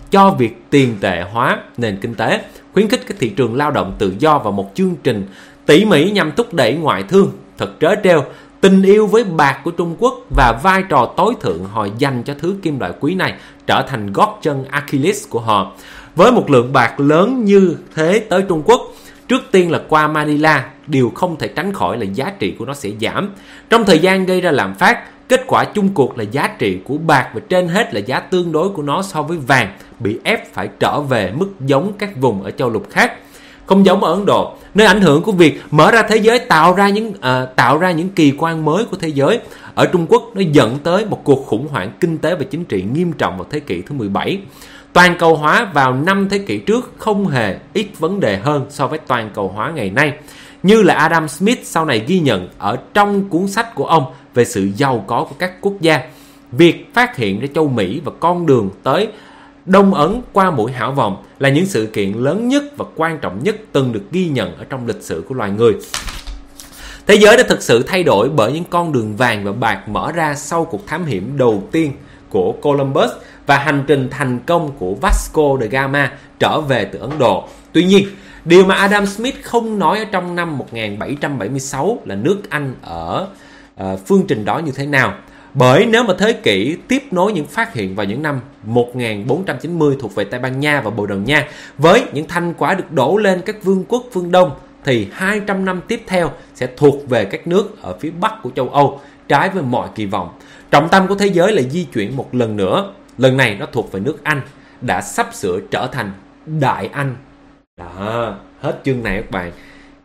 Speaker 1: cho việc tiền tệ hóa nền kinh tế, khuyến khích cái thị trường lao động tự do và một chương trình tỉ mỉ nhằm thúc đẩy ngoại thương. Thật trớ trêu, tình yêu với bạc của Trung Quốc và vai trò tối thượng họ dành cho thứ kim loại quý này trở thành gót chân Achilles của họ. Với một lượng bạc lớn như thế tới Trung Quốc, trước tiên là qua Manila, điều không thể tránh khỏi là giá trị của nó sẽ giảm. Trong thời gian gây ra lạm phát, kết quả chung cuộc là giá trị của bạc và trên hết là giá tương đối của nó so với vàng bị ép phải trở về mức giống các vùng ở châu lục khác. Không giống ở Ấn Độ, nơi ảnh hưởng của việc mở ra thế giới tạo ra những kỳ quan mới của thế giới. Ở Trung Quốc, nó dẫn tới một cuộc khủng hoảng kinh tế và chính trị nghiêm trọng vào thế kỷ thứ 17. Toàn cầu hóa vào 5 thế kỷ trước không hề ít vấn đề hơn so với toàn cầu hóa ngày nay. Như là Adam Smith sau này ghi nhận ở trong cuốn sách của ông về sự giàu có của các quốc gia, việc phát hiện ra châu Mỹ và con đường tới Đông Ấn qua mũi Hảo Vọng là những sự kiện lớn nhất và quan trọng nhất từng được ghi nhận ở trong lịch sử của loài người. Thế giới đã thực sự thay đổi bởi những con đường vàng và bạc mở ra sau cuộc thám hiểm đầu tiên của Columbus và hành trình thành công của Vasco da Gama trở về từ Ấn Độ. Tuy nhiên, điều mà Adam Smith không nói ở trong năm 1776 là nước Anh ở phương trình đó như thế nào. Bởi nếu mà thế kỷ tiếp nối những phát hiện vào những năm 1490 thuộc về Tây Ban Nha và Bồ Đào Nha với những thành quả được đổ lên các vương quốc phương Đông, thì 200 năm tiếp theo sẽ thuộc về các nước ở phía Bắc của châu Âu, trái với mọi kỳ vọng. Trọng tâm của thế giới lại di chuyển một lần nữa. Lần này nó thuộc về nước Anh, đã sắp sửa trở thành Đại Anh. Đó, hết chương này các bạn.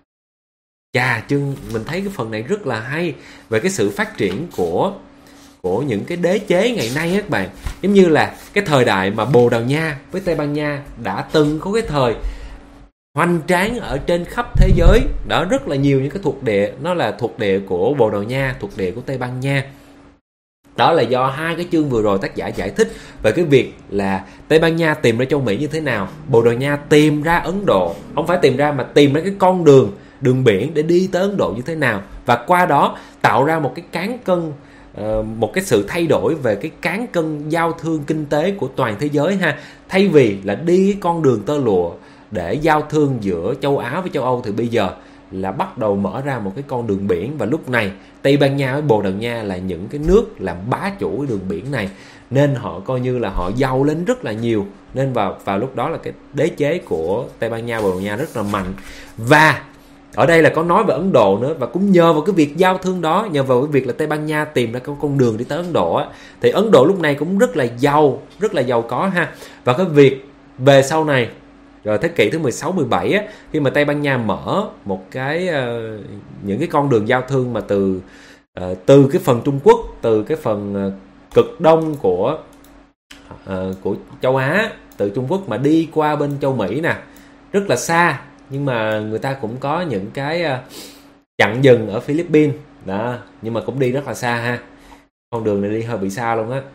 Speaker 1: Chương mình thấy cái phần này rất là hay về cái sự phát triển của những cái đế chế ngày nay các bạn. Giống như là cái thời đại mà Bồ Đào Nha với Tây Ban Nha đã từng có cái thời hoành tráng ở trên khắp thế giới. Đó, rất là nhiều những cái thuộc địa, nó là thuộc địa của Bồ Đào Nha, thuộc địa của Tây Ban Nha. Đó là do hai cái chương vừa rồi tác giả giải thích về cái việc là Tây Ban Nha tìm ra châu Mỹ như thế nào, Bồ Đào Nha tìm ra Ấn Độ, không phải tìm ra mà tìm ra cái con đường biển để đi tới Ấn Độ như thế nào, và qua đó tạo ra một cái cán cân, một cái sự thay đổi về cái cán cân giao thương kinh tế của toàn thế giới ha. Thay vì là đi cái con đường tơ lụa để giao thương giữa châu Á với châu Âu, thì bây giờ là bắt đầu mở ra một cái con đường biển, và lúc này Tây Ban Nha với Bồ Đào Nha là những cái nước làm bá chủ cái đường biển này, nên họ coi như là họ giàu lên rất là nhiều. Nên vào lúc đó là cái đế chế của Tây Ban Nha, Bồ Đào Nha rất là mạnh. Và ở đây là có nói về Ấn Độ nữa, và cũng nhờ vào cái việc giao thương đó, nhờ vào cái việc là Tây Ban Nha tìm ra cái con đường đi tới Ấn Độ á, thì Ấn Độ lúc này cũng rất là giàu có ha. Và cái việc về sau này, rồi thế kỷ thứ 16, 17 á, khi mà Tây Ban Nha mở một cái những cái con đường giao thương mà từ cái phần Trung Quốc, từ cái phần cực đông của châu Á, từ Trung Quốc mà đi qua bên châu Mỹ nè, rất là xa, nhưng mà người ta cũng có những cái chặn dừng ở Philippines đó, nhưng mà cũng đi rất là xa ha. Con đường này đi hơi bị xa luôn á.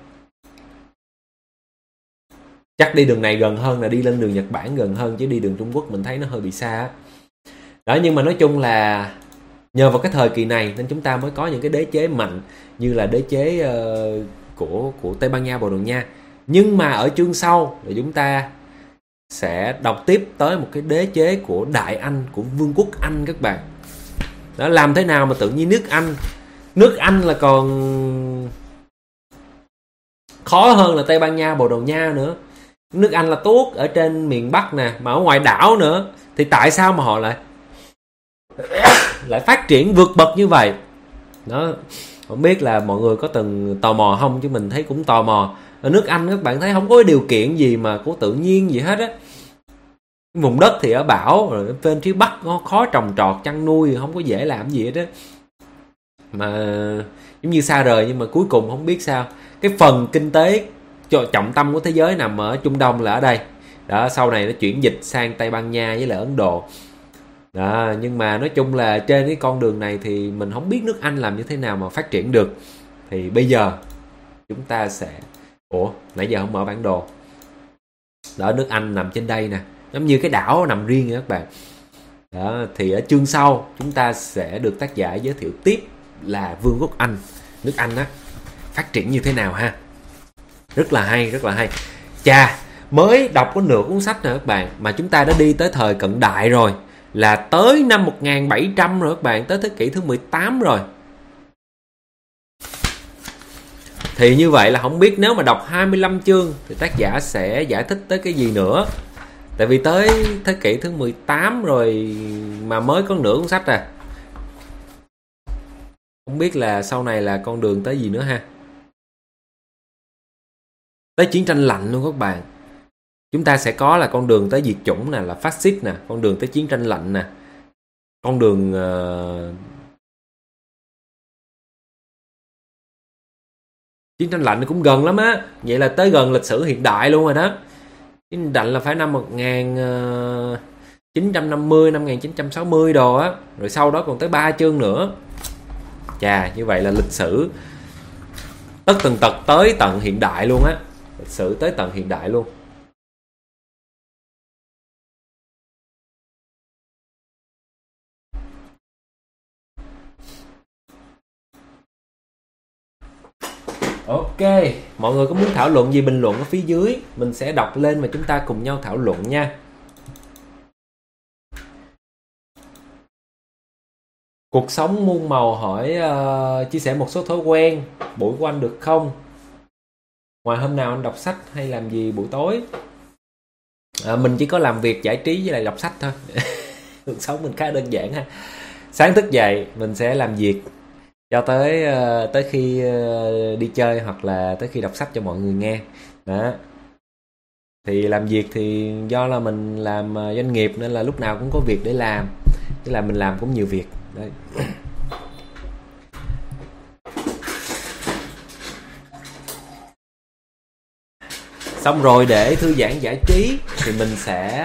Speaker 1: Chắc đi đường này gần hơn là đi lên đường Nhật Bản gần hơn, chứ đi đường Trung Quốc mình thấy nó hơi bị xa đó. Nhưng mà nói chung là nhờ vào cái thời kỳ này nên chúng ta mới có những cái đế chế mạnh như là đế chế của Tây Ban Nha, Bồ Đào Nha. Nhưng mà ở chương sau là chúng ta sẽ đọc tiếp tới một cái đế chế của Đại Anh, của Vương quốc Anh các bạn. Đó, làm thế nào mà tự nhiên nước Anh là còn khó hơn là Tây Ban Nha, Bồ Đào Nha nữa. Nước Anh là tuốt ở trên miền Bắc nè, mà ở ngoài đảo nữa, thì tại sao mà họ lại phát triển vượt bậc như vậy? Đó, không biết là mọi người có từng tò mò không, chứ mình thấy cũng tò mò. Ở nước Anh các bạn thấy không có điều kiện gì mà của tự nhiên gì hết á. Vùng đất thì ở bão, rồi bên phía Bắc nó khó trồng trọt, chăn nuôi không có dễ làm gì hết á. Mà giống như xa rời, nhưng mà cuối cùng không biết sao cái phần kinh tế trọng tâm của thế giới nằm ở Trung Đông là ở đây. Đó, sau này nó chuyển dịch sang Tây Ban Nha với lại Ấn Độ. Đó, nhưng mà nói chung là trên cái con đường này thì mình không biết nước Anh làm như thế nào mà phát triển được. Thì bây giờ chúng ta sẽ... nãy giờ không mở bản đồ. Đó, nước Anh nằm trên đây nè, giống như cái đảo nằm riêng các bạn. Đó, thì ở chương sau chúng ta sẽ được tác giả giới thiệu tiếp là Vương quốc Anh, nước Anh á, phát triển như thế nào ha. Rất là hay, rất là hay. Mới đọc có nửa cuốn sách rồi các bạn, mà chúng ta đã đi tới thời cận đại rồi, là tới năm 1700 rồi các bạn, tới thế kỷ thứ 18 rồi. Thì như vậy là không biết nếu mà đọc 25 chương thì tác giả sẽ giải thích tới cái gì nữa. Tại vì tới thế kỷ thứ 18 rồi mà mới có nửa cuốn sách à. Không biết là sau này là con đường tới gì nữa ha. Tới chiến tranh lạnh luôn các bạn. Chúng ta sẽ có là con đường tới diệt chủng nè, là phát xít nè, con đường tới chiến tranh lạnh nè, con đường chiến tranh lạnh cũng gần lắm á. Vậy là tới gần lịch sử hiện đại luôn rồi đó. Chiến tranh lạnh là phải năm 1950, năm 1960 đồ á. Rồi sau đó còn tới 3 chương nữa. Chà, như vậy là lịch sử tất tần tật tới tận hiện đại luôn á. Lịch sử tới tận hiện đại luôn. Ok, mọi người có muốn thảo luận gì bình luận ở phía dưới, mình sẽ đọc lên và chúng ta cùng nhau thảo luận nha. Cuộc sống muôn màu hỏi chia sẻ một số thói quen buổi của anh được không? Ngoài hôm nào anh đọc sách hay làm gì buổi tối? Mình chỉ có làm việc giải trí với lại đọc sách thôi. Cuộc sống mình khá đơn giản ha. Sáng thức dậy mình sẽ làm việc cho tới khi đi chơi hoặc là tới khi đọc sách cho mọi người nghe. Đó. Thì làm việc thì do là mình làm doanh nghiệp nên là lúc nào cũng có việc để làm. Tức là mình làm cũng nhiều việc. Đấy. Xong rồi để thư giãn giải trí thì mình sẽ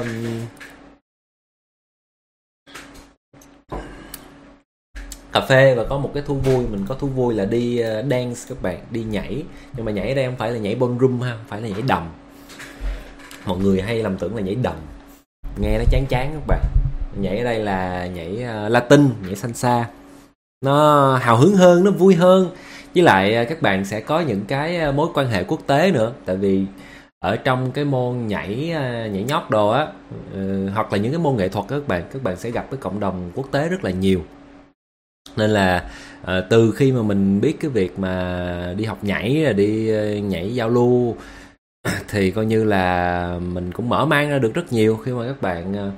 Speaker 1: cà phê và có một cái thú vui. Mình có thú vui là đi dance các bạn, đi nhảy. Nhưng mà nhảy ở đây không phải là nhảy ballroom ha, không phải là nhảy đầm. Mọi người hay lầm tưởng là nhảy đầm, nghe nó chán chán các bạn. Nhảy ở đây là nhảy Latin, nhảy salsa. Nó hào hứng hơn, nó vui hơn. Với lại các bạn sẽ có những cái mối quan hệ quốc tế nữa. Tại vì ở trong cái môn nhảy nhót đồ á, hoặc là những cái môn nghệ thuật các bạn sẽ gặp cái cộng đồng quốc tế rất là nhiều. Nên là từ khi mà mình biết cái việc mà đi học nhảy, rồi đi nhảy giao lưu thì coi như là mình cũng mở mang ra được rất nhiều khi mà các bạn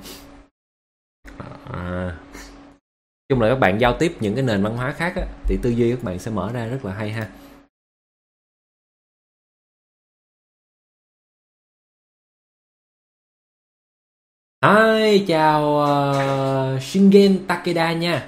Speaker 1: chung là các bạn giao tiếp những cái nền văn hóa khác á, thì tư duy các bạn sẽ mở ra rất là hay ha. Hi, chào Shingen Takeda nha.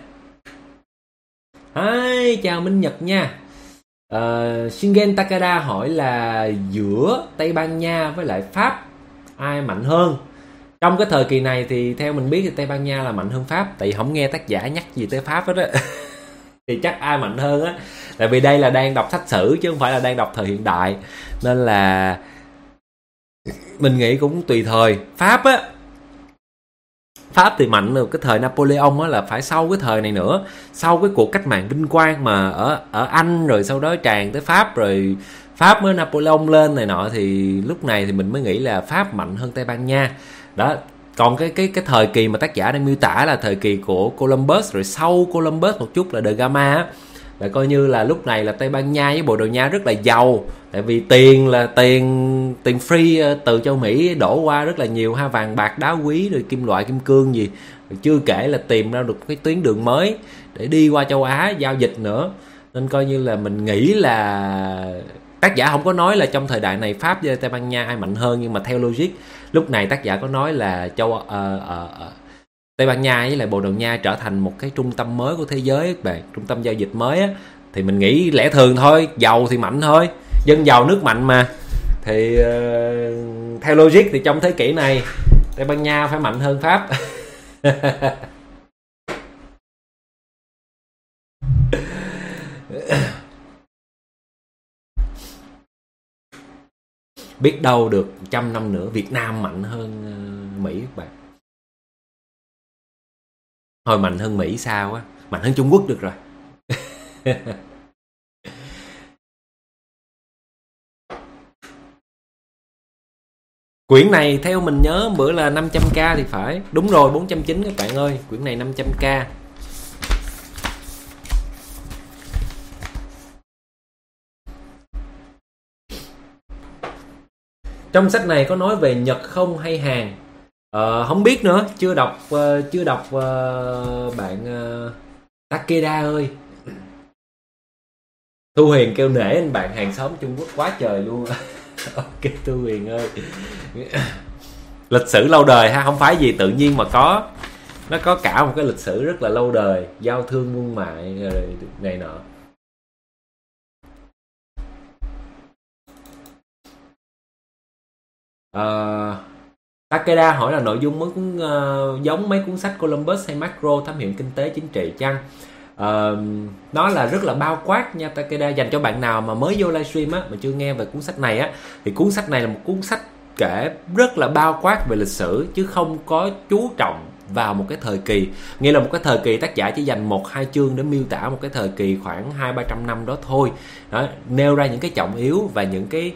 Speaker 1: Hi, chào Minh Nhật nha. Shingen Takeda hỏi là giữa Tây Ban Nha với lại Pháp ai mạnh hơn? Trong cái thời kỳ này thì theo mình biết thì Tây Ban Nha là mạnh hơn Pháp. Tại vì không nghe tác giả nhắc gì tới Pháp hết á. Thì chắc ai mạnh hơn á. Tại vì đây là đang đọc sách sử chứ không phải là đang đọc thời hiện đại. Nên là mình nghĩ cũng tùy thời. Pháp thì mạnh được cái thời Napoleon á, là phải sau cái thời này nữa, sau cái cuộc cách mạng vinh quang mà ở Anh, rồi sau đó tràn tới Pháp, rồi Pháp mới Napoleon lên này nọ, thì lúc này thì mình mới nghĩ là Pháp mạnh hơn Tây Ban Nha. Đó. Còn cái thời kỳ mà tác giả đang miêu tả là thời kỳ của Columbus, rồi sau Columbus một chút là De Gama á, là coi như là lúc này là Tây Ban Nha với Bồ Đào Nha rất là giàu. Tại vì tiền là tiền free từ châu Mỹ đổ qua rất là nhiều ha, vàng bạc đá quý rồi kim loại kim cương gì. Rồi chưa kể là tìm ra được cái tuyến đường mới để đi qua châu Á giao dịch nữa. Nên coi như là mình nghĩ là tác giả không có nói là trong thời đại này Pháp với Tây Ban Nha ai mạnh hơn, nhưng mà theo logic lúc này tác giả có nói là Tây Ban Nha với lại Bồ Đào Nha trở thành một cái trung tâm mới của thế giới các bạn, trung tâm giao dịch mới á, thì mình nghĩ lẽ thường thôi, giàu thì mạnh thôi, dân giàu nước mạnh mà. Thì theo logic thì trong thế kỷ này Tây Ban Nha phải mạnh hơn Pháp. Biết đâu được 100 năm nữa Việt Nam mạnh hơn Mỹ các bạn. Thôi mạnh hơn Mỹ sao á, mạnh hơn Trung Quốc được rồi. Quyển này theo mình nhớ bữa là 500k thì phải. Đúng rồi, 490 các bạn ơi. Quyển này 500k. Trong sách này có nói về Nhật không hay Hàn? Không biết nữa, chưa đọc bạn Takeda ơi. Thu Huyền kêu nể anh bạn hàng xóm Trung Quốc quá trời luôn. Ok Thu Huyền ơi. Lịch sử lâu đời ha, không phải gì tự nhiên mà có. Nó có cả một cái lịch sử rất là lâu đời, giao thương buôn mại rồi này nọ. Takeda hỏi là nội dung mới cũng giống mấy cuốn sách Columbus hay Macro thám hiểm kinh tế chính trị chăng? Nó là rất là bao quát nha Takeda. Dành cho bạn nào mà mới vô livestream á mà chưa nghe về cuốn sách này á, thì cuốn sách này là một cuốn sách kể rất là bao quát về lịch sử, chứ không có chú trọng vào một cái thời kỳ. Nghĩa là một cái thời kỳ tác giả chỉ dành 1-2 chương để miêu tả một cái thời kỳ khoảng 200-300 năm đó thôi đó, nêu ra những cái trọng yếu và những cái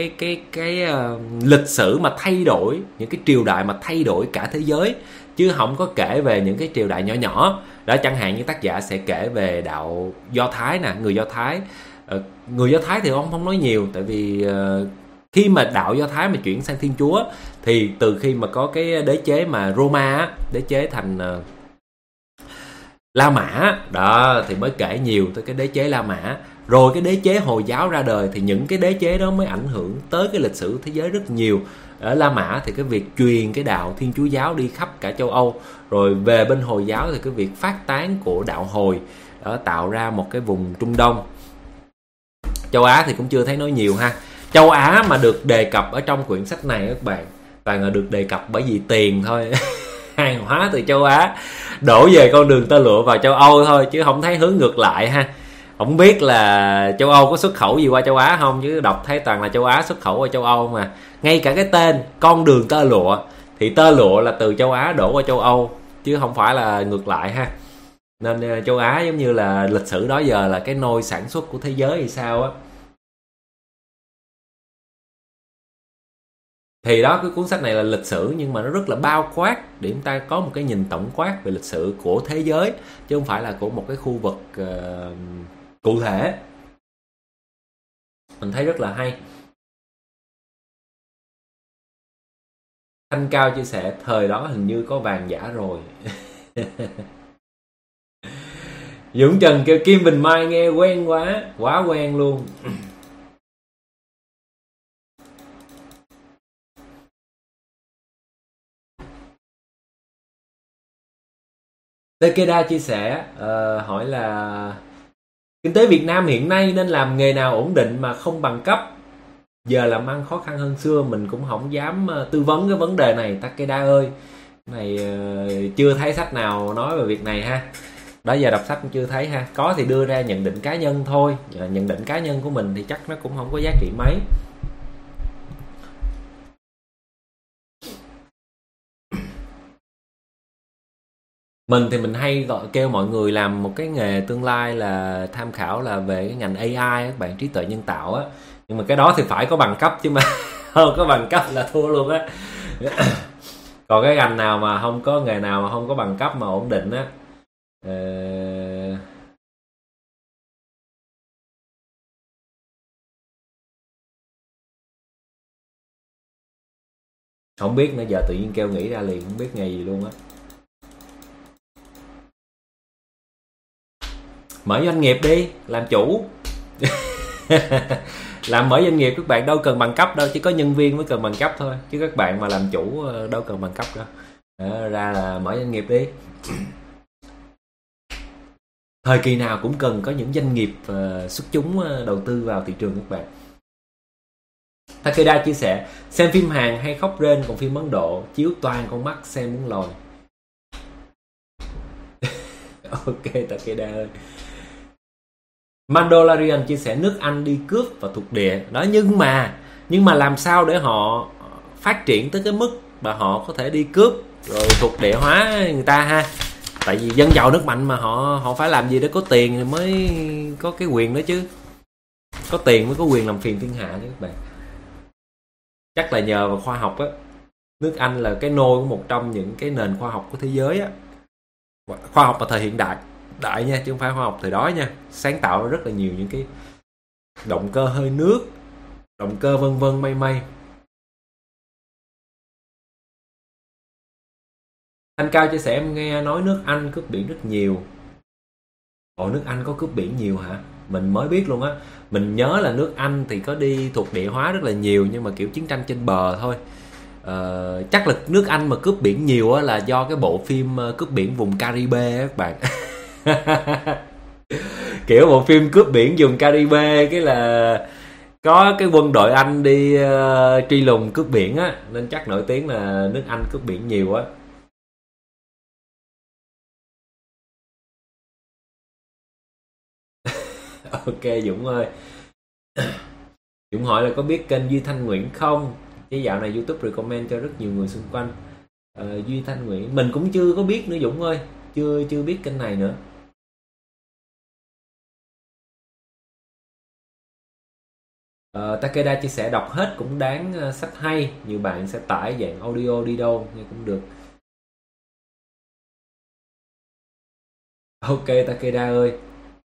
Speaker 1: lịch sử mà thay đổi, những cái triều đại mà thay đổi cả thế giới, chứ không có kể về những cái triều đại nhỏ nhỏ đó. Chẳng hạn như tác giả sẽ kể về đạo Do Thái nè, người Do Thái. Người Do Thái thì ông không nói nhiều, tại vì khi mà đạo Do Thái mà chuyển sang Thiên Chúa thì từ khi mà có cái đế chế mà Roma, đế chế thành La Mã đó, thì mới kể nhiều tới cái đế chế La Mã. Rồi cái đế chế Hồi giáo ra đời thì những cái đế chế đó mới ảnh hưởng tới cái lịch sử thế giới rất nhiều. Ở La Mã thì cái việc truyền cái đạo Thiên Chúa giáo đi khắp cả châu Âu. Rồi về bên Hồi giáo thì cái việc phát tán của đạo Hồi đó, tạo ra một cái vùng Trung Đông. Châu Á thì cũng chưa thấy nói nhiều ha. Châu Á mà được đề cập ở trong quyển sách này các bạn, toàn là được đề cập bởi vì tiền thôi. Hàng hóa từ châu Á đổ về con đường tơ lụa vào châu Âu thôi, chứ không thấy hướng ngược lại ha. Không biết là châu Âu có xuất khẩu gì qua châu Á không, chứ đọc thấy toàn là châu Á xuất khẩu qua châu Âu mà. Ngay cả cái tên con đường tơ lụa thì tơ lụa là từ châu Á đổ qua châu Âu, chứ không phải là ngược lại ha. Nên châu Á giống như là lịch sử đó giờ là cái nôi sản xuất của thế giới thì sao á. Thì đó, cái cuốn sách này là lịch sử nhưng mà nó rất là bao quát để chúng ta có một cái nhìn tổng quát về lịch sử của thế giới, chứ không phải là của một cái khu vực cụ thể. Mình thấy rất là hay. Thanh Cao chia sẻ thời đó hình như có vàng giả rồi. Dũng Trần kêu Kim Bình Mai nghe quen quá quen luôn. Takeda chia sẻ hỏi là kinh tế Việt Nam hiện nay nên làm nghề nào ổn định mà không bằng cấp? Giờ làm ăn khó khăn hơn xưa, mình cũng không dám tư vấn cái vấn đề này Takeda ơi. Này chưa thấy sách nào nói về việc này ha. Đó giờ đọc sách cũng chưa thấy ha. Có thì đưa ra nhận định cá nhân thôi. Nhận định cá nhân của mình thì chắc nó cũng không có giá trị mấy. Mình thì mình hay kêu mọi người làm một cái nghề tương lai là tham khảo là về cái ngành AI các bạn, trí tuệ nhân tạo á. Nhưng mà cái đó thì phải có bằng cấp, chứ mà không có bằng cấp là thua luôn á. Còn cái ngành nào mà không có, nghề nào mà không có bằng cấp mà ổn định á, không biết nữa. Giờ tự nhiên kêu nghĩ ra liền không biết nghề gì luôn á. Mở doanh nghiệp đi, làm chủ. Mở doanh nghiệp các bạn đâu cần bằng cấp đâu, chỉ có nhân viên mới cần bằng cấp thôi, chứ các bạn mà làm chủ đâu cần bằng cấp đâu. Ra là mở doanh nghiệp đi. Thời kỳ nào cũng cần có những doanh nghiệp xuất chúng đầu tư vào thị trường các bạn. Takeda chia sẻ xem phim Hàn hay khóc rên, còn phim Ấn Độ chiếu toàn con mắt xem muốn lòi. Ok Takeda ơi. Mandalorian chia sẻ nước Anh đi cướp và thuộc địa đó, nhưng mà làm sao để họ phát triển tới cái mức mà họ có thể đi cướp rồi thuộc địa hóa người ta ha. Tại vì dân giàu nước mạnh mà họ phải làm gì để có tiền thì mới có cái quyền đó chứ. Có tiền mới có quyền làm phiền thiên hạ chứ các bạn. Chắc là nhờ vào khoa học á. Nước Anh là cái nôi của một trong những cái nền khoa học của thế giới á. Khoa học mà thời hiện đại nha, chứ không phải khoa học thời đó nha. Sáng tạo ra rất là nhiều những cái động cơ hơi nước, động cơ vân vân mây mây. Thanh Cao chia sẻ em nghe nói nước Anh cướp biển rất nhiều. Ồ, nước Anh có cướp biển nhiều hả? Mình mới biết luôn á. Mình nhớ là nước Anh thì có đi thuộc địa hóa rất là nhiều, nhưng mà kiểu chiến tranh trên bờ thôi. Chắc là nước Anh mà cướp biển nhiều á là do cái bộ phim cướp biển vùng Caribe á các bạn. Kiểu bộ phim cướp biển vùng Caribe, cái là có cái quân đội Anh đi truy lùng cướp biển á, nên chắc nổi tiếng là nước Anh cướp biển nhiều á. Ok Dũng ơi. Dũng hỏi là có biết kênh Duy Thanh Nguyễn không? Cái dạo này YouTube recommend cho rất nhiều người xung quanh. Duy Thanh Nguyễn mình cũng chưa có biết nữa Dũng ơi, chưa biết kênh này nữa. Takeda chia sẻ đọc hết cũng đáng, sách hay, nhiều bạn sẽ tải dạng audio đi đâu nghe cũng được. Ok Takeda ơi.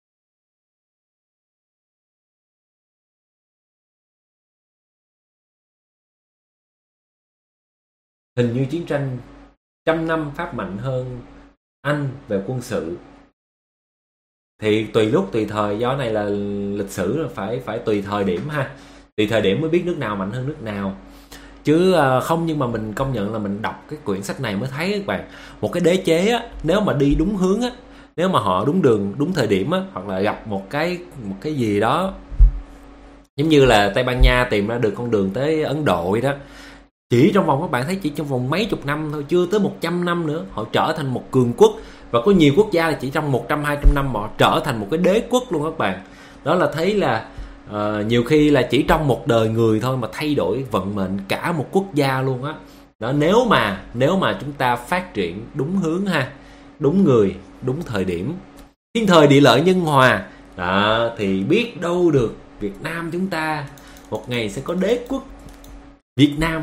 Speaker 1: Hình như chiến tranh trăm năm Pháp mạnh hơn Anh về quân sự. Thì tùy lúc tùy thời, do này là lịch sử là phải tùy thời điểm ha. Tùy thời điểm mới biết nước nào mạnh hơn nước nào. Chứ không, nhưng mà mình công nhận là mình đọc cái quyển sách này mới thấy các bạn, một cái đế chế á, nếu mà đi đúng hướng á, nếu mà họ đúng đường, đúng thời điểm á, hoặc là gặp một cái gì đó, giống như là Tây Ban Nha tìm ra được con đường tới Ấn Độ vậy đó, chỉ trong vòng, các bạn thấy chỉ trong vòng mấy chục năm thôi, chưa tới 100 năm nữa, họ trở thành một cường quốc. Và có nhiều quốc gia là chỉ trong 100-200 năm họ trở thành một cái đế quốc luôn các bạn. Đó là thấy là nhiều khi là chỉ trong một đời người thôi mà thay đổi vận mệnh cả một quốc gia luôn á. Đó, nếu mà chúng ta phát triển đúng hướng ha, đúng người, đúng thời điểm, thiên thời địa lợi nhân hòa đó, thì biết đâu được Việt Nam chúng ta một ngày sẽ có đế quốc Việt Nam.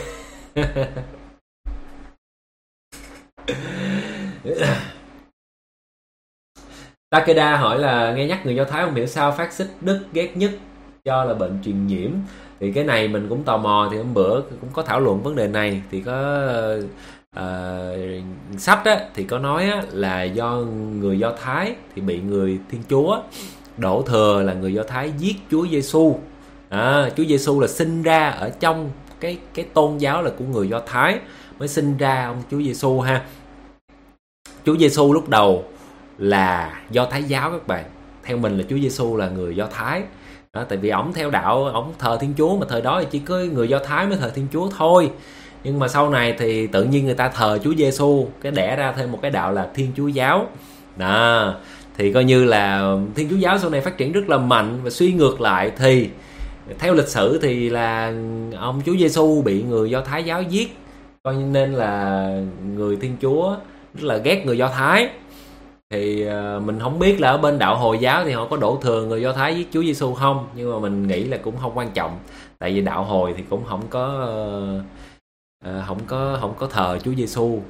Speaker 1: Takeda hỏi là nghe nhắc người Do Thái không hiểu sao phát xít Đức ghét nhất cho là bệnh truyền nhiễm. Thì cái này mình cũng tò mò, thì hôm bữa cũng có thảo luận vấn đề này. Thì có sách á, thì có nói á, là do người Do Thái thì bị người Thiên Chúa đổ thừa là người Do Thái giết Chúa Giêsu. Chúa Giêsu là sinh ra ở trong cái tôn giáo là của người Do Thái, mới sinh ra ông Chúa Giêsu ha. Chúa Giêsu lúc đầu là Do Thái giáo các bạn. Theo mình là Chúa Giêsu là người Do Thái đó, tại vì ổng theo đạo, ổng thờ Thiên Chúa, mà thời đó thì chỉ có người Do Thái mới thờ Thiên Chúa thôi. Nhưng mà sau này thì tự nhiên người ta thờ Chúa Giêsu, cái đẻ ra thêm một cái đạo là Thiên Chúa giáo đó. Thì coi như là Thiên Chúa giáo sau này phát triển rất là mạnh. Và suy ngược lại thì theo lịch sử thì là ông Chúa Giêsu bị người Do Thái giáo giết, coi nên là người Thiên Chúa rất là ghét người Do Thái. Thì mình không biết là ở bên đạo Hồi giáo thì họ có đổ thừa người Do Thái giết Chúa Giêsu không, nhưng mà mình nghĩ là cũng không quan trọng, tại vì đạo Hồi thì cũng không có thờ Chúa Giêsu.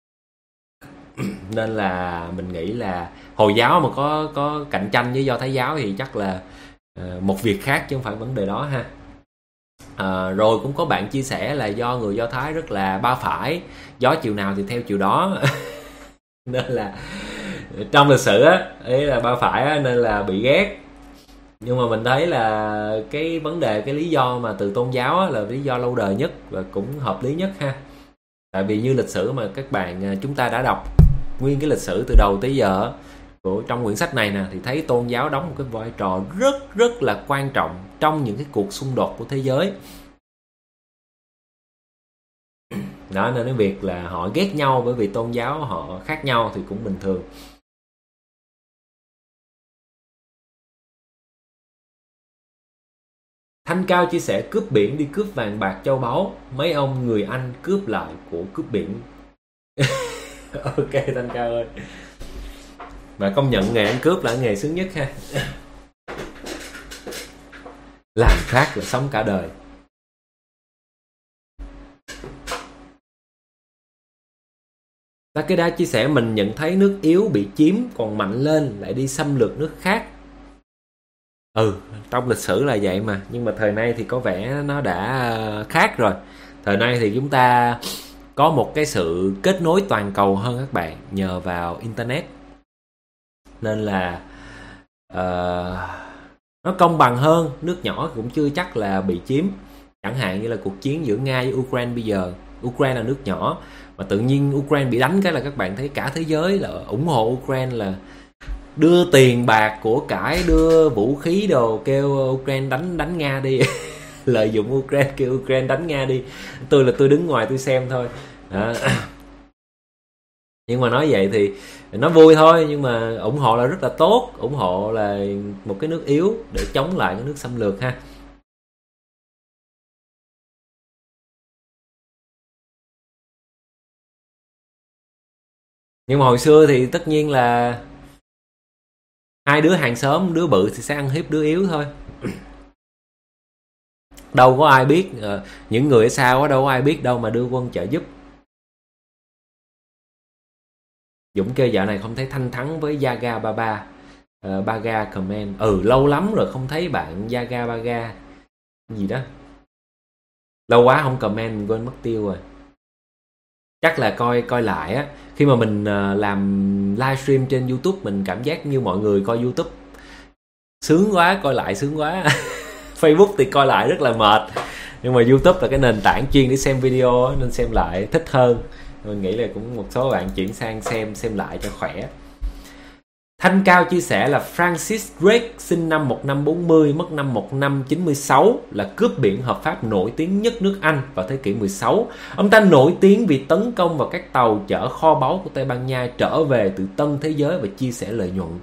Speaker 1: Nên là mình nghĩ là Hồi giáo mà có cạnh tranh với Do Thái giáo thì chắc là một việc khác chứ không phải vấn đề đó ha. Rồi cũng có bạn chia sẻ là do người Do Thái rất là ba phải, gió chiều nào thì theo chiều đó. Nên là trong lịch sử á, ý là ba phải á, nên là bị ghét. Nhưng mà mình thấy là cái vấn đề, cái lý do mà từ tôn giáo á, là lý do lâu đời nhất và cũng hợp lý nhất ha. Tại vì như lịch sử mà các bạn chúng ta đã đọc nguyên cái lịch sử từ đầu tới giờ của trong quyển sách này nè, thì thấy tôn giáo đóng một cái vai trò rất là quan trọng trong những cái cuộc xung đột của thế giới. Đó, nên cái việc là họ ghét nhau bởi vì tôn giáo họ khác nhau thì cũng bình thường. Thanh Cao chia sẻ cướp biển đi cướp vàng bạc châu báu, mấy ông người Anh cướp lại của cướp biển. Ok Thanh Cao ơi. Mà công nhận nghề ăn cướp là nghề sướng nhất ha. Làm khác là sống cả đời. Takeda chia sẻ mình nhận thấy nước yếu bị chiếm còn mạnh lên lại đi xâm lược nước khác. Trong lịch sử là vậy mà, nhưng mà thời nay thì có vẻ nó đã khác rồi. Thời nay thì chúng ta có một cái sự kết nối toàn cầu hơn các bạn, nhờ vào internet, nên là nó công bằng hơn. Nước nhỏ cũng chưa chắc là bị chiếm, chẳng hạn như là cuộc chiến giữa Nga với Ukraine bây giờ. Ukraine là nước nhỏ mà tự nhiên Ukraine bị đánh cái là các bạn thấy cả thế giới là ủng hộ Ukraine, là đưa tiền bạc của cải, đưa vũ khí đồ, kêu Ukraine đánh Nga đi. Lợi dụng Ukraine, kêu Ukraine đánh Nga đi. Tôi đứng ngoài tôi xem thôi đó. Nhưng mà nói vậy thì nó vui thôi, nhưng mà ủng hộ là rất là tốt. Ủng hộ là một cái nước yếu để chống lại cái nước xâm lược ha. Nhưng mà hồi xưa thì tất nhiên là hai đứa hàng xóm, đứa bự thì sẽ ăn hiếp đứa yếu thôi. Đâu có ai biết, những người ở xa quá đâu có ai biết đâu mà đưa quân trợ giúp. Dũng kêu dạo này không thấy Thanh thắng với Yaga Baba, Baga comment. Lâu lắm rồi không thấy bạn Yaga Baga gì đó, lâu quá không comment, mình quên mất tiêu rồi. Chắc là coi lại á. Khi mà mình làm livestream trên YouTube, mình cảm giác như mọi người coi YouTube sướng quá, coi lại sướng quá. Facebook thì coi lại rất là mệt, nhưng mà YouTube là cái nền tảng chuyên để xem video á, nên xem lại thích hơn. Mình nghĩ là cũng một số bạn chuyển sang xem lại cho khỏe. Thanh Cao chia sẻ là Francis Drake sinh năm 1540, mất năm 1596, là cướp biển hợp pháp nổi tiếng nhất nước Anh vào thế kỷ 16. Ông ta nổi tiếng vì tấn công vào các tàu chở kho báu của Tây Ban Nha trở về từ Tân Thế Giới và chia sẻ lợi nhuận.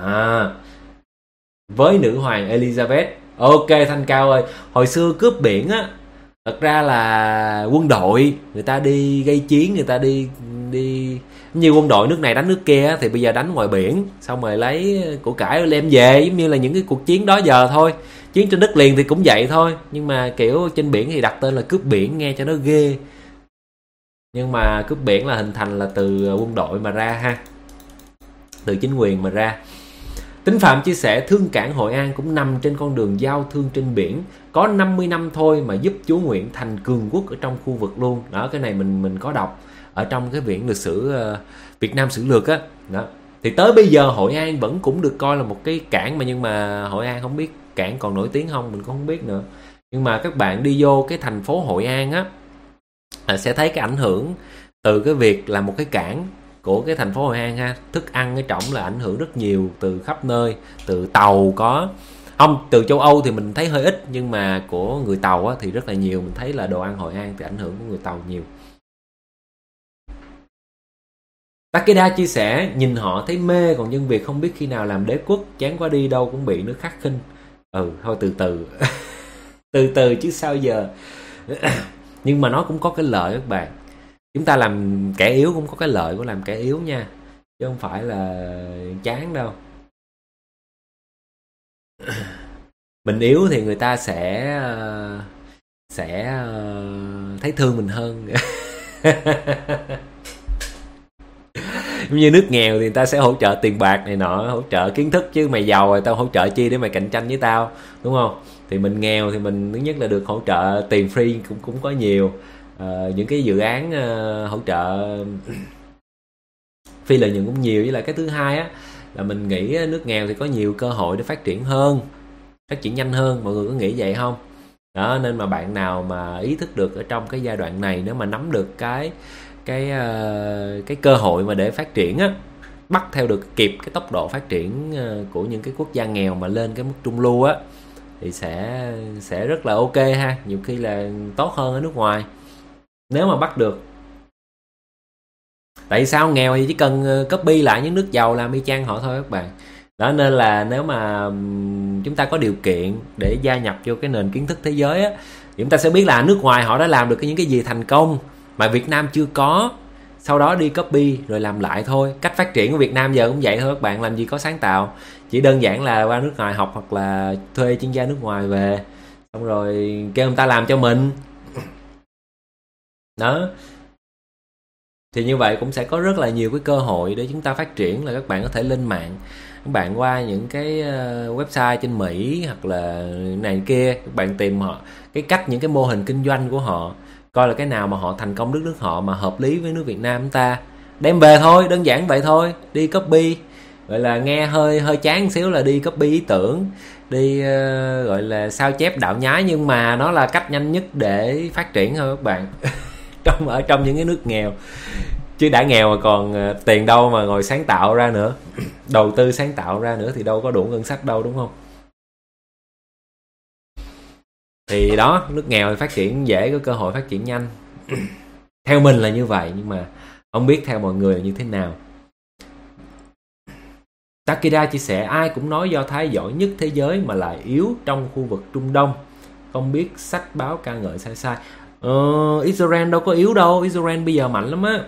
Speaker 1: Với nữ hoàng Elizabeth. Ok Thanh Cao ơi, hồi xưa cướp biển á, thật ra là quân đội người ta đi gây chiến, người ta đi như quân đội nước này đánh nước kia thì bây giờ đánh ngoài biển, xong rồi lấy của cải đem về, giống như là những cái cuộc chiến đó giờ thôi. Chiến trên đất liền thì cũng vậy thôi, nhưng mà kiểu trên biển thì đặt tên là cướp biển nghe cho nó ghê. Nhưng mà cướp biển là hình thành là từ quân đội mà ra ha, từ chính quyền mà ra. Tính Phạm chia sẻ thương cảng Hội An cũng nằm trên con đường giao thương trên biển, có 50 năm thôi mà giúp chúa Nguyễn thành cường quốc ở trong khu vực luôn. Đó, cái này mình có đọc ở trong cái viện lịch sử Việt Nam sử lược á. Đó. Thì tới bây giờ Hội An vẫn cũng được coi là một cái cảng, mà nhưng mà Hội An không biết cảng còn nổi tiếng không, mình cũng không biết nữa. Nhưng mà các bạn đi vô cái thành phố Hội An á, sẽ thấy cái ảnh hưởng từ cái việc là một cái cảng của cái thành phố Hội An ha. Thức ăn cái trọng là ảnh hưởng rất nhiều từ khắp nơi, từ tàu có không, từ châu Âu thì mình thấy hơi ít, nhưng mà của người Tàu á, thì rất là nhiều. Mình thấy là đồ ăn Hội An thì ảnh hưởng của người Tàu nhiều. Takeda chia sẻ nhìn họ thấy mê, còn dân Việt không biết khi nào làm đế quốc, chán quá đi, đâu cũng bị nước khác khinh. Thôi từ từ từ từ chứ sao giờ. Nhưng mà nó cũng có cái lợi các bạn. Chúng ta làm kẻ yếu cũng có cái lợi của làm kẻ yếu nha, chứ không phải là chán đâu. Mình yếu thì người ta sẽ thấy thương mình hơn. Như nước nghèo thì người ta sẽ hỗ trợ tiền bạc này nọ, hỗ trợ kiến thức, chứ mày giàu rồi tao hỗ trợ chi để mày cạnh tranh với tao, đúng không? Thì mình nghèo thì mình thứ nhất là được hỗ trợ tiền free cũng có nhiều, những cái dự án hỗ trợ phi lợi nhuận cũng nhiều. Với lại cái thứ hai á là mình nghĩ nước nghèo thì có nhiều cơ hội để phát triển hơn, phát triển nhanh hơn. Mọi người có nghĩ vậy không? Đó, nên mà bạn nào mà ý thức được ở trong cái giai đoạn này, nếu mà nắm được cái cơ hội mà để phát triển á, bắt theo được kịp cái tốc độ phát triển của những cái quốc gia nghèo mà lên cái mức trung lưu á, thì sẽ rất là ok ha. Nhiều khi là tốt hơn ở nước ngoài nếu mà bắt được. Tại sao nghèo thì chỉ cần copy lại những nước giàu làm y chang họ thôi các bạn. Đó, nên là nếu mà chúng ta có điều kiện để gia nhập vô cái nền kiến thức thế giới á, thì chúng ta sẽ biết là nước ngoài họ đã làm được những cái gì thành công mà Việt Nam chưa có, sau đó đi copy rồi làm lại thôi. Cách phát triển của Việt Nam giờ cũng vậy thôi các bạn, làm gì có sáng tạo, chỉ đơn giản là qua nước ngoài học hoặc là thuê chuyên gia nước ngoài về, xong rồi kêu người ta làm cho mình. Đó, Thì như vậy cũng sẽ có rất là nhiều cái cơ hội để chúng ta phát triển, là các bạn có thể lên mạng, các bạn qua những cái website trên Mỹ hoặc là này kia, các bạn tìm họ cái cách, những cái mô hình kinh doanh của họ, coi là cái nào mà họ thành công nước họ mà hợp lý với nước Việt Nam chúng ta, đem về thôi, đơn giản vậy thôi. Đi copy, gọi là nghe hơi chán xíu là đi copy ý tưởng, đi gọi là sao chép đạo nhái, nhưng mà nó là cách nhanh nhất để phát triển thôi các bạn. Ở trong những cái nước nghèo, chứ đã nghèo mà còn tiền đâu mà ngồi sáng tạo ra nữa, đầu tư sáng tạo ra nữa thì đâu có đủ ngân sách đâu, đúng không? Thì đó, nước nghèo thì phát triển dễ, có cơ hội phát triển nhanh. Theo mình là như vậy, nhưng mà không biết theo mọi người là như thế nào. Takeda chia sẻ ai cũng nói Do Thái giỏi nhất thế giới mà lại yếu trong khu vực Trung Đông, không biết sách báo ca ngợi sai. Israel đâu có yếu đâu, Israel bây giờ mạnh lắm á,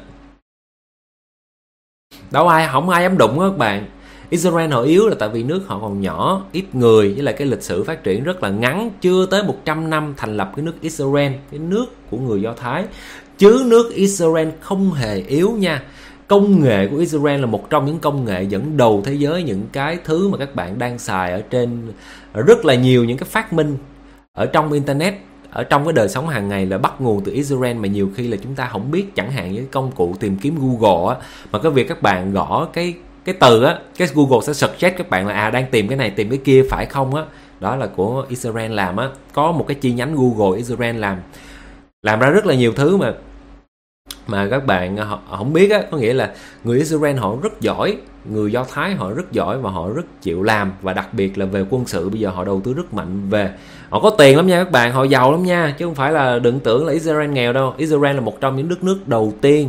Speaker 1: không ai dám đụng á các bạn. Israel họ yếu là tại vì nước họ còn nhỏ, ít người, với lại cái lịch sử phát triển rất là ngắn, chưa tới 100 năm thành lập cái nước Israel, cái nước của người Do Thái. Chứ nước Israel không hề yếu nha. Công nghệ của Israel là một trong những công nghệ dẫn đầu thế giới. Những cái thứ mà các bạn đang xài ở trên, rất là nhiều những cái phát minh ở trong internet, ở trong cái đời sống hàng ngày là bắt nguồn từ Israel, mà nhiều khi là chúng ta không biết. Chẳng hạn như cái công cụ tìm kiếm Google á, mà cái việc các bạn gõ cái từ á, cái Google sẽ suggest các bạn là đang tìm cái này, tìm cái kia, phải không á, đó là của Israel làm á. Có một cái chi nhánh Google Israel làm ra rất là nhiều thứ mà các bạn họ không biết á. Có nghĩa là người Israel họ rất giỏi, người Do Thái họ rất giỏi và họ rất chịu làm, và đặc biệt là về quân sự bây giờ họ đầu tư rất mạnh về. Họ có tiền lắm nha các bạn, họ giàu lắm nha, chứ không phải là đừng tưởng là Israel nghèo đâu. Israel là một trong những đất nước đầu tiên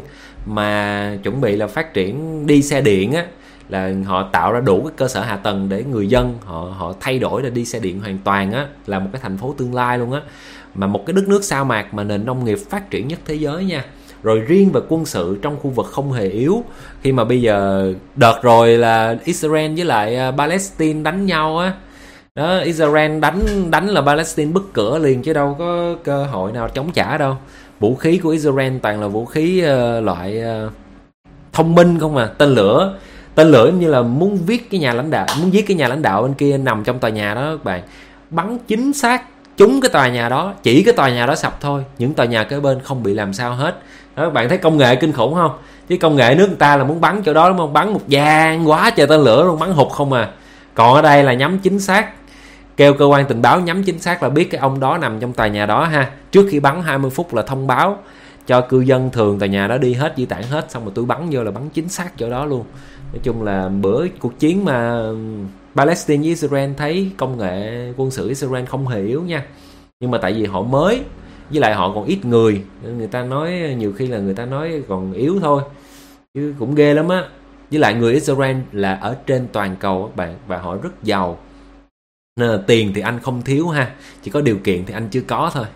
Speaker 1: mà chuẩn bị là phát triển đi xe điện á, là họ tạo ra đủ cái cơ sở hạ tầng để người dân họ thay đổi để đi xe điện hoàn toàn á, là một cái thành phố tương lai luôn á. Mà một cái đất nước sa mạc mà nền nông nghiệp phát triển nhất thế giới nha. Rồi riêng về quân sự trong khu vực không hề yếu, khi mà bây giờ đợt rồi là Israel với lại Palestine đánh nhau á, đó, Israel đánh là Palestine bứt cửa liền, chứ đâu có cơ hội nào chống trả đâu. Vũ khí của Israel toàn là vũ khí loại thông minh không à, tên lửa giống như là muốn giết cái nhà lãnh đạo bên kia nằm trong tòa nhà đó các bạn, bắn chính xác trúng cái tòa nhà đó, chỉ cái tòa nhà đó sập thôi, những tòa nhà kế bên không bị làm sao hết. Đó, các bạn thấy công nghệ kinh khủng không? Chứ công nghệ nước người ta là muốn bắn chỗ đó đúng không, bắn một dàn quá trời tên lửa luôn, bắn hụt không à. Còn ở đây là nhắm chính xác, kêu cơ quan tình báo nhắm chính xác là biết cái ông đó nằm trong tòa nhà đó ha. Trước khi bắn 20 phút là thông báo cho cư dân thường tòa nhà đó đi hết, di tản hết, xong rồi tôi bắn vô là bắn chính xác chỗ đó luôn. Nói chung là bữa cuộc chiến mà Palestine với Israel thấy công nghệ quân sự Israel không hề yếu nha, nhưng mà tại vì họ mới, với lại họ còn ít người, người ta nói nhiều khi là người ta nói còn yếu thôi, chứ cũng ghê lắm á. Với lại người Israel là ở trên toàn cầu các bạn, và họ rất giàu, nên là tiền thì anh không thiếu ha, chỉ có điều kiện thì anh chưa có thôi.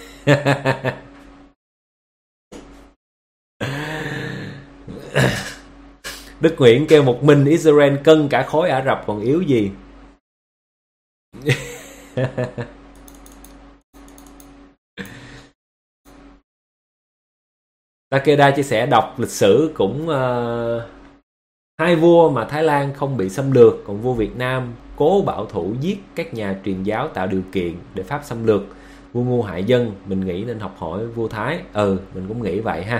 Speaker 1: Đức Nguyễn kêu một mình Israel cân cả khối Ả Rập còn yếu gì. Takeda chia sẻ đọc lịch sử cũng hai vua mà Thái Lan không bị xâm lược, còn vua Việt Nam cố bảo thủ giết các nhà truyền giáo tạo điều kiện để Pháp xâm lược, vua ngu hại dân. Mình nghĩ nên học hỏi vua Thái. Mình cũng nghĩ vậy ha.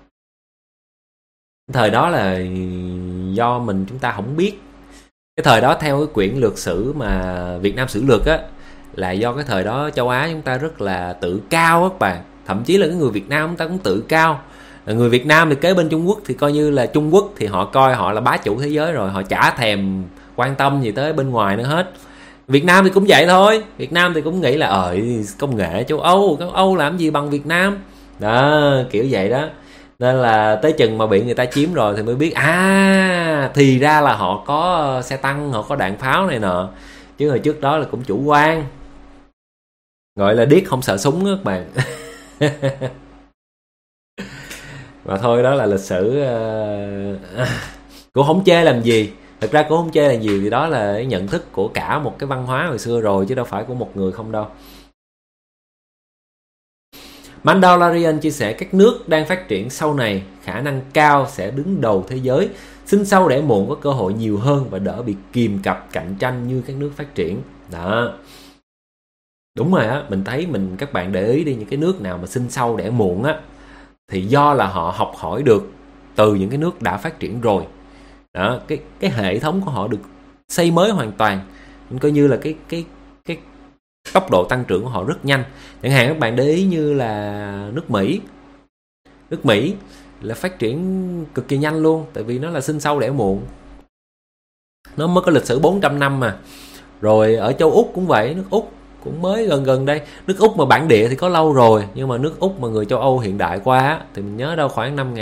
Speaker 1: Thời đó là do chúng ta không biết. Cái thời đó theo cái quyển lược sử mà Việt Nam sử lược á, là do cái thời đó châu Á chúng ta rất là tự cao các bạn. Thậm chí là cái người Việt Nam chúng ta cũng tự cao. Người Việt Nam thì kế bên Trung Quốc thì coi như là Trung Quốc thì họ coi họ là bá chủ thế giới rồi, họ chả thèm quan tâm gì tới bên ngoài nữa hết. Việt Nam thì cũng vậy thôi, Việt Nam thì cũng nghĩ là công nghệ châu Âu làm gì bằng Việt Nam đó, kiểu vậy đó. Nên là tới chừng mà bị người ta chiếm rồi thì mới biết thì ra là họ có xe tăng, họ có đạn pháo này nọ, chứ hồi trước đó là cũng chủ quan, gọi là điếc không sợ súng đó các bạn. Và thôi, đó là lịch sử. Cũng không chê làm gì, thật ra cũng không chê làm gì, thì đó là cái nhận thức của cả một cái văn hóa hồi xưa rồi, chứ đâu phải của một người không đâu. Mandalorian chia sẻ các nước đang phát triển sau này khả năng cao sẽ đứng đầu thế giới, sinh sau đẻ muộn có cơ hội nhiều hơn và đỡ bị kìm cặp cạnh tranh như các nước phát triển. Đó. Đúng rồi á, mình thấy các bạn để ý đi, những cái nước nào mà sinh sau đẻ muộn á thì do là họ học hỏi được từ những cái nước đã phát triển rồi. Đó, cái hệ thống của họ được xây mới hoàn toàn. Mình coi như là cái tốc độ tăng trưởng của họ rất nhanh. Chẳng hạn các bạn để ý như là nước Mỹ. Nước Mỹ là phát triển cực kỳ nhanh luôn, tại vì nó là sinh sau đẻ muộn. Nó mới có lịch sử 400 năm mà. Rồi ở châu Úc cũng vậy, nước Úc cũng mới gần đây. Nước Úc mà bản địa thì có lâu rồi, nhưng mà nước Úc mà người châu Âu hiện đại qua thì mình nhớ đâu khoảng năm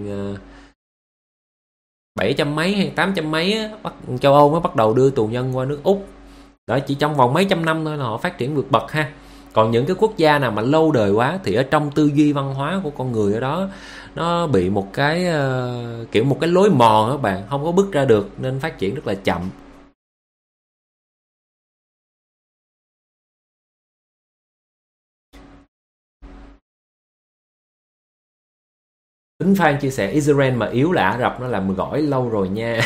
Speaker 1: 700 mấy hay 800 mấy á, châu Âu mới bắt đầu đưa tù nhân qua nước Úc. Đó, chỉ trong vòng mấy trăm năm thôi là họ phát triển vượt bậc ha. Còn những cái quốc gia nào mà lâu đời quá thì ở trong tư duy văn hóa của con người ở đó nó bị một cái kiểu một cái lối mòn các bạn, không có bước ra được nên phát triển rất là chậm. Tính Phan chia sẻ Israel mà yếu là Ả Rập nó làm gỏi lâu rồi nha.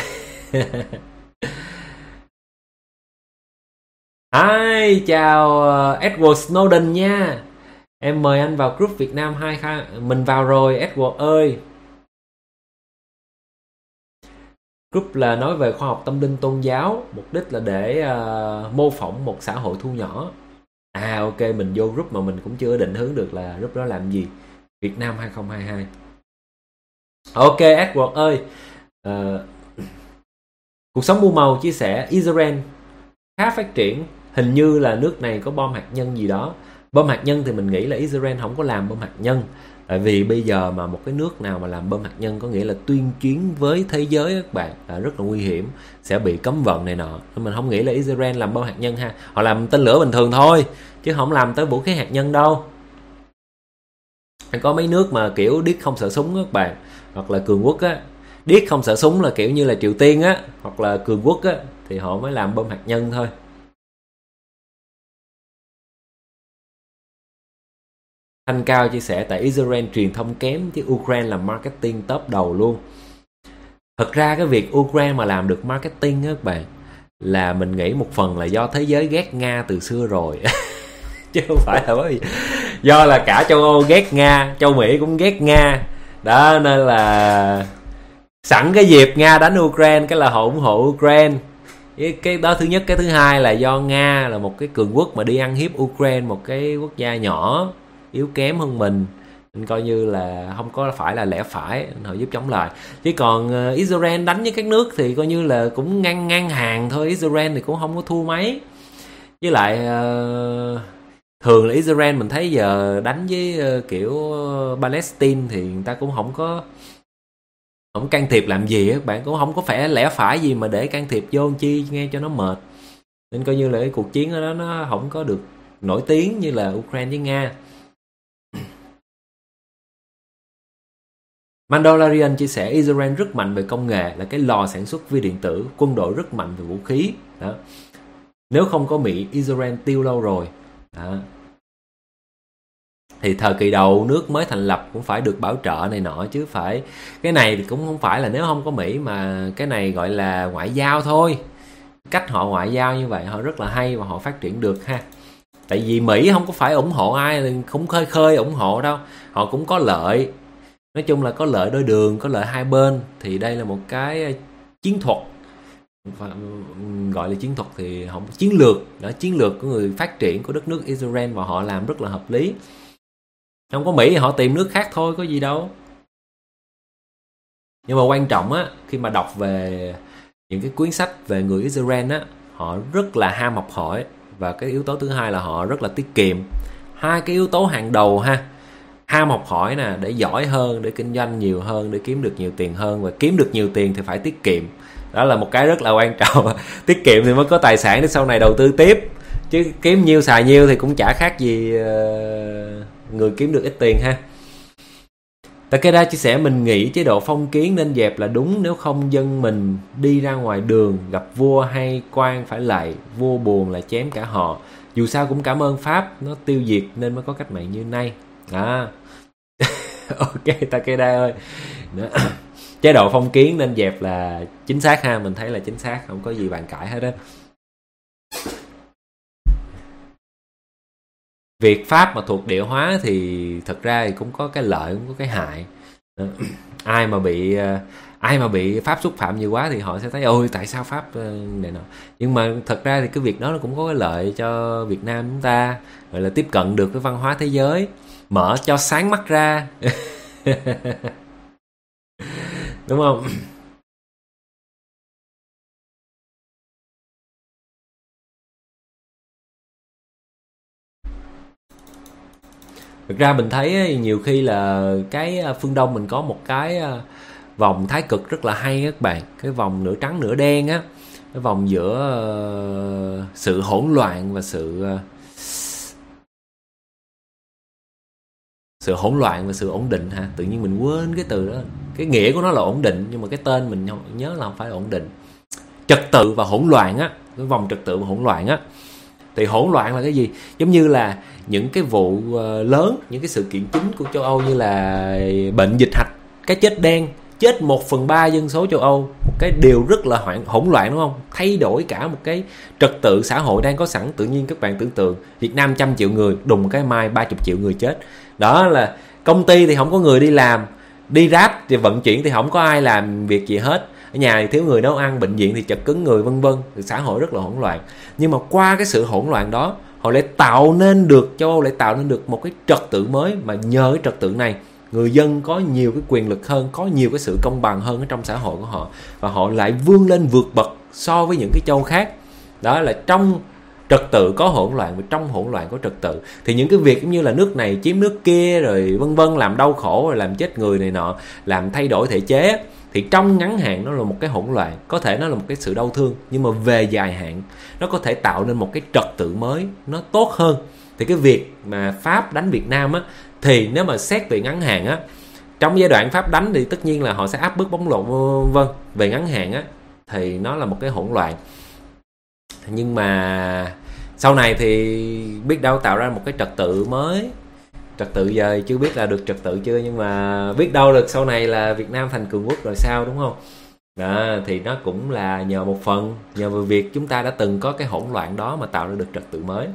Speaker 1: Hi, chào Edward Snowden nha. Em mời anh vào group Việt Nam 2 mình vào rồi Edward ơi. Group là nói về khoa học tâm linh tôn giáo, mục đích là để mô phỏng một xã hội thu nhỏ. Ok, mình vô group mà mình cũng chưa định hướng được là group đó làm gì. Việt Nam 2022. Ok Edward ơi. Cuộc sống muôn màu chia sẻ Israel khá phát triển, hình như là nước này có bom hạt nhân gì đó. Bom hạt nhân thì mình nghĩ là Israel không có làm bom hạt nhân, tại vì bây giờ mà một cái nước nào mà làm bom hạt nhân có nghĩa là tuyên chiến với thế giới các bạn, là rất là nguy hiểm, sẽ bị cấm vận này nọ. Nên mình không nghĩ là Israel làm bom hạt nhân ha. Họ làm tên lửa bình thường thôi chứ không làm tới vũ khí hạt nhân đâu. Có mấy nước mà kiểu điếc không sợ súng các bạn, hoặc là cường quốc á. Điếc không sợ súng là kiểu như là Triều Tiên á, hoặc là cường quốc á, thì họ mới làm bom hạt nhân thôi. Thanh Cao chia sẻ tại Israel truyền thông kém chứ Ukraine làm marketing top đầu luôn. Thật ra cái việc Ukraine mà làm được marketing á các bạn, là mình nghĩ một phần là do thế giới ghét Nga từ xưa rồi. Chứ không phải là bởi vì do là cả châu Âu ghét Nga, châu Mỹ cũng ghét Nga. Đó nên là sẵn cái dịp Nga đánh Ukraine cái là họ ủng hộ Ukraine. Cái đó thứ nhất. Cái thứ hai là do Nga là một cái cường quốc mà đi ăn hiếp Ukraine, một cái quốc gia nhỏ yếu kém hơn mình coi như là không có phải là lẽ phải, họ giúp chống lại. Chứ còn Israel đánh với các nước thì coi như là cũng ngang hàng thôi. Israel thì cũng không có thua mấy. Với lại thường là Israel mình thấy giờ đánh với kiểu Palestine thì người ta cũng không can thiệp làm gì. Các bạn cũng không có phải lẽ phải gì mà để can thiệp vô chi nghe cho nó mệt. Nên coi như là cái cuộc chiến đó nó không có được nổi tiếng như là Ukraine với Nga. Mandalorian chia sẻ Israel rất mạnh về công nghệ, là cái lò sản xuất vi điện tử, quân đội rất mạnh về vũ khí. Đó. Nếu không có Mỹ, Israel tiêu lâu rồi. Đó. Thì thời kỳ đầu nước mới thành lập cũng phải được bảo trợ này nọ chứ phải. Cái này thì cũng không phải là nếu không có Mỹ, mà cái này gọi là ngoại giao thôi. Cách họ ngoại giao như vậy họ rất là hay và họ phát triển được ha. Tại vì Mỹ không có phải ủng hộ ai thì cũng khơi ủng hộ đâu. Họ cũng có lợi. Nói chung là có lợi đôi đường, có lợi hai bên. Thì đây là một cái chiến thuật, gọi là chiến thuật thì không, chiến lược. Đó, chiến lược của người phát triển của đất nước Israel, và họ làm rất là hợp lý. Không có Mỹ thì họ tìm nước khác thôi, có gì đâu. Nhưng mà quan trọng á, khi mà đọc về những cái cuốn sách về người Israel á, họ rất là ham học hỏi. Và cái yếu tố thứ hai là họ rất là tiết kiệm. Hai cái yếu tố hàng đầu ha. Ham học hỏi nè, để giỏi hơn, để kinh doanh nhiều hơn, để kiếm được nhiều tiền hơn. Và kiếm được nhiều tiền thì phải tiết kiệm. Đó là một cái rất là quan trọng. Tiết kiệm thì mới có tài sản để sau này đầu tư tiếp. Chứ kiếm nhiêu xài nhiêu thì cũng chả khác gì người kiếm được ít tiền ha. Takeda chia sẻ mình nghĩ chế độ phong kiến nên dẹp là đúng, nếu không dân mình đi ra ngoài đường gặp vua hay quan phải lạy, vua buồn là chém cả họ. Dù sao cũng cảm ơn Pháp nó tiêu diệt nên mới có cách mạng như nay. Đó. Ok Takeda ơi. Đó. Chế độ phong kiến nên dẹp là chính xác ha, mình thấy là chính xác, không có gì bàn cãi hết á. Việc pháp mà thuộc địa hóa thì thật ra thì cũng có cái lợi cũng có cái hại. Ai mà bị pháp xúc phạm nhiều quá thì họ sẽ thấy ôi tại sao pháp này nọ, nhưng mà thật ra thì cái việc đó nó cũng có cái lợi cho Việt Nam chúng ta, gọi là tiếp cận được với văn hóa thế giới, mở cho sáng mắt ra. Đúng không? Thực ra mình thấy nhiều khi là cái phương Đông mình có một cái vòng thái cực rất là hay các bạn, cái vòng nửa trắng nửa đen á, cái vòng giữa sự hỗn loạn và sự hỗn loạn và sự ổn định ha. Tự nhiên mình quên cái từ đó, cái nghĩa của nó là ổn định nhưng mà cái tên mình nhớ là không phải là ổn định. Trật tự và hỗn loạn á, cái vòng trật tự và hỗn loạn á. Thì hỗn loạn là cái gì? Giống như là những cái vụ lớn, những cái sự kiện chính của châu Âu như là bệnh dịch hạch, cái chết đen, chết 1/3 dân số châu Âu, một cái điều rất là hỗn loạn đúng không? Thay đổi cả một cái trật tự xã hội đang có sẵn. Tự nhiên các bạn tưởng tượng Việt Nam 100 triệu người, đùng cái mai 30 triệu người chết. Đó là công ty thì không có người đi làm, đi Grab thì vận chuyển thì không có ai làm việc gì hết, ở nhà thì thiếu người nấu ăn, bệnh viện thì chật cứng người, vân vân. Xã hội rất là hỗn loạn. Nhưng mà qua cái sự hỗn loạn đó, họ lại tạo nên được, châu Âu lại tạo nên được một cái trật tự mới, mà nhờ cái trật tự này người dân có nhiều cái quyền lực hơn, có nhiều cái sự công bằng hơn ở trong xã hội của họ, và họ lại vươn lên vượt bậc so với những cái châu khác. Đó là trong trật tự có hỗn loạn, và trong hỗn loạn có trật tự. Thì những cái việc giống như là nước này chiếm nước kia rồi vân vân, làm đau khổ rồi làm chết người này nọ, làm thay đổi thể chế, thì trong ngắn hạn nó là một cái hỗn loạn, có thể nó là một cái sự đau thương, nhưng mà về dài hạn nó có thể tạo nên một cái trật tự mới nó tốt hơn. Thì cái việc mà Pháp đánh Việt Nam á, thì nếu mà xét về ngắn hạn á, trong giai đoạn Pháp đánh thì tất nhiên là họ sẽ áp bức bóng lộn vân. Về ngắn hạn á thì nó là một cái hỗn loạn, nhưng mà sau này thì biết đâu tạo ra một cái trật tự mới. Trật tự giờ chưa biết là được trật tự chưa, nhưng mà biết đâu được sau này là Việt Nam thành cường quốc rồi sao, đúng không? Đó, thì nó cũng là nhờ một phần, nhờ vào việc chúng ta đã từng có cái hỗn loạn đó mà tạo ra được trật tự mới.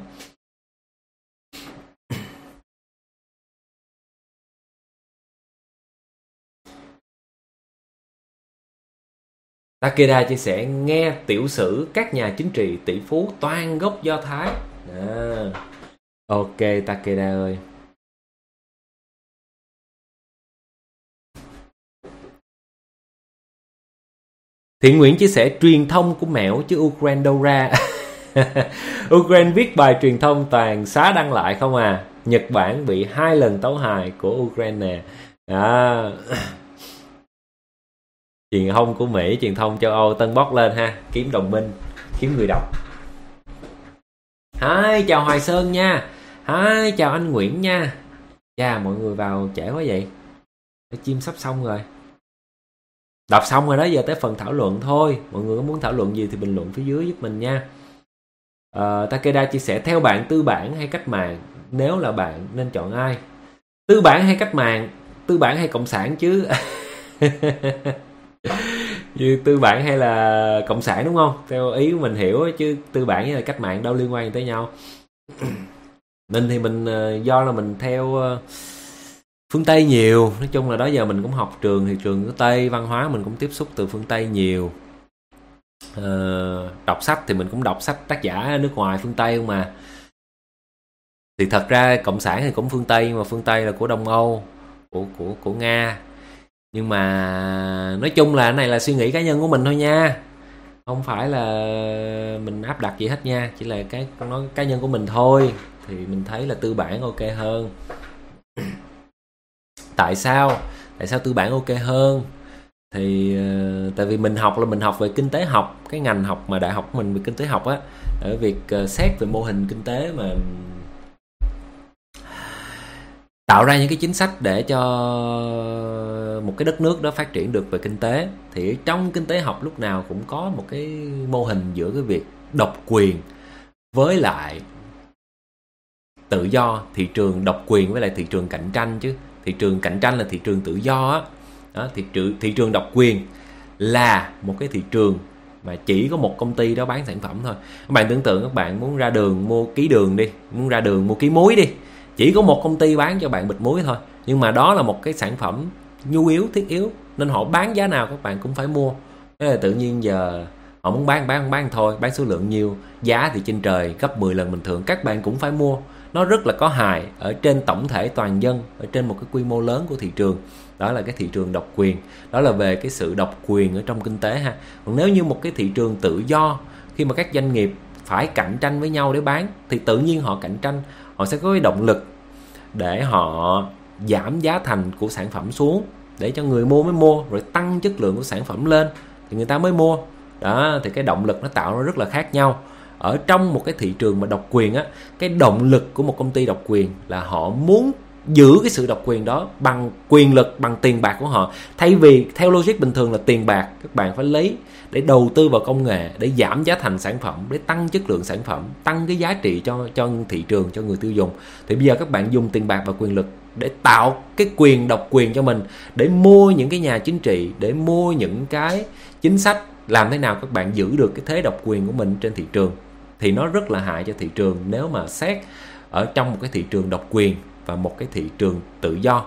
Speaker 1: Takeda chia sẻ nghe tiểu sử các nhà chính trị tỷ phú toàn gốc Do Thái. Ok Takeda ơi. Thiện Nguyễn chia sẻ truyền thông của mẻo chứ Ukraine đâu ra. Ukraine viết bài truyền thông toàn xóa đăng lại không à. Nhật Bản bị 2 lần tấu hài của Ukraine. Đó. Truyền thông của Mỹ, truyền thông châu Âu tân bốc lên ha, kiếm đồng minh, kiếm người đọc. Hi, chào Hoài Sơn nha. Hi, chào anh Nguyễn nha. Chà, mọi người vào trễ quá vậy. Cái chim sắp xong rồi. Đọc xong rồi đó, giờ tới phần thảo luận thôi. Mọi người có muốn thảo luận gì thì bình luận phía dưới giúp mình nha. Takeda chia sẻ theo bạn tư bản hay cách mạng, nếu là bạn nên chọn ai? Tư bản hay cách mạng? Tư bản hay cộng sản chứ? Như tư bản hay là cộng sản đúng không? Theo ý của mình hiểu chứ tư bản với là cách mạng đâu liên quan tới nhau. Mình thì mình do là mình theo phương Tây nhiều. Nói chung là đó giờ mình cũng học trường thì trường của Tây, văn hóa mình cũng tiếp xúc từ phương Tây nhiều. Đọc sách thì mình cũng đọc sách tác giả nước ngoài phương Tây không mà. Thì thật ra cộng sản thì cũng phương Tây, nhưng mà phương Tây là của Đông Âu, của Nga. Nhưng mà nói chung là cái này là suy nghĩ cá nhân của mình thôi nha, không phải là mình áp đặt gì hết nha, chỉ là cái nói cá nhân của mình thôi. Thì mình thấy là tư bản ok hơn. Tại sao tư bản ok hơn? Thì tại vì mình học là mình học về kinh tế học, cái ngành học mà đại học của mình về kinh tế học á, ở việc xét về mô hình kinh tế mà tạo ra những cái chính sách để cho một cái đất nước đó phát triển được về kinh tế. Thì trong kinh tế học lúc nào cũng có một cái mô hình giữa cái việc độc quyền với lại tự do, thị trường độc quyền với lại thị trường cạnh tranh chứ. Thị trường cạnh tranh là thị trường tự do á. Đó, thị trường độc quyền là một cái thị trường mà chỉ có một công ty đó bán sản phẩm thôi. Các bạn tưởng tượng các bạn muốn ra đường mua ký đường đi, muốn ra đường mua ký muối đi, chỉ có một công ty bán cho bạn bịch muối thôi. Nhưng mà đó là một cái sản phẩm nhu yếu, thiết yếu, nên họ bán giá nào các bạn cũng phải mua. Thế là tự nhiên giờ họ muốn bán thôi, bán số lượng nhiều, giá thì trên trời gấp 10 lần bình thường, các bạn cũng phải mua. Nó rất là có hại ở trên tổng thể toàn dân, ở trên một cái quy mô lớn của thị trường. Đó là cái thị trường độc quyền. Đó là về cái sự độc quyền ở trong kinh tế ha. Còn nếu như một cái thị trường tự do, khi mà các doanh nghiệp phải cạnh tranh với nhau để bán, thì tự nhiên họ cạnh tranh, họ sẽ có cái động lực để họ giảm giá thành của sản phẩm xuống, để cho người mua mới mua, rồi tăng chất lượng của sản phẩm lên thì người ta mới mua. Đó, thì cái động lực nó tạo ra rất là khác nhau. Ở trong một cái thị trường mà độc quyền á, cái động lực của một công ty độc quyền là họ muốn giữ cái sự độc quyền đó bằng quyền lực, bằng tiền bạc của họ. Thay vì theo logic bình thường là tiền bạc các bạn phải lấy để đầu tư vào công nghệ, để giảm giá thành sản phẩm, để tăng chất lượng sản phẩm, tăng cái giá trị cho thị trường, cho người tiêu dùng. Thì bây giờ các bạn dùng tiền bạc và quyền lực để tạo cái quyền độc quyền cho mình, để mua những cái nhà chính trị, để mua những cái chính sách, làm thế nào các bạn giữ được cái thế độc quyền của mình trên thị trường. Thì nó rất là hại cho thị trường nếu mà xét ở trong một cái thị trường độc quyền và một cái thị trường tự do.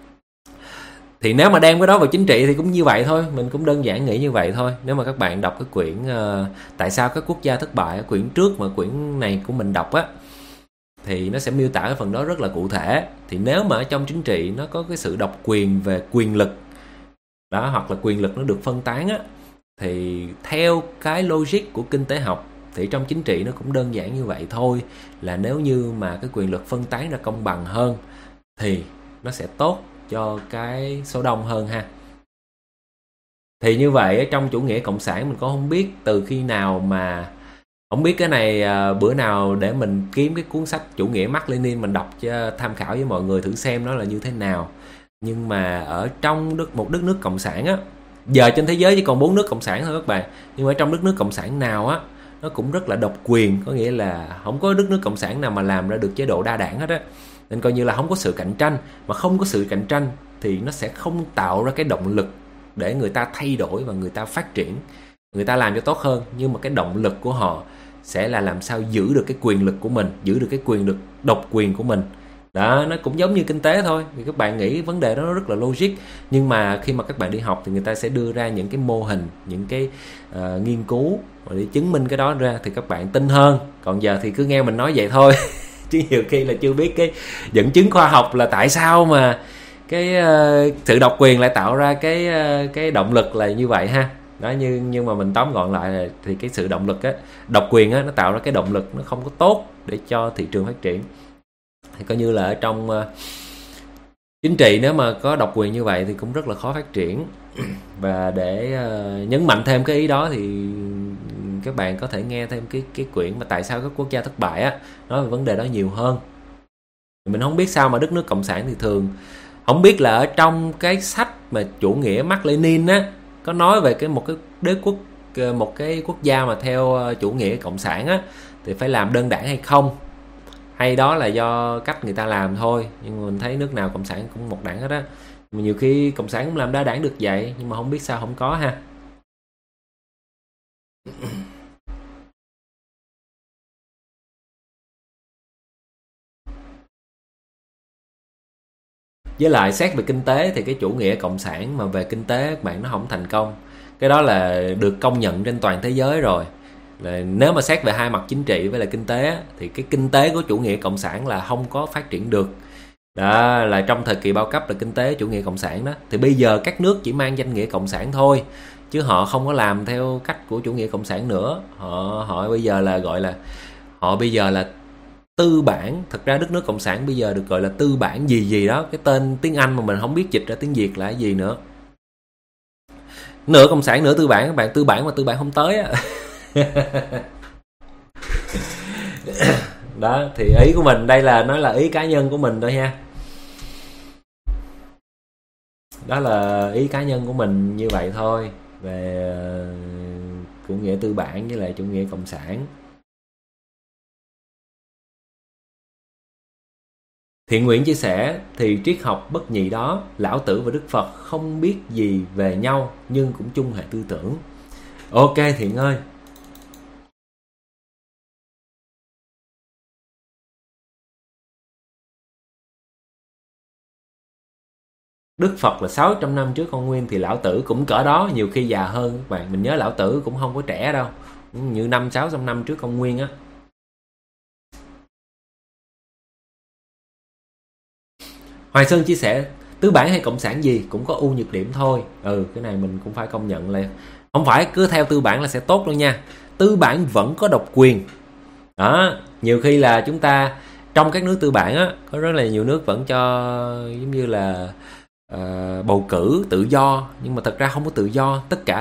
Speaker 1: Thì nếu mà đem cái đó vào chính trị thì cũng như vậy thôi, mình cũng đơn giản nghĩ như vậy thôi. Nếu mà các bạn đọc cái quyển Tại sao các quốc gia thất bại, quyển trước mà quyển này của mình đọc á, thì nó sẽ miêu tả cái phần đó rất là cụ thể. Thì nếu mà ở trong chính trị nó có cái sự độc quyền về quyền lực đó, hoặc là quyền lực nó được phân tán á, thì theo cái logic của kinh tế học thì trong chính trị nó cũng đơn giản như vậy thôi, là nếu như mà cái quyền lực phân tán ra công bằng hơn thì nó sẽ tốt cho cái số đông hơn ha. Thì như vậy ở trong chủ nghĩa cộng sản mình có không biết từ khi nào mà, không biết cái này bữa nào để mình kiếm cái cuốn sách chủ nghĩa Mác Lênin mình đọc cho tham khảo với mọi người thử xem nó là như thế nào. Nhưng mà ở trong một đất nước cộng sản á, giờ trên thế giới chỉ còn 4 nước cộng sản thôi các bạn, nhưng mà ở trong đất nước cộng sản nào á nó cũng rất là độc quyền, có nghĩa là không có đất nước cộng sản nào mà làm ra được chế độ đa đảng hết á. Nên coi như là không có sự cạnh tranh, mà không có sự cạnh tranh thì nó sẽ không tạo ra cái động lực để người ta thay đổi và người ta phát triển, người ta làm cho tốt hơn. Nhưng mà cái động lực của họ sẽ là làm sao giữ được cái quyền lực của mình, giữ được cái quyền lực độc quyền của mình. Đó, nó cũng giống như kinh tế thôi. Thì các bạn nghĩ vấn đề đó nó rất là logic, nhưng mà khi mà các bạn đi học thì người ta sẽ đưa ra những cái mô hình, những cái nghiên cứu để chứng minh cái đó ra thì các bạn tin hơn. Còn giờ thì cứ nghe mình nói vậy thôi chứ nhiều khi là chưa biết cái dẫn chứng khoa học là tại sao mà cái sự độc quyền lại tạo ra cái động lực là như vậy ha. Đó, nhưng mà mình tóm gọn lại là thì cái sự động lực á, độc quyền á, nó tạo ra cái động lực nó không có tốt để cho thị trường phát triển. Thì coi như là ở trong chính trị nếu mà có độc quyền như vậy thì cũng rất là khó phát triển. Và để nhấn mạnh thêm cái ý đó thì các bạn có thể nghe thêm cái quyển mà Tại sao các quốc gia thất bại á, nói về vấn đề đó nhiều hơn. Mình không biết sao mà đất nước cộng sản thì thường không biết là ở trong cái sách mà chủ nghĩa Mác Lênin á có nói về một cái đế quốc, một cái quốc gia mà theo chủ nghĩa cộng sản á thì phải làm đơn đảng hay không, hay đó là do cách người ta làm thôi. Nhưng mà mình thấy nước nào cộng sản cũng một đảng hết á. Mà nhiều khi cộng sản cũng làm đa đảng được vậy, nhưng mà không biết sao không có ha. Với lại xét về kinh tế thì cái chủ nghĩa cộng sản mà về kinh tế các bạn nó không thành công. Cái đó là được công nhận trên toàn thế giới rồi. Là nếu mà xét về hai mặt chính trị với lại kinh tế thì cái kinh tế của chủ nghĩa cộng sản là không có phát triển được. Đó là trong thời kỳ bao cấp là kinh tế chủ nghĩa cộng sản đó. Thì bây giờ các nước chỉ mang danh nghĩa cộng sản thôi, chứ họ không có làm theo cách của chủ nghĩa cộng sản nữa. Họ bây giờ là gọi là, họ bây giờ là tư bản. Thật ra đất nước cộng sản bây giờ được gọi là tư bản gì gì đó, cái tên tiếng Anh mà mình không biết dịch ra tiếng Việt là cái gì nữa. Nửa cộng sản nửa tư bản các bạn, tư bản mà tư bản không tới á. Đó thì ý của mình đây là nói là ý cá nhân của mình thôi ha. Đó là ý cá nhân của mình như vậy thôi về chủ nghĩa tư bản với lại chủ nghĩa cộng sản. Thiện Nguyện chia sẻ thì triết học bất nhị đó, Lão Tử và Đức Phật không biết gì về nhau nhưng cũng chung hệ tư tưởng. Ok Thiện ơi. Đức Phật là 600 năm trước con nguyên thì Lão Tử cũng cỡ đó, nhiều khi già hơn các bạn. Mình nhớ Lão Tử cũng không có trẻ đâu, như 500-600 năm trước con nguyên á. Hoài Sơn chia sẻ tư bản hay cộng sản gì cũng có ưu nhược điểm thôi. Cái này mình cũng phải công nhận là không phải cứ theo tư bản là sẽ tốt đâu nha. Tư bản vẫn có độc quyền đó. Nhiều khi là chúng ta trong các nước tư bản á, có rất là nhiều nước vẫn cho giống như là bầu cử tự do, nhưng mà thật ra không có tự do, tất cả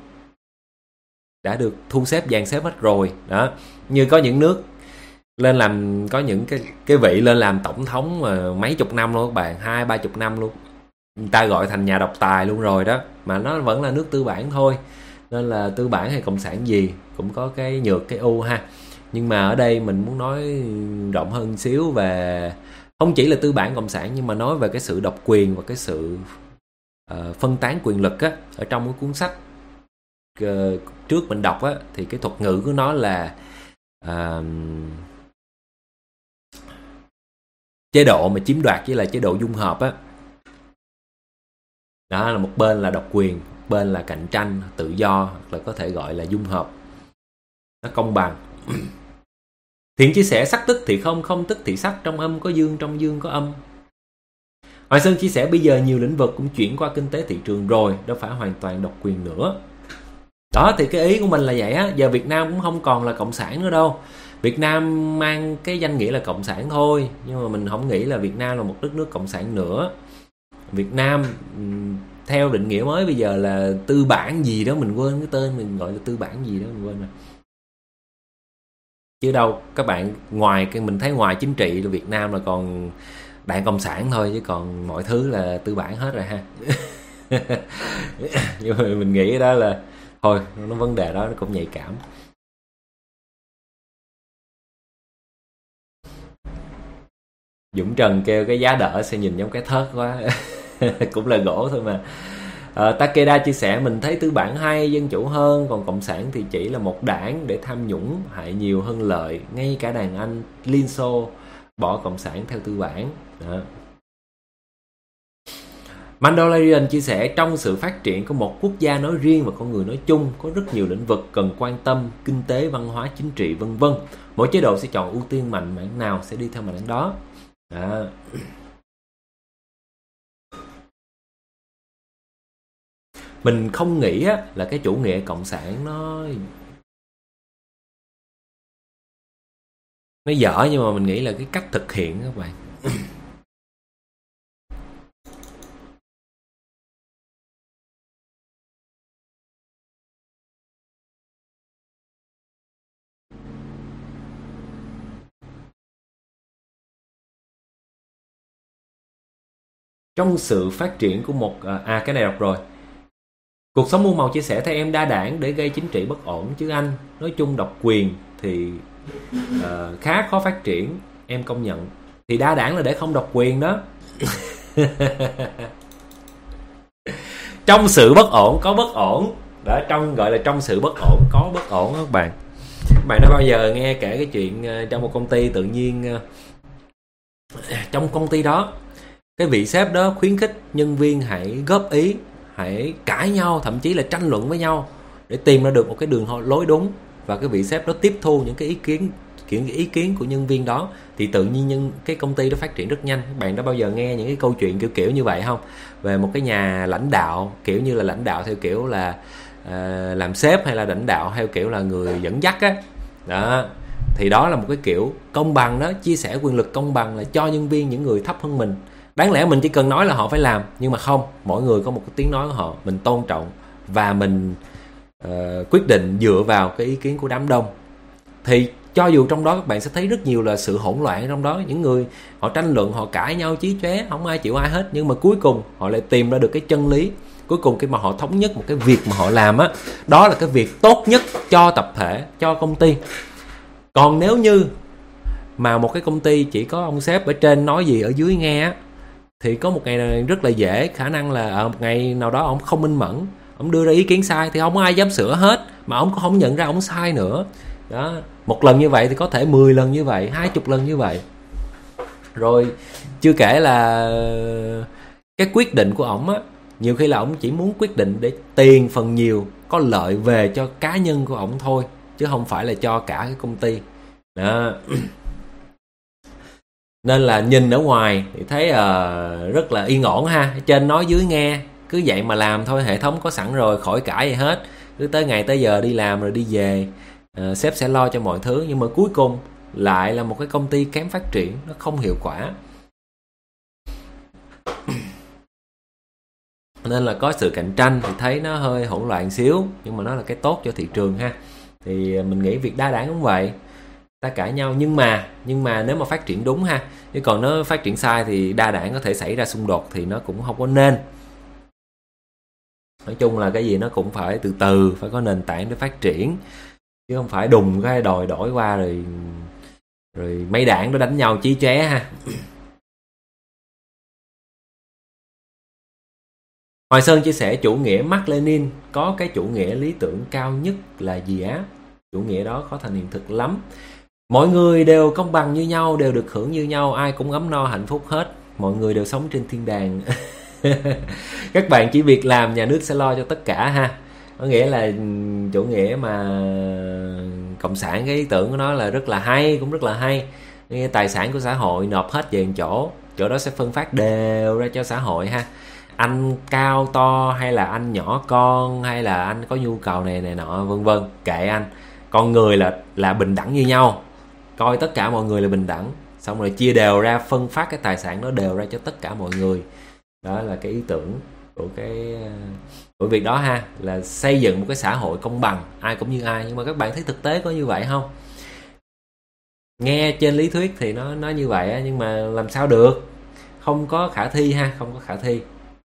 Speaker 1: đã được thu xếp dàn xếp hết rồi đó. Như có những nước lên làm, có những cái vị lên làm tổng thống mà mấy chục năm luôn các bạn, 20-30 năm luôn, người ta gọi thành nhà độc tài luôn rồi đó, mà nó vẫn là nước tư bản thôi. Nên là tư bản hay cộng sản gì cũng có cái nhược cái ưu ha. Nhưng mà ở đây mình muốn nói rộng hơn xíu về không chỉ là tư bản cộng sản, nhưng mà nói về cái sự độc quyền và cái sự phân tán quyền lực á. Ở trong cái cuốn sách trước mình đọc á, thì cái thuật ngữ của nó là chế độ mà chiếm đoạt với là chế độ dung hợp á. Đó là một bên là độc quyền, một bên là cạnh tranh tự do, hoặc là có thể gọi là dung hợp, nó công bằng. Thiện chia sẻ sắc tức thì không, không tức thì sắc, trong âm có dương, trong dương có âm. Hoài Sơn chia sẻ bây giờ nhiều lĩnh vực cũng chuyển qua kinh tế thị trường rồi, đâu phải hoàn toàn độc quyền nữa. Đó thì cái ý của mình là vậy á. Giờ Việt Nam cũng không còn là cộng sản nữa đâu. Việt Nam mang cái danh nghĩa là cộng sản thôi, nhưng mà mình không nghĩ là Việt Nam là một đất nước cộng sản nữa. Việt Nam theo định nghĩa mới bây giờ là tư bản gì đó, mình quên cái tên, mình gọi là tư bản gì đó mình quên rồi. Chứ đâu các bạn, mình thấy ngoài chính trị là Việt Nam là còn đảng cộng sản thôi, chứ còn mọi thứ là tư bản hết rồi ha. Nhưng mà mình nghĩ đó là thôi, nó vấn đề đó nó cũng nhạy cảm. Dũng Trần kêu cái giá đỡ sẽ nhìn giống cái thớt quá. Cũng là gỗ thôi mà. Takeda chia sẻ mình thấy tư bản hay, dân chủ hơn, còn cộng sản thì chỉ là một đảng để tham nhũng, hại nhiều hơn lợi. Ngay cả đàn Anh Liên Xô bỏ cộng sản theo tư bản đó. Mandalorian chia sẻ trong sự phát triển của một quốc gia nói riêng và con người nói chung, có rất nhiều lĩnh vực cần quan tâm, kinh tế, văn hóa, chính trị vân vân. Mỗi chế độ sẽ chọn ưu tiên mạnh mảng nào sẽ đi theo mảng đó. Đó. Mình không nghĩ á, là cái chủ nghĩa cộng sản nó dở, nhưng mà mình nghĩ là cái cách thực hiện các bạn. Trong sự phát triển của một cái này đọc rồi. Cuộc sống muôn màu chia sẻ theo em đa đảng để gây chính trị bất ổn, chứ anh nói chung độc quyền thì khá khó phát triển, em công nhận. Thì đa đảng là để không độc quyền đó. Trong sự bất ổn có bất ổn đó, gọi là trong sự bất ổn có bất ổn các bạn. Các bạn đã bao giờ nghe kể cái chuyện trong một công ty tự nhiên trong công ty đó cái vị sếp đó khuyến khích nhân viên hãy góp ý, hãy cãi nhau, thậm chí là tranh luận với nhau để tìm ra được một cái đường lối đúng, và cái vị sếp đó tiếp thu những cái ý kiến của nhân viên đó, thì tự nhiên cái công ty đó phát triển rất nhanh. Các bạn đã bao giờ nghe những cái câu chuyện kiểu như vậy không? Về một cái nhà lãnh đạo, kiểu như là lãnh đạo theo kiểu là làm sếp, hay là lãnh đạo theo kiểu là người dẫn dắt á. Đó. Thì đó là một cái kiểu công bằng đó, chia sẻ quyền lực công bằng là cho nhân viên, những người thấp hơn mình. Đáng lẽ mình chỉ cần nói là họ phải làm, nhưng mà không, mỗi người có một cái tiếng nói của họ, mình tôn trọng và mình quyết định dựa vào cái ý kiến của đám đông. Thì cho dù trong đó các bạn sẽ thấy rất nhiều là sự hỗn loạn trong đó, những người họ tranh luận, họ cãi nhau chí chóe, không ai chịu ai hết, nhưng mà cuối cùng họ lại tìm ra được cái chân lý. Cuối cùng khi mà họ thống nhất một cái việc mà họ làm á, đó là cái việc tốt nhất cho tập thể, cho công ty. Còn nếu như mà một cái công ty chỉ có ông sếp ở trên nói gì ở dưới nghe á, thì có một ngày này rất là dễ khả năng là ở một ngày nào đó ông không minh mẫn, ông đưa ra ý kiến sai thì không có ai dám sửa hết, mà ông cũng không nhận ra ông sai nữa. Đó, một lần như vậy thì có thể 10 lần như vậy, 20 lần như vậy. Rồi chưa kể là cái quyết định của ổng á, nhiều khi là ổng chỉ muốn quyết định để tiền phần nhiều có lợi về cho cá nhân của ổng thôi, chứ không phải là cho cả cái công ty. Đó. Nên là nhìn ở ngoài thì thấy rất là yên ổn ha, trên nói dưới nghe, cứ vậy mà làm thôi, hệ thống có sẵn rồi, khỏi cãi gì hết, cứ tới ngày tới giờ đi làm rồi đi về, sếp sẽ lo cho mọi thứ. Nhưng mà cuối cùng lại là một cái công ty kém phát triển, nó không hiệu quả. Nên là có sự cạnh tranh thì thấy nó hơi hỗn loạn xíu, nhưng mà nó là cái tốt cho thị trường ha. Thì mình nghĩ việc đa đảng cũng vậy, ta cãi nhau nhưng mà nếu mà phát triển đúng ha, chứ còn nó phát triển sai thì đa đảng có thể xảy ra xung đột, thì nó cũng không có nên. Nói chung là cái gì nó cũng phải từ từ, phải có nền tảng để phát triển, chứ không phải đùng cái đòi đổi qua rồi mấy đảng nó đánh nhau chí chóe ha. Hoài Sơn chia sẻ chủ nghĩa Mác Lênin có cái chủ nghĩa lý tưởng cao nhất là gì á? Chủ nghĩa đó khó thành hiện thực lắm. Mọi người đều công bằng như nhau, đều được hưởng như nhau, ai cũng ấm no hạnh phúc hết, mọi người đều sống trên thiên đàng. Các bạn chỉ việc làm, nhà nước sẽ lo cho tất cả ha. Có nghĩa là chủ nghĩa mà cộng sản, cái ý tưởng của nó là rất là hay, cũng rất là hay. Tài sản của xã hội nộp hết về một chỗ đó sẽ phân phát đều ra cho xã hội ha. Anh cao to hay là anh nhỏ con, hay là anh có nhu cầu này nọ vân vân, kệ anh. Con người là bình đẳng như nhau, coi tất cả mọi người là bình đẳng, xong rồi chia đều ra, phân phát cái tài sản đó đều ra cho tất cả mọi người. Đó là cái ý tưởng của việc đó ha, là xây dựng một cái xã hội công bằng, ai cũng như ai. Nhưng mà các bạn thấy thực tế có như vậy không? Nghe trên lý thuyết thì nó như vậy, nhưng mà làm sao được, không có khả thi ha, không có khả thi.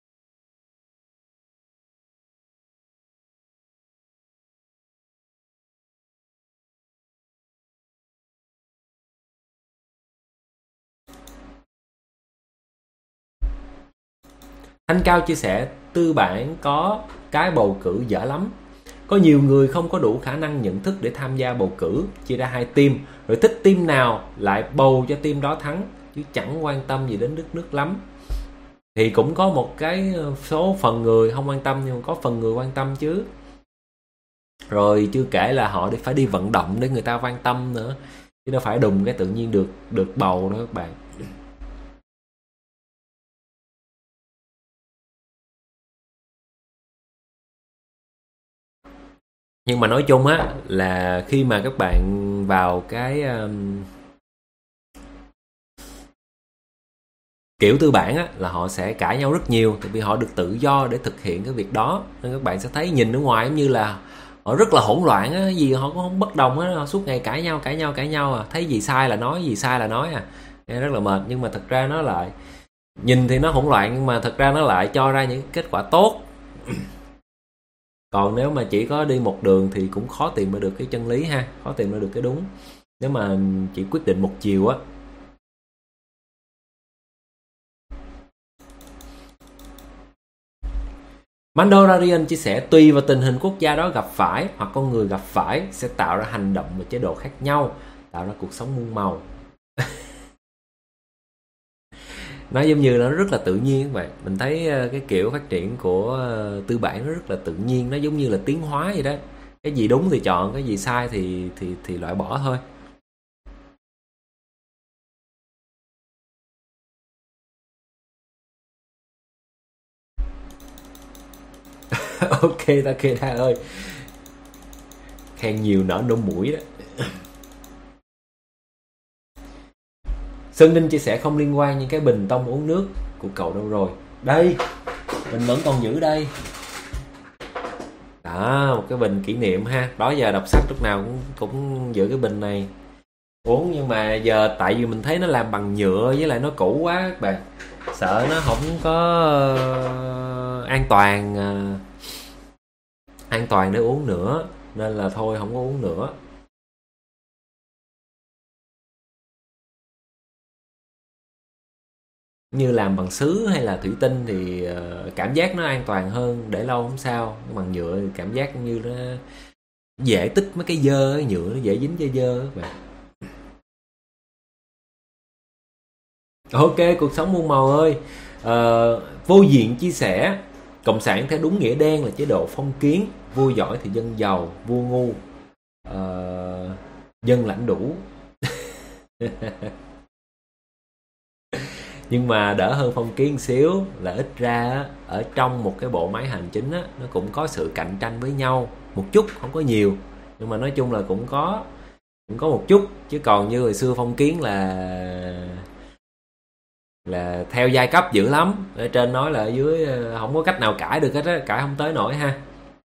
Speaker 1: Thanh Cao chia sẻ tư bản có cái bầu cử dở lắm. Có nhiều người không có đủ khả năng nhận thức để tham gia bầu cử, chia ra 2 team, rồi thích team nào lại bầu cho team đó thắng, chứ chẳng quan tâm gì đến đất nước lắm. Thì cũng có một cái số phần người không quan tâm, nhưng mà có phần người quan tâm chứ. Rồi chưa kể là họ phải đi vận động để người ta quan tâm nữa, chứ đâu phải đùng cái tự nhiên được bầu nữa các bạn. Nhưng mà nói chung á, là khi mà các bạn vào cái kiểu tư bản á, là họ sẽ cãi nhau rất nhiều, tại vì họ được tự do để thực hiện cái việc đó. Nên các bạn sẽ thấy nhìn ở ngoài giống như là họ rất là hỗn loạn á, gì họ cũng không bất đồng á, họ suốt ngày cãi nhau à, thấy gì sai là nói, gì sai là nói à, nghe rất là mệt. Nhưng mà thật ra nó lại nhìn thì nó hỗn loạn, nhưng mà thật ra nó lại cho ra những kết quả tốt. Còn nếu mà chỉ có đi một đường thì cũng khó tìm ra được cái chân lý ha, khó tìm ra được cái đúng, nếu mà chỉ quyết định một chiều á. Mandalorian chia sẻ tùy vào tình hình quốc gia đó gặp phải hoặc con người gặp phải sẽ tạo ra hành động và chế độ khác nhau, tạo ra cuộc sống muôn màu. Nó giống như nó rất là tự nhiên các bạn. Mình thấy cái kiểu phát triển của tư bản nó rất là tự nhiên, nó giống như là tiến hóa vậy đó. Cái gì đúng thì chọn, cái gì sai thì loại bỏ thôi. Ok Takeda ơi, khen nhiều nở nổ mũi đó. Sơn Ninh chia sẻ không liên quan, nhưng cái bình tông uống nước của cậu đâu rồi? Đây, mình vẫn còn giữ đây. Đó, một cái bình kỷ niệm ha. Đó giờ đọc sách lúc nào cũng giữ cái bình này uống, nhưng mà giờ tại vì mình thấy nó làm bằng nhựa với lại nó cũ quá các bạn, sợ nó không có an toàn để uống nữa, nên là thôi không có uống nữa. Như làm bằng sứ hay là thủy tinh thì cảm giác nó an toàn hơn, để lâu không sao. Bằng nhựa thì cảm giác như nó dễ tích mấy cái dơ ấy, nhựa nó dễ dính dơ dơ các bạn. Ok, cuộc sống muôn màu ơi. Vô diện chia sẻ, cộng sản theo đúng nghĩa đen là chế độ phong kiến, vua giỏi thì dân giàu, vua ngu dân lãnh đủ. Nhưng mà đỡ hơn phong kiến một xíu là ít ra á, ở trong một cái bộ máy hành chính á, nó cũng có sự cạnh tranh với nhau một chút, không có nhiều, nhưng mà nói chung là cũng có một chút. Chứ còn như hồi xưa phong kiến là theo giai cấp dữ lắm, ở trên nói là ở dưới không có cách nào cãi được hết á, cãi không tới nổi ha.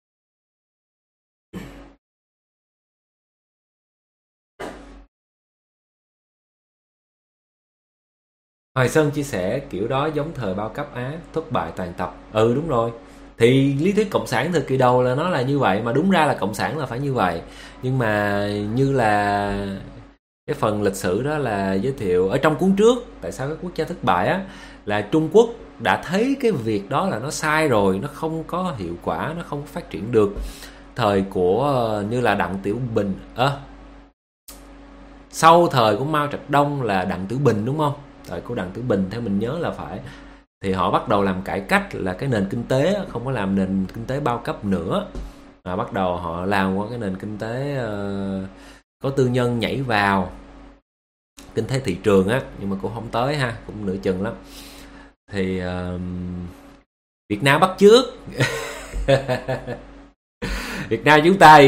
Speaker 1: Hoài Sơn chia sẻ kiểu đó giống thời bao cấp Á, thất bại toàn tập. Ừ đúng rồi. Thì lý thuyết cộng sản thời kỳ đầu là nó là như vậy, mà đúng ra là cộng sản là phải như vậy. Nhưng mà như là cái phần lịch sử đó là giới thiệu ở trong cuốn trước, tại sao các quốc gia thất bại á, là Trung Quốc đã thấy cái việc đó là nó sai rồi, nó không có hiệu quả, nó không có phát triển được. Thời của như là Đặng Tiểu Bình, sau thời của Mao Trạch Đông là Đặng Tiểu Bình đúng không? Thời của Đặng Tiểu Bình theo mình nhớ là phải, thì họ bắt đầu làm cải cách, là cái nền kinh tế không có làm nền kinh tế bao cấp nữa, mà bắt đầu họ làm qua cái nền kinh tế có tư nhân nhảy vào, kinh tế thị trường á, nhưng mà cũng không tới ha, cũng nửa chừng lắm. Thì Việt Nam bắt chước. Việt Nam chúng ta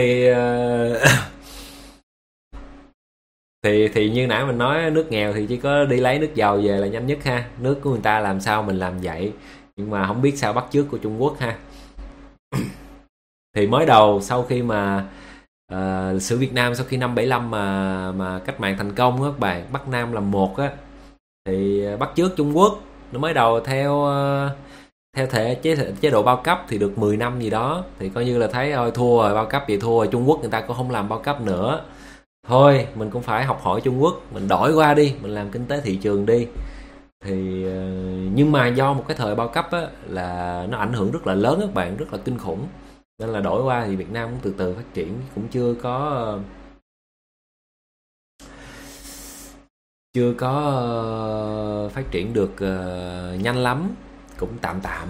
Speaker 1: thì như nãy mình nói, nước nghèo thì chỉ có đi lấy nước giàu về là nhanh nhất ha. Nước của người ta làm sao mình làm vậy, nhưng mà không biết sao bắt chước của Trung Quốc ha. Thì mới đầu sau khi mà lịch sử Việt Nam sau khi năm 75 mà cách mạng thành công á các bạn, Bắc Nam làm một á, thì bắt chước Trung Quốc. Nó mới đầu theo chế độ bao cấp thì được 10 năm gì đó, thì coi như là thấy thôi thua rồi, bao cấp vậy thua rồi, Trung Quốc người ta cũng không làm bao cấp nữa, thôi mình cũng phải học hỏi Trung Quốc, mình đổi qua đi, mình làm kinh tế thị trường đi. Thì nhưng mà do một cái thời bao cấp á, là nó ảnh hưởng rất là lớn các bạn, rất là kinh khủng, nên là đổi qua thì Việt Nam cũng từ từ phát triển, cũng chưa có phát triển được nhanh lắm, cũng tạm tạm.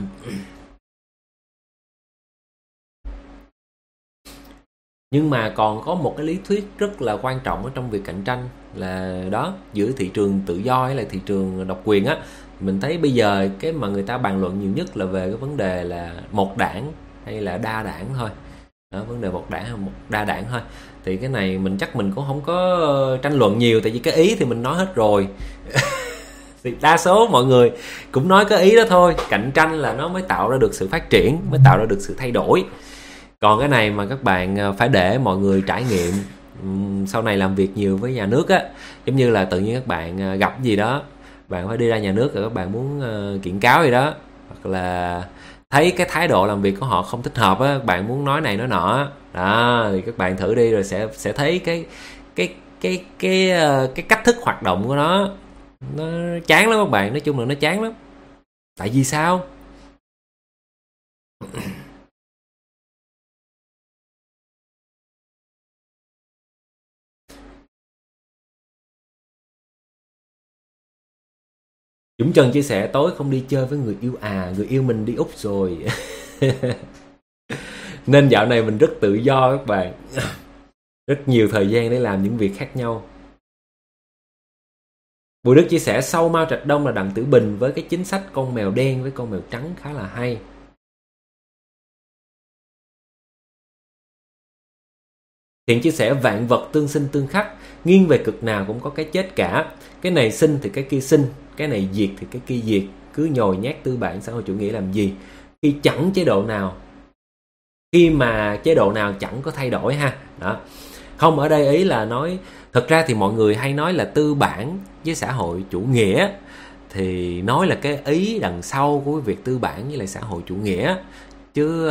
Speaker 1: Nhưng mà còn có một cái lý thuyết rất là quan trọng ở trong việc cạnh tranh là đó, giữa thị trường tự do hay là thị trường độc quyền á. Mình thấy bây giờ cái mà người ta bàn luận nhiều nhất là về cái vấn đề là một đảng hay là đa đảng thôi. Đó, vấn đề một đảng hay một đa đảng thôi. Thì cái này chắc mình cũng không có tranh luận nhiều, tại vì cái ý thì mình nói hết rồi. Thì đa số mọi người cũng nói cái ý đó thôi, cạnh tranh là nó mới tạo ra được sự phát triển, mới tạo ra được sự thay đổi. Còn cái này mà các bạn phải để mọi người trải nghiệm, sau này làm việc nhiều với nhà nước á, giống như là tự nhiên các bạn gặp gì đó, bạn phải đi ra nhà nước rồi các bạn muốn kiện cáo gì đó, hoặc là thấy cái thái độ làm việc của họ không thích hợp á, bạn muốn nói này nói nọ đó, thì các bạn thử đi rồi sẽ thấy cái cách thức hoạt động của nó chán lắm các bạn. Nói chung là nó chán lắm. Tại vì sao? Dũng Trần chia sẻ tối không đi chơi với người yêu người yêu mình đi Úc rồi. Nên dạo này mình rất tự do các bạn. Rất nhiều thời gian để làm những việc khác nhau. Bùi Đức chia sẻ sau Mao Trạch Đông là Đặng Tử Bình với cái chính sách con mèo đen với con mèo trắng khá là hay. Thiện chia sẻ vạn vật tương sinh tương khắc, nghiêng về cực nào cũng có cái chết cả. Cái này sinh thì cái kia sinh, cái này diệt thì cái kia diệt. Cứ nhồi nhét tư bản xã hội chủ nghĩa làm gì? Khi mà chế độ nào chẳng có thay đổi ha. Đó. Không, ở đây ý là nói, thật ra thì mọi người hay nói là tư bản với xã hội chủ nghĩa, thì nói là cái ý đằng sau của việc tư bản với lại xã hội chủ nghĩa, chứ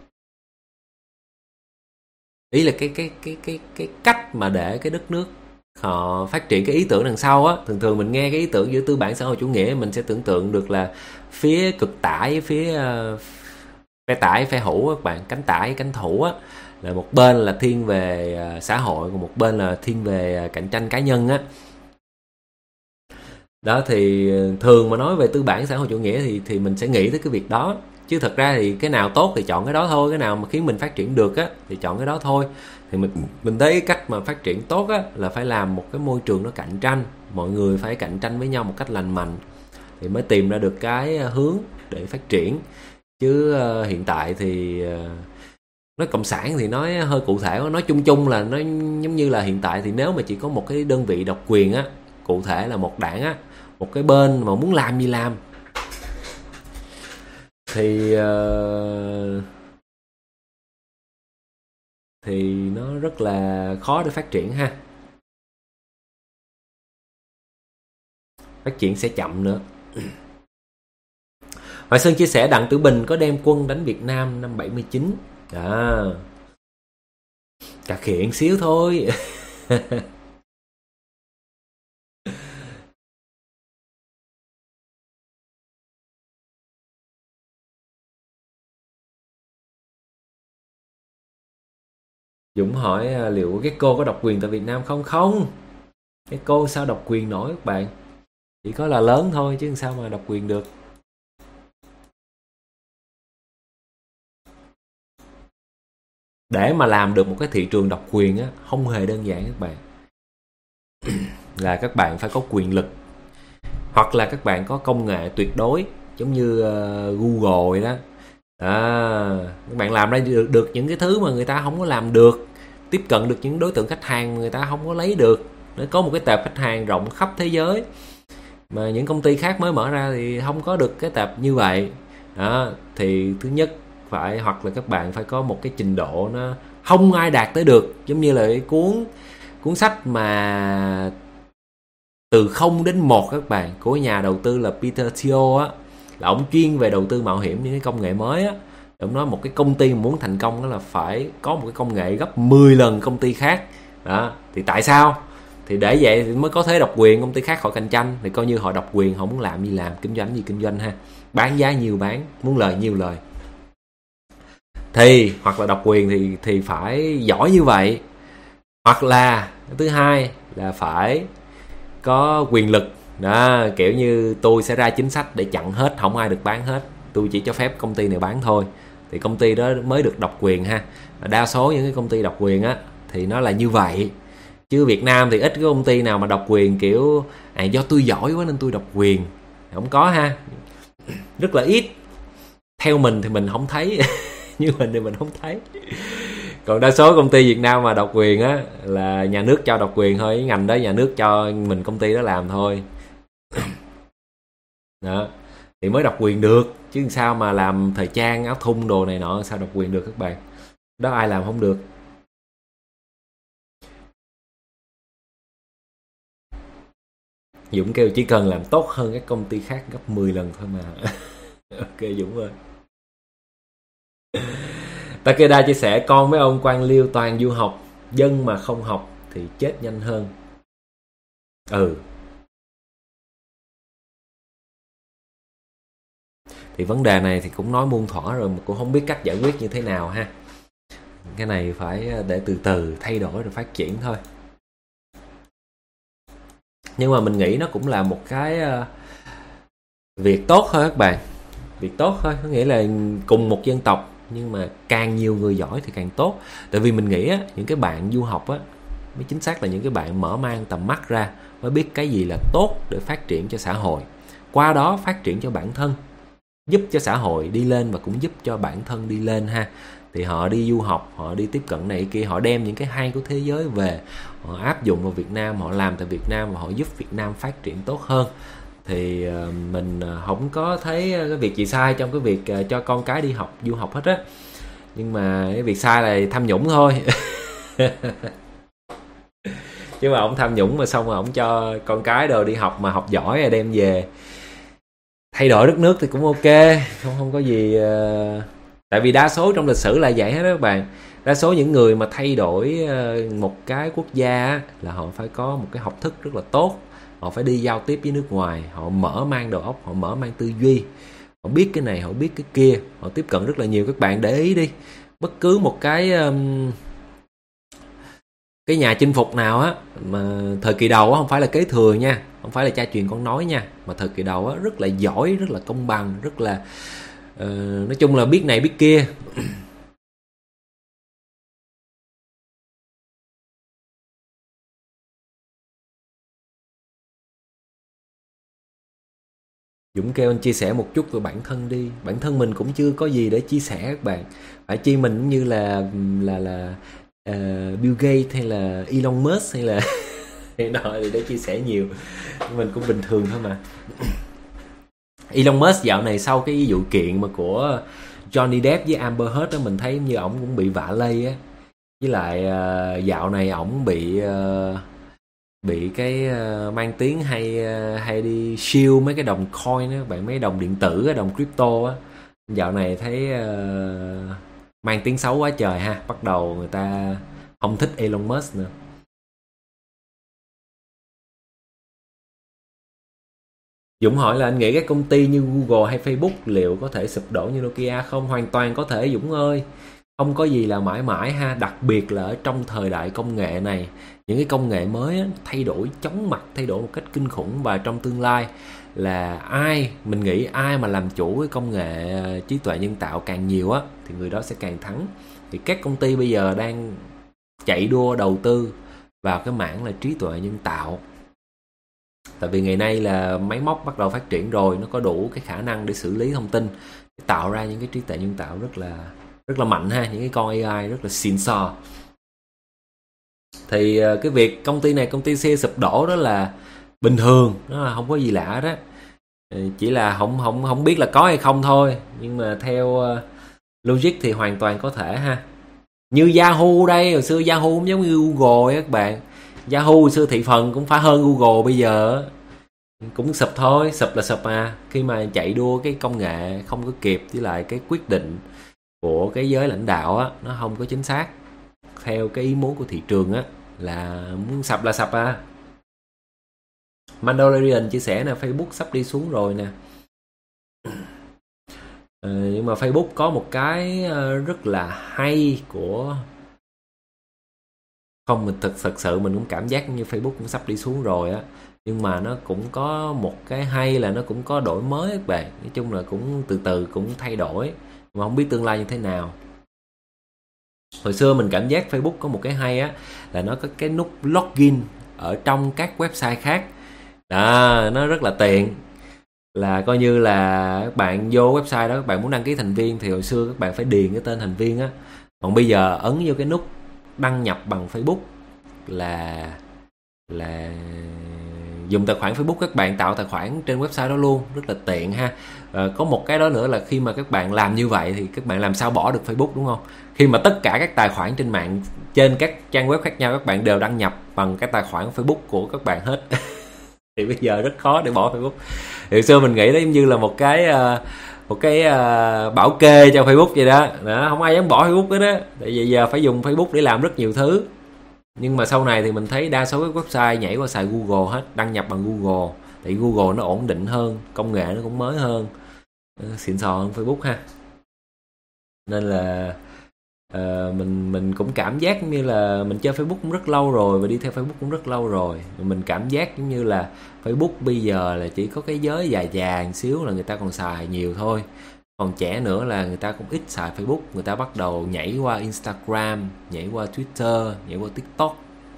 Speaker 1: ý là cái cách mà để cái đất nước họ phát triển cái ý tưởng đằng sau á. Thường thường mình nghe cái ý tưởng giữa tư bản xã hội chủ nghĩa, mình sẽ tưởng tượng được là phía cực tải, phía phe tải, phe hữu các bạn, cánh tải, cánh thủ á, là một bên là thiên về xã hội, còn một bên là thiên về cạnh tranh cá nhân á. Đó thì thường mà nói về tư bản xã hội chủ nghĩa thì mình sẽ nghĩ tới cái việc đó. Chứ thật ra thì cái nào tốt thì chọn cái đó thôi, cái nào mà khiến mình phát triển được á thì chọn cái đó thôi. Thì mình thấy cách mà phát triển tốt á là phải làm một cái môi trường nó cạnh tranh, mọi người phải cạnh tranh với nhau một cách lành mạnh thì mới tìm ra được cái hướng để phát triển. Chứ hiện tại thì nói cộng sản thì nói hơi cụ thể, nói chung chung là nó giống như là hiện tại thì nếu mà chỉ có một cái đơn vị độc quyền á, cụ thể là một đảng á, một cái bên mà muốn làm gì làm thì nó rất là khó để phát triển ha. Phát triển sẽ chậm nữa. Hoài Sơn chia sẻ Đặng Tử Bình có đem quân đánh Việt Nam năm 79. Cà khịa xíu thôi. Dũng hỏi liệu Gecko có độc quyền tại Việt Nam không? Không. Gecko sao độc quyền nổi các bạn? Chỉ có là lớn thôi chứ sao mà độc quyền được. Để mà làm được một cái thị trường độc quyền á, không hề đơn giản các bạn. Là các bạn phải có quyền lực, hoặc là các bạn có công nghệ tuyệt đối giống như Google vậy đó. Các bạn làm ra được những cái thứ mà người ta không có làm được, tiếp cận được những đối tượng khách hàng mà người ta không có lấy được. Nó có một cái tệp khách hàng rộng khắp thế giới mà những công ty khác mới mở ra thì không có được cái tệp như vậy. Thì thứ nhất phải, hoặc là các bạn phải có một cái trình độ nó không ai đạt tới được, giống như là cái cuốn sách mà từ 0 đến 1 các bạn, của nhà đầu tư là Peter Thiel á, là ông chuyên về đầu tư mạo hiểm những cái công nghệ mới á. Ông nói một cái công ty mà muốn thành công đó là phải có một cái công nghệ gấp 10 lần công ty khác. Đó, thì tại sao? Thì để vậy thì mới có thế độc quyền, công ty khác khỏi cạnh tranh thì coi như họ độc quyền, họ muốn làm gì làm, kinh doanh gì kinh doanh ha. Bán giá nhiều bán, muốn lời nhiều lời. Thì hoặc là độc quyền thì phải giỏi như vậy. Hoặc là thứ hai là phải có quyền lực. Đó, kiểu như tôi sẽ ra chính sách để chặn hết, không ai được bán hết, tôi chỉ cho phép công ty này bán thôi, thì công ty đó mới được độc quyền ha. Đa số những cái công ty độc quyền á thì nó là như vậy. Chứ Việt Nam thì ít cái công ty nào mà độc quyền kiểu do tôi giỏi quá nên tôi độc quyền, không có ha, rất là ít. Theo mình thì mình không thấy. Như mình thì mình không thấy. Còn đa số công ty Việt Nam mà độc quyền á là nhà nước cho độc quyền thôi, ngành đó nhà nước cho mình công ty đó làm thôi. Đó, thì mới độc quyền được, chứ sao mà làm thời trang áo thun đồ này nọ sao độc quyền được các bạn. Đó ai làm không được. Dũng kêu chỉ cần làm tốt hơn các công ty khác gấp 10 lần thôi mà. Ok Dũng ơi. Takeda chia sẻ con với ông Quang Liêu toàn du học, dân mà không học thì chết nhanh hơn. Thì vấn đề này thì cũng nói muôn thuở rồi mà cũng không biết cách giải quyết như thế nào ha. Cái này phải để từ từ thay đổi rồi phát triển thôi. Nhưng mà mình nghĩ nó cũng là một cái việc tốt thôi các bạn. Việc tốt thôi, có nghĩa là cùng một dân tộc nhưng mà càng nhiều người giỏi thì càng tốt. Tại vì mình nghĩ á, những cái bạn du học á, mới chính xác là những cái bạn mở mang tầm mắt ra, mới biết cái gì là tốt để phát triển cho xã hội, qua đó phát triển cho bản thân, giúp cho xã hội đi lên và cũng giúp cho bản thân đi lên ha. Thì họ đi du học, họ đi tiếp cận này kia, họ đem những cái hay của thế giới về, họ áp dụng vào Việt Nam, họ làm tại Việt Nam và họ giúp Việt Nam phát triển tốt hơn. Thì mình không có thấy cái việc gì sai trong cái việc cho con cái đi học, du học hết á. Nhưng mà cái việc sai là tham nhũng thôi. Chứ mà ông tham nhũng mà xong rồi ông cho con cái đồ đi học mà học giỏi rồi đem về thay đổi đất nước thì cũng ok, không có gì. Tại vì đa số trong lịch sử là vậy hết đó các bạn. Đa số những người mà thay đổi một cái quốc gia á, là họ phải có một cái học thức rất là tốt, họ phải đi giao tiếp với nước ngoài, họ mở mang đầu óc, họ mở mang tư duy, họ biết cái này, họ biết cái kia, họ tiếp cận rất là nhiều. Các bạn để ý đi, bất cứ một cái nhà chinh phục nào á mà thời kỳ đầu á, không phải là kế thừa nha, không phải là cha truyền con nói nha, mà thời kỳ đầu á rất là giỏi, rất là công bằng, rất là nói chung là biết này biết kia. Dũng kêu anh chia sẻ một chút về bản thân đi. Bản thân mình cũng chưa có gì để chia sẻ các bạn. Phải chi mình cũng như là Bill Gates hay là Elon Musk hay là hiện tại để chia sẻ nhiều. Mình cũng bình thường thôi mà. Elon Musk dạo này sau cái vụ kiện mà của Johnny Depp với Amber Heard đó, mình thấy như ổng cũng bị vạ lây á. Với lại dạo này ổng bị cái mang tiếng hay đi shield mấy cái đồng coin á bạn, mấy đồng điện tử á, đồng crypto á. Dạo này thấy mang tiếng xấu quá trời ha, bắt đầu người ta không thích Elon Musk nữa. Dũng hỏi là anh nghĩ các công ty như Google hay Facebook liệu có thể sụp đổ như Nokia không? Hoàn toàn có thể Dũng ơi. Không có gì là mãi mãi ha, đặc biệt là ở trong thời đại công nghệ này. Những cái công nghệ mới á, thay đổi chóng mặt, thay đổi một cách kinh khủng, và trong tương lai là mình nghĩ ai mà làm chủ cái công nghệ trí tuệ nhân tạo càng nhiều á thì người đó sẽ càng thắng. Thì các công ty bây giờ đang chạy đua đầu tư vào cái mảng là trí tuệ nhân tạo. Tại vì ngày nay là máy móc bắt đầu phát triển rồi, nó có đủ cái khả năng để xử lý thông tin, để tạo ra những cái trí tuệ nhân tạo rất là mạnh ha, những cái con AI rất là xịn sò. Thì cái việc công ty này công ty C sụp đổ đó là bình thường, nó là không có gì lạ đó, chỉ là không biết là có hay không thôi. Nhưng mà theo logic thì hoàn toàn có thể ha. Như Yahoo đây, hồi xưa Yahoo cũng giống như Google ấy các bạn. Yahoo hồi xưa thị phần cũng phải hơn Google bây giờ, cũng sụp thôi, sụp là sụp à. Khi mà chạy đua cái công nghệ không có kịp, với lại cái quyết định của cái giới lãnh đạo á, nó không có chính xác theo cái ý muốn của thị trường á, là muốn sập là sập à. Mandalorian chia sẻ là Facebook sắp đi xuống rồi nè. Nhưng mà Facebook có một cái rất là hay của không, mình thật sự mình cũng cảm giác như Facebook cũng sắp đi xuống rồi á, nhưng mà nó cũng có một cái hay là nó cũng có đổi mới các bạn. Nói chung là cũng từ từ cũng thay đổi, mà không biết tương lai như thế nào. Hồi xưa mình cảm giác Facebook có một cái hay á, là nó có cái nút login ở trong các website khác đó, nó rất là tiện. Là coi như là các bạn vô website đó, các bạn muốn đăng ký thành viên thì hồi xưa các bạn phải điền cái tên thành viên á, còn bây giờ ấn vô cái nút đăng nhập bằng Facebook là dùng tài khoản Facebook, các bạn tạo tài khoản trên website đó luôn, rất là tiện ha. Có một cái đó nữa là khi mà các bạn làm như vậy thì các bạn làm sao bỏ được Facebook, đúng không? Khi mà tất cả các tài khoản trên mạng, trên các trang web khác nhau, các bạn đều đăng nhập bằng cái tài khoản Facebook của các bạn hết thì bây giờ rất khó để bỏ Facebook. Thì hồi xưa mình nghĩ đó giống như là một cái bảo kê cho Facebook vậy đó, không ai dám bỏ Facebook hết đó, tại vì giờ phải dùng Facebook để làm rất nhiều thứ. Nhưng mà sau này thì mình thấy đa số các website nhảy qua xài Google hết, đăng nhập bằng Google, tại Google nó ổn định hơn, công nghệ nó cũng mới hơn, xịn sò hơn Facebook ha. Nên là mình cũng cảm giác như là mình chơi Facebook cũng rất lâu rồi, và đi theo Facebook cũng rất lâu rồi. Mình cảm giác giống như là Facebook bây giờ là chỉ có cái giới già già một xíu là người ta còn xài nhiều thôi, còn trẻ nữa là người ta cũng ít xài Facebook, người ta bắt đầu nhảy qua Instagram, nhảy qua Twitter, nhảy qua TikTok.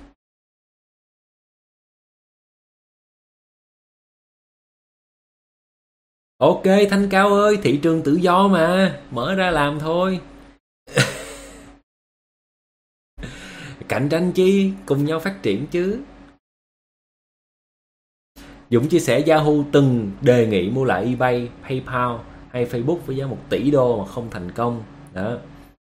Speaker 1: Ok Thanh Cao ơi, thị trường tự do mà, mở ra làm thôi. Cạnh tranh chi, cùng nhau phát triển chứ. Dũng chia sẻ Yahoo từng đề nghị mua lại eBay, PayPal hay Facebook với giá 1 tỷ đô mà không thành công đó.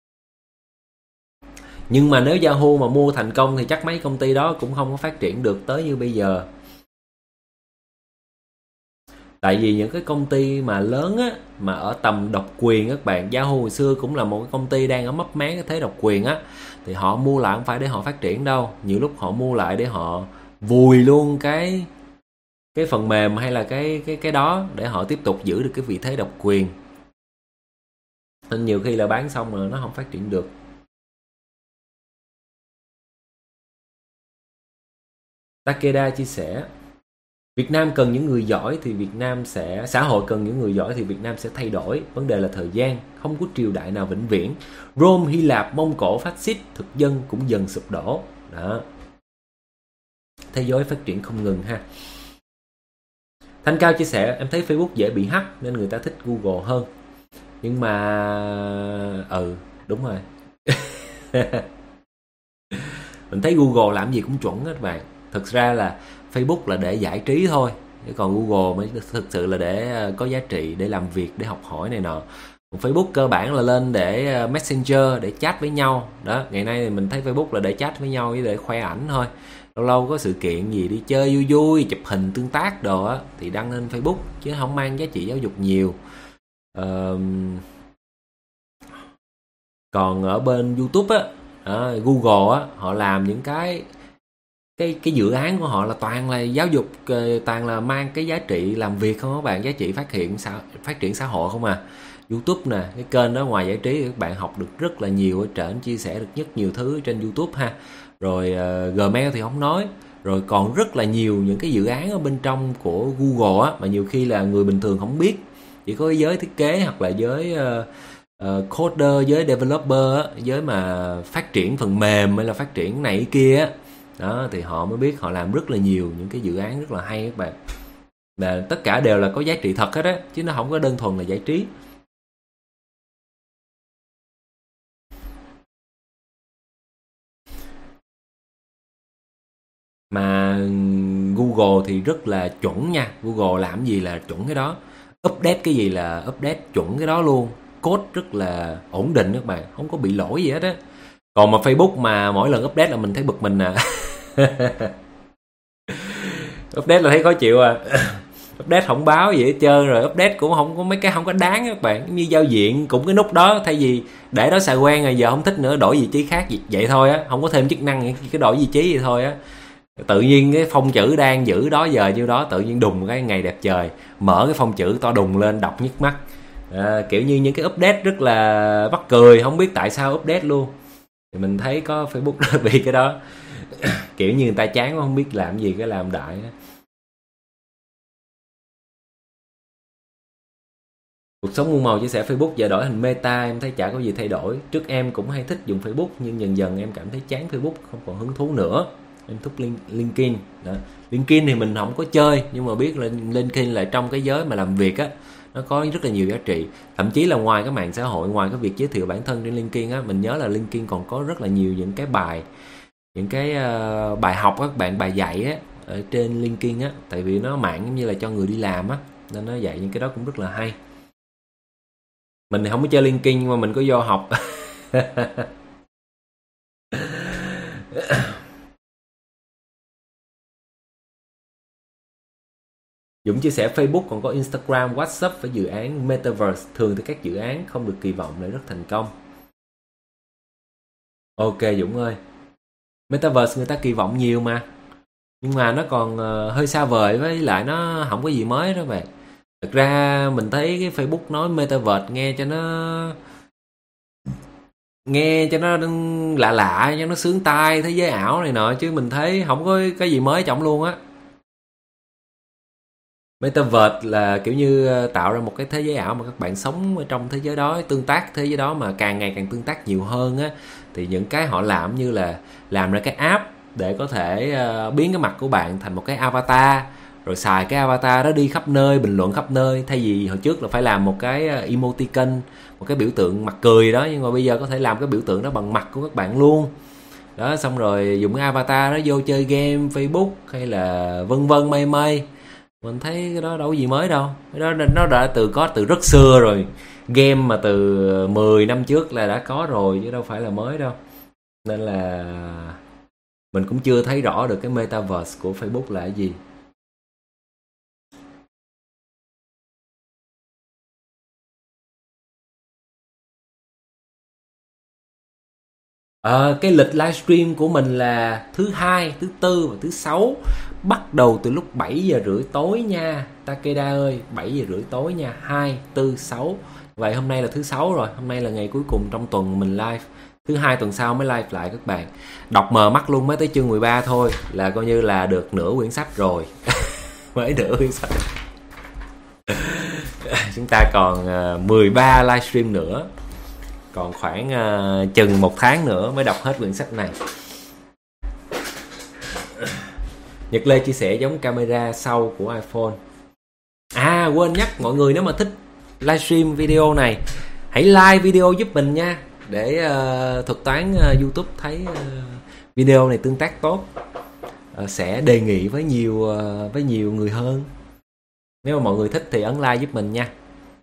Speaker 1: Nhưng mà nếu Yahoo mà mua thành công thì chắc mấy công ty đó cũng không có phát triển được tới như bây giờ. Tại vì những cái công ty mà lớn á, mà ở tầm độc quyền các bạn, Yahoo hồi xưa cũng là một cái công ty đang ở mấp mé cái thế độc quyền á, thì họ mua lại không phải để họ phát triển đâu, nhiều lúc họ mua lại để họ vùi luôn cái phần mềm hay là cái đó để họ tiếp tục giữ được cái vị thế độc quyền, nên nhiều khi là bán xong mà nó không phát triển được. Takeda chia sẻ Việt Nam cần những người giỏi thì Việt Nam sẽ, xã hội cần những người giỏi thì Việt Nam sẽ thay đổi, vấn đề là thời gian, không có triều đại nào vĩnh viễn. Rome, Hy Lạp, Mông Cổ, phát xít, thực dân cũng dần sụp đổ. Đó. Thế giới phát triển không ngừng ha. Thanh Cao chia sẻ em thấy Facebook dễ bị hack nên người ta thích Google hơn. Nhưng mà đúng rồi. Mình thấy Google làm gì cũng chuẩn hết bạn. Thực ra là Facebook là để giải trí thôi, còn Google mới thực sự là để có giá trị, để làm việc, để học hỏi này nọ. Còn Facebook cơ bản là lên để Messenger, để chat với nhau. Đó, ngày nay thì mình thấy Facebook là để chat với nhau với để khoe ảnh thôi. Lâu lâu có sự kiện gì đi chơi vui vui, chụp hình tương tác đồ á thì đăng lên Facebook, chứ không mang giá trị giáo dục nhiều. Còn ở bên YouTube á, Google á, họ làm những cái dự án của họ là toàn là giáo dục, toàn là mang cái giá trị làm việc không các bạn, giá trị phát triển xã hội không à. YouTube nè, cái kênh đó ngoài giải trí thì các bạn học được rất là nhiều ở trển, chia sẻ được rất nhiều thứ trên YouTube ha. Rồi Gmail thì không nói, rồi còn rất là nhiều những cái dự án ở bên trong của Google á, mà nhiều khi là người bình thường không biết, chỉ có giới thiết kế hoặc là giới coder, giới developer á, giới mà phát triển phần mềm hay là phát triển này cái kia á, đó thì họ mới biết. Họ làm rất là nhiều những cái dự án rất là hay các bạn, và tất cả đều là có giá trị thật hết á, chứ nó không có đơn thuần là giải trí. Mà Google thì rất là chuẩn nha, Google làm gì là chuẩn cái đó, update cái gì là update chuẩn cái đó luôn, code rất là ổn định các bạn, không có bị lỗi gì hết á. Còn mà Facebook mà mỗi lần update là mình thấy bực mình à. Update là thấy khó chịu à. Update không báo gì hết trơn, rồi update cũng không có mấy cái không có đáng các bạn, như giao diện cũng cái nút đó, thay vì để đó xài quen rồi giờ không thích nữa đổi vị trí khác vậy thôi á, không có thêm chức năng, cái đổi vị trí vậy thôi á. Tự nhiên cái phông chữ đang giữ đó giờ như đó, tự nhiên đùng cái ngày đẹp trời mở cái phông chữ to đùng lên đọc nhức mắt. Kiểu như những cái update rất là mắc cười, không biết tại sao update luôn. Thì mình thấy có Facebook bị cái đó. Kiểu như người ta chán không biết làm gì cái làm đại á. Cuộc sống muôn màu chia sẻ Facebook giờ đổi hình meta, em thấy chả có gì thay đổi. Trước em cũng hay thích dùng Facebook, nhưng dần dần em cảm thấy chán Facebook, không còn hứng thú nữa. Em thích LinkedIn đó. LinkedIn thì mình không có chơi, nhưng mà biết là LinkedIn là trong cái giới mà làm việc á, nó có rất là nhiều giá trị. Thậm chí là ngoài cái mạng xã hội, ngoài cái việc giới thiệu bản thân trên LinkedIn á, mình nhớ là LinkedIn còn có rất là nhiều những cái bài, những cái bài học các bạn, bài dạy á ở trên LinkedIn á, tại vì nó mạng giống như là cho người đi làm á, nên nó dạy những cái đó cũng rất là hay. Mình thì không có chơi LinkedIn nhưng mà mình có vô học. Dũng chia sẻ Facebook còn có Instagram, WhatsApp với dự án Metaverse. Thường thì các dự án không được kỳ vọng lại rất thành công. Ok Dũng ơi, Metaverse người ta kỳ vọng nhiều mà, nhưng mà nó còn hơi xa vời, với lại nó không có gì mới đó bạn. Thực ra mình thấy cái Facebook nói Metaverse nghe cho nó lạ lạ, cho nó sướng tai, thế giới ảo này nọ, chứ mình thấy không có cái gì mới trọng luôn á. Metaverse là kiểu như tạo ra một cái thế giới ảo mà các bạn sống ở trong thế giới đó, tương tác thế giới đó, mà càng ngày càng tương tác nhiều hơn á. Thì những cái họ làm như là làm ra cái app để có thể biến cái mặt của bạn thành một cái avatar, rồi xài cái avatar đó đi khắp nơi, bình luận khắp nơi. Thay vì hồi trước là phải làm một cái emoticon, một cái biểu tượng mặt cười đó, nhưng mà bây giờ có thể làm cái biểu tượng đó bằng mặt của các bạn luôn đó. Xong rồi dùng cái avatar đó vô chơi game Facebook hay là vân vân mây mây. Mình thấy cái đó đâu có gì mới đâu, cái đó nó đã có từ rất xưa rồi. Game mà từ 10 năm trước là đã có rồi, chứ đâu phải là mới đâu. Nên là mình cũng chưa thấy rõ được cái metaverse của Facebook là cái gì. Cái lịch livestream của mình là thứ hai, thứ tư và thứ sáu, bắt đầu từ lúc 7 giờ rưỡi tối nha Takeda ơi, 7 giờ rưỡi tối nha, 2, 4, 6. Vậy hôm nay là thứ sáu rồi, hôm nay là ngày cuối cùng trong tuần mình live. Thứ hai tuần sau mới live lại các bạn. Đọc mờ mắt luôn, mới tới chương 13 thôi là coi như là được nửa quyển sách rồi. Mới nửa quyển sách. Chúng ta còn 13 livestream nữa. Còn khoảng chừng 1 tháng nữa mới đọc hết quyển sách này. Nhật Lê chia sẻ giống camera sau của iPhone. Quên nhắc mọi người, nếu mà thích livestream video này, hãy like video giúp mình nha, để thuật toán YouTube thấy video này tương tác tốt, sẽ đề nghị với nhiều người hơn. Nếu mà mọi người thích thì ấn like giúp mình nha.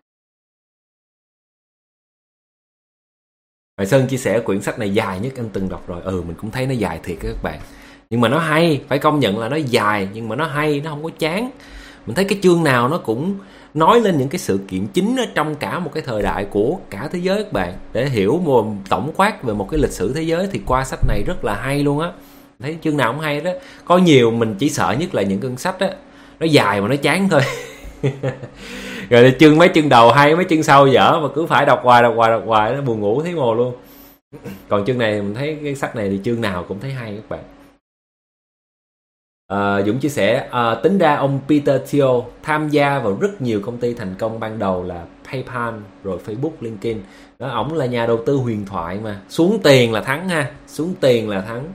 Speaker 1: Hoài Sơn chia sẻ quyển sách này dài nhất anh từng đọc rồi. Mình cũng thấy nó dài thiệt các bạn, nhưng mà nó hay, phải công nhận là nó dài nhưng mà nó hay, nó không có chán. Mình thấy cái chương nào nó cũng nói lên những cái sự kiện chính ở trong cả một cái thời đại của cả thế giới các bạn. Để hiểu một tổng quát về một cái lịch sử thế giới thì qua sách này rất là hay luôn á. Thấy chương nào cũng hay đó. Có nhiều mình chỉ sợ nhất là những cuốn sách á nó dài mà nó chán thôi. Rồi mấy chương đầu hay, mấy chương sau dở, mà cứ phải đọc hoài nó buồn ngủ thấy mồ luôn. Còn chương này mình thấy cái sách này thì chương nào cũng thấy hay các bạn. Dũng chia sẻ tính ra ông Peter Thiel tham gia vào rất nhiều công ty thành công, ban đầu là PayPal rồi Facebook, LinkedIn đó. Ổng là nhà đầu tư huyền thoại mà, xuống tiền là thắng ha, xuống tiền là thắng.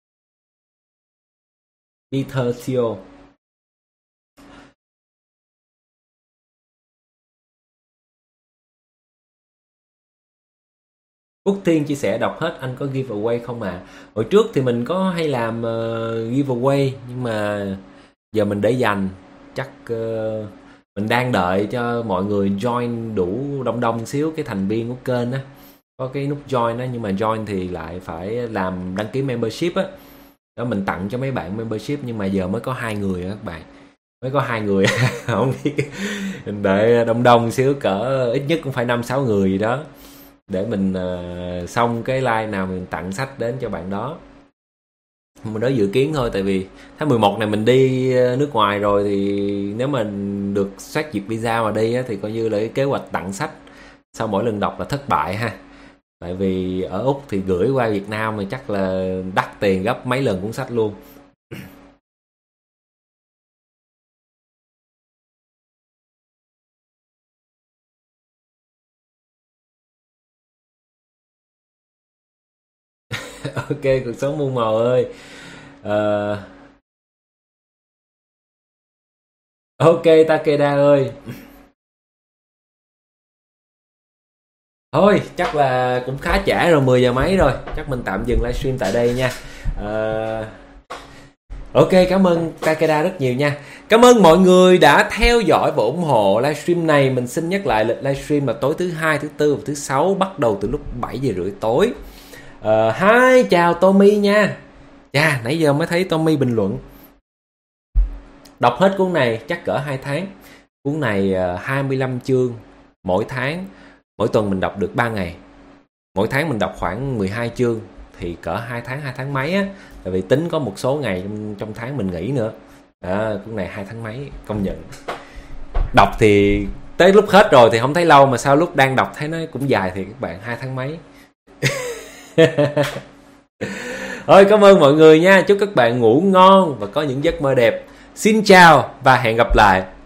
Speaker 1: Peter Thiel. Quốc Thiên chia sẻ đọc hết anh có giveaway không à? Hồi trước thì mình có hay làm giveaway, nhưng mà giờ mình để dành. Chắc mình đang đợi cho mọi người join đủ đông xíu cái thành viên của kênh á. Có cái nút join á, nhưng mà join thì lại phải làm đăng ký membership á. Đó, mình tặng cho mấy bạn membership, nhưng mà giờ mới có 2 người các bạn. Mới có 2 người. Không biết. Mình đợi đông xíu, cỡ ít nhất cũng phải 5-6 người gì đó, để mình xong cái live nào mình tặng sách đến cho bạn đó. Mình đó dự kiến thôi, tại vì tháng 11 này mình đi nước ngoài rồi, thì nếu mà được xét duyệt visa mà đi á, thì coi như là cái kế hoạch tặng sách sau mỗi lần đọc là thất bại ha. Tại vì ở Úc thì gửi qua Việt Nam thì chắc là đắt tiền gấp mấy lần cuốn sách luôn. Ok, cuộc sống muôn màu ơi. Ok Takeda ơi. Thôi chắc là cũng khá trễ rồi, 10 giờ mấy rồi, chắc mình tạm dừng livestream tại đây nha. Ok, cảm ơn Takeda rất nhiều nha. Cảm ơn mọi người đã theo dõi và ủng hộ livestream này. Mình xin nhắc lại lịch livestream là tối thứ hai, thứ tư và thứ sáu, bắt đầu từ lúc 7 giờ rưỡi tối. Hi, chào Tommy nha. Nãy giờ mới thấy Tommy bình luận. Đọc hết cuốn này chắc cỡ 2 tháng. Cuốn này 25 chương mỗi tháng. Mỗi tuần mình đọc được 3 ngày. Mỗi tháng mình đọc khoảng 12 chương, thì cỡ 2 tháng mấy á. Tại vì tính có một số ngày trong tháng mình nghỉ nữa. Cuốn này 2 tháng mấy, công nhận. Đọc thì tới lúc hết rồi thì không thấy lâu, mà sao lúc đang đọc thấy nó cũng dài thì các bạn, 2 tháng mấy. Thôi cảm ơn mọi người nha. Chúc các bạn ngủ ngon và có những giấc mơ đẹp. Xin chào và hẹn gặp lại.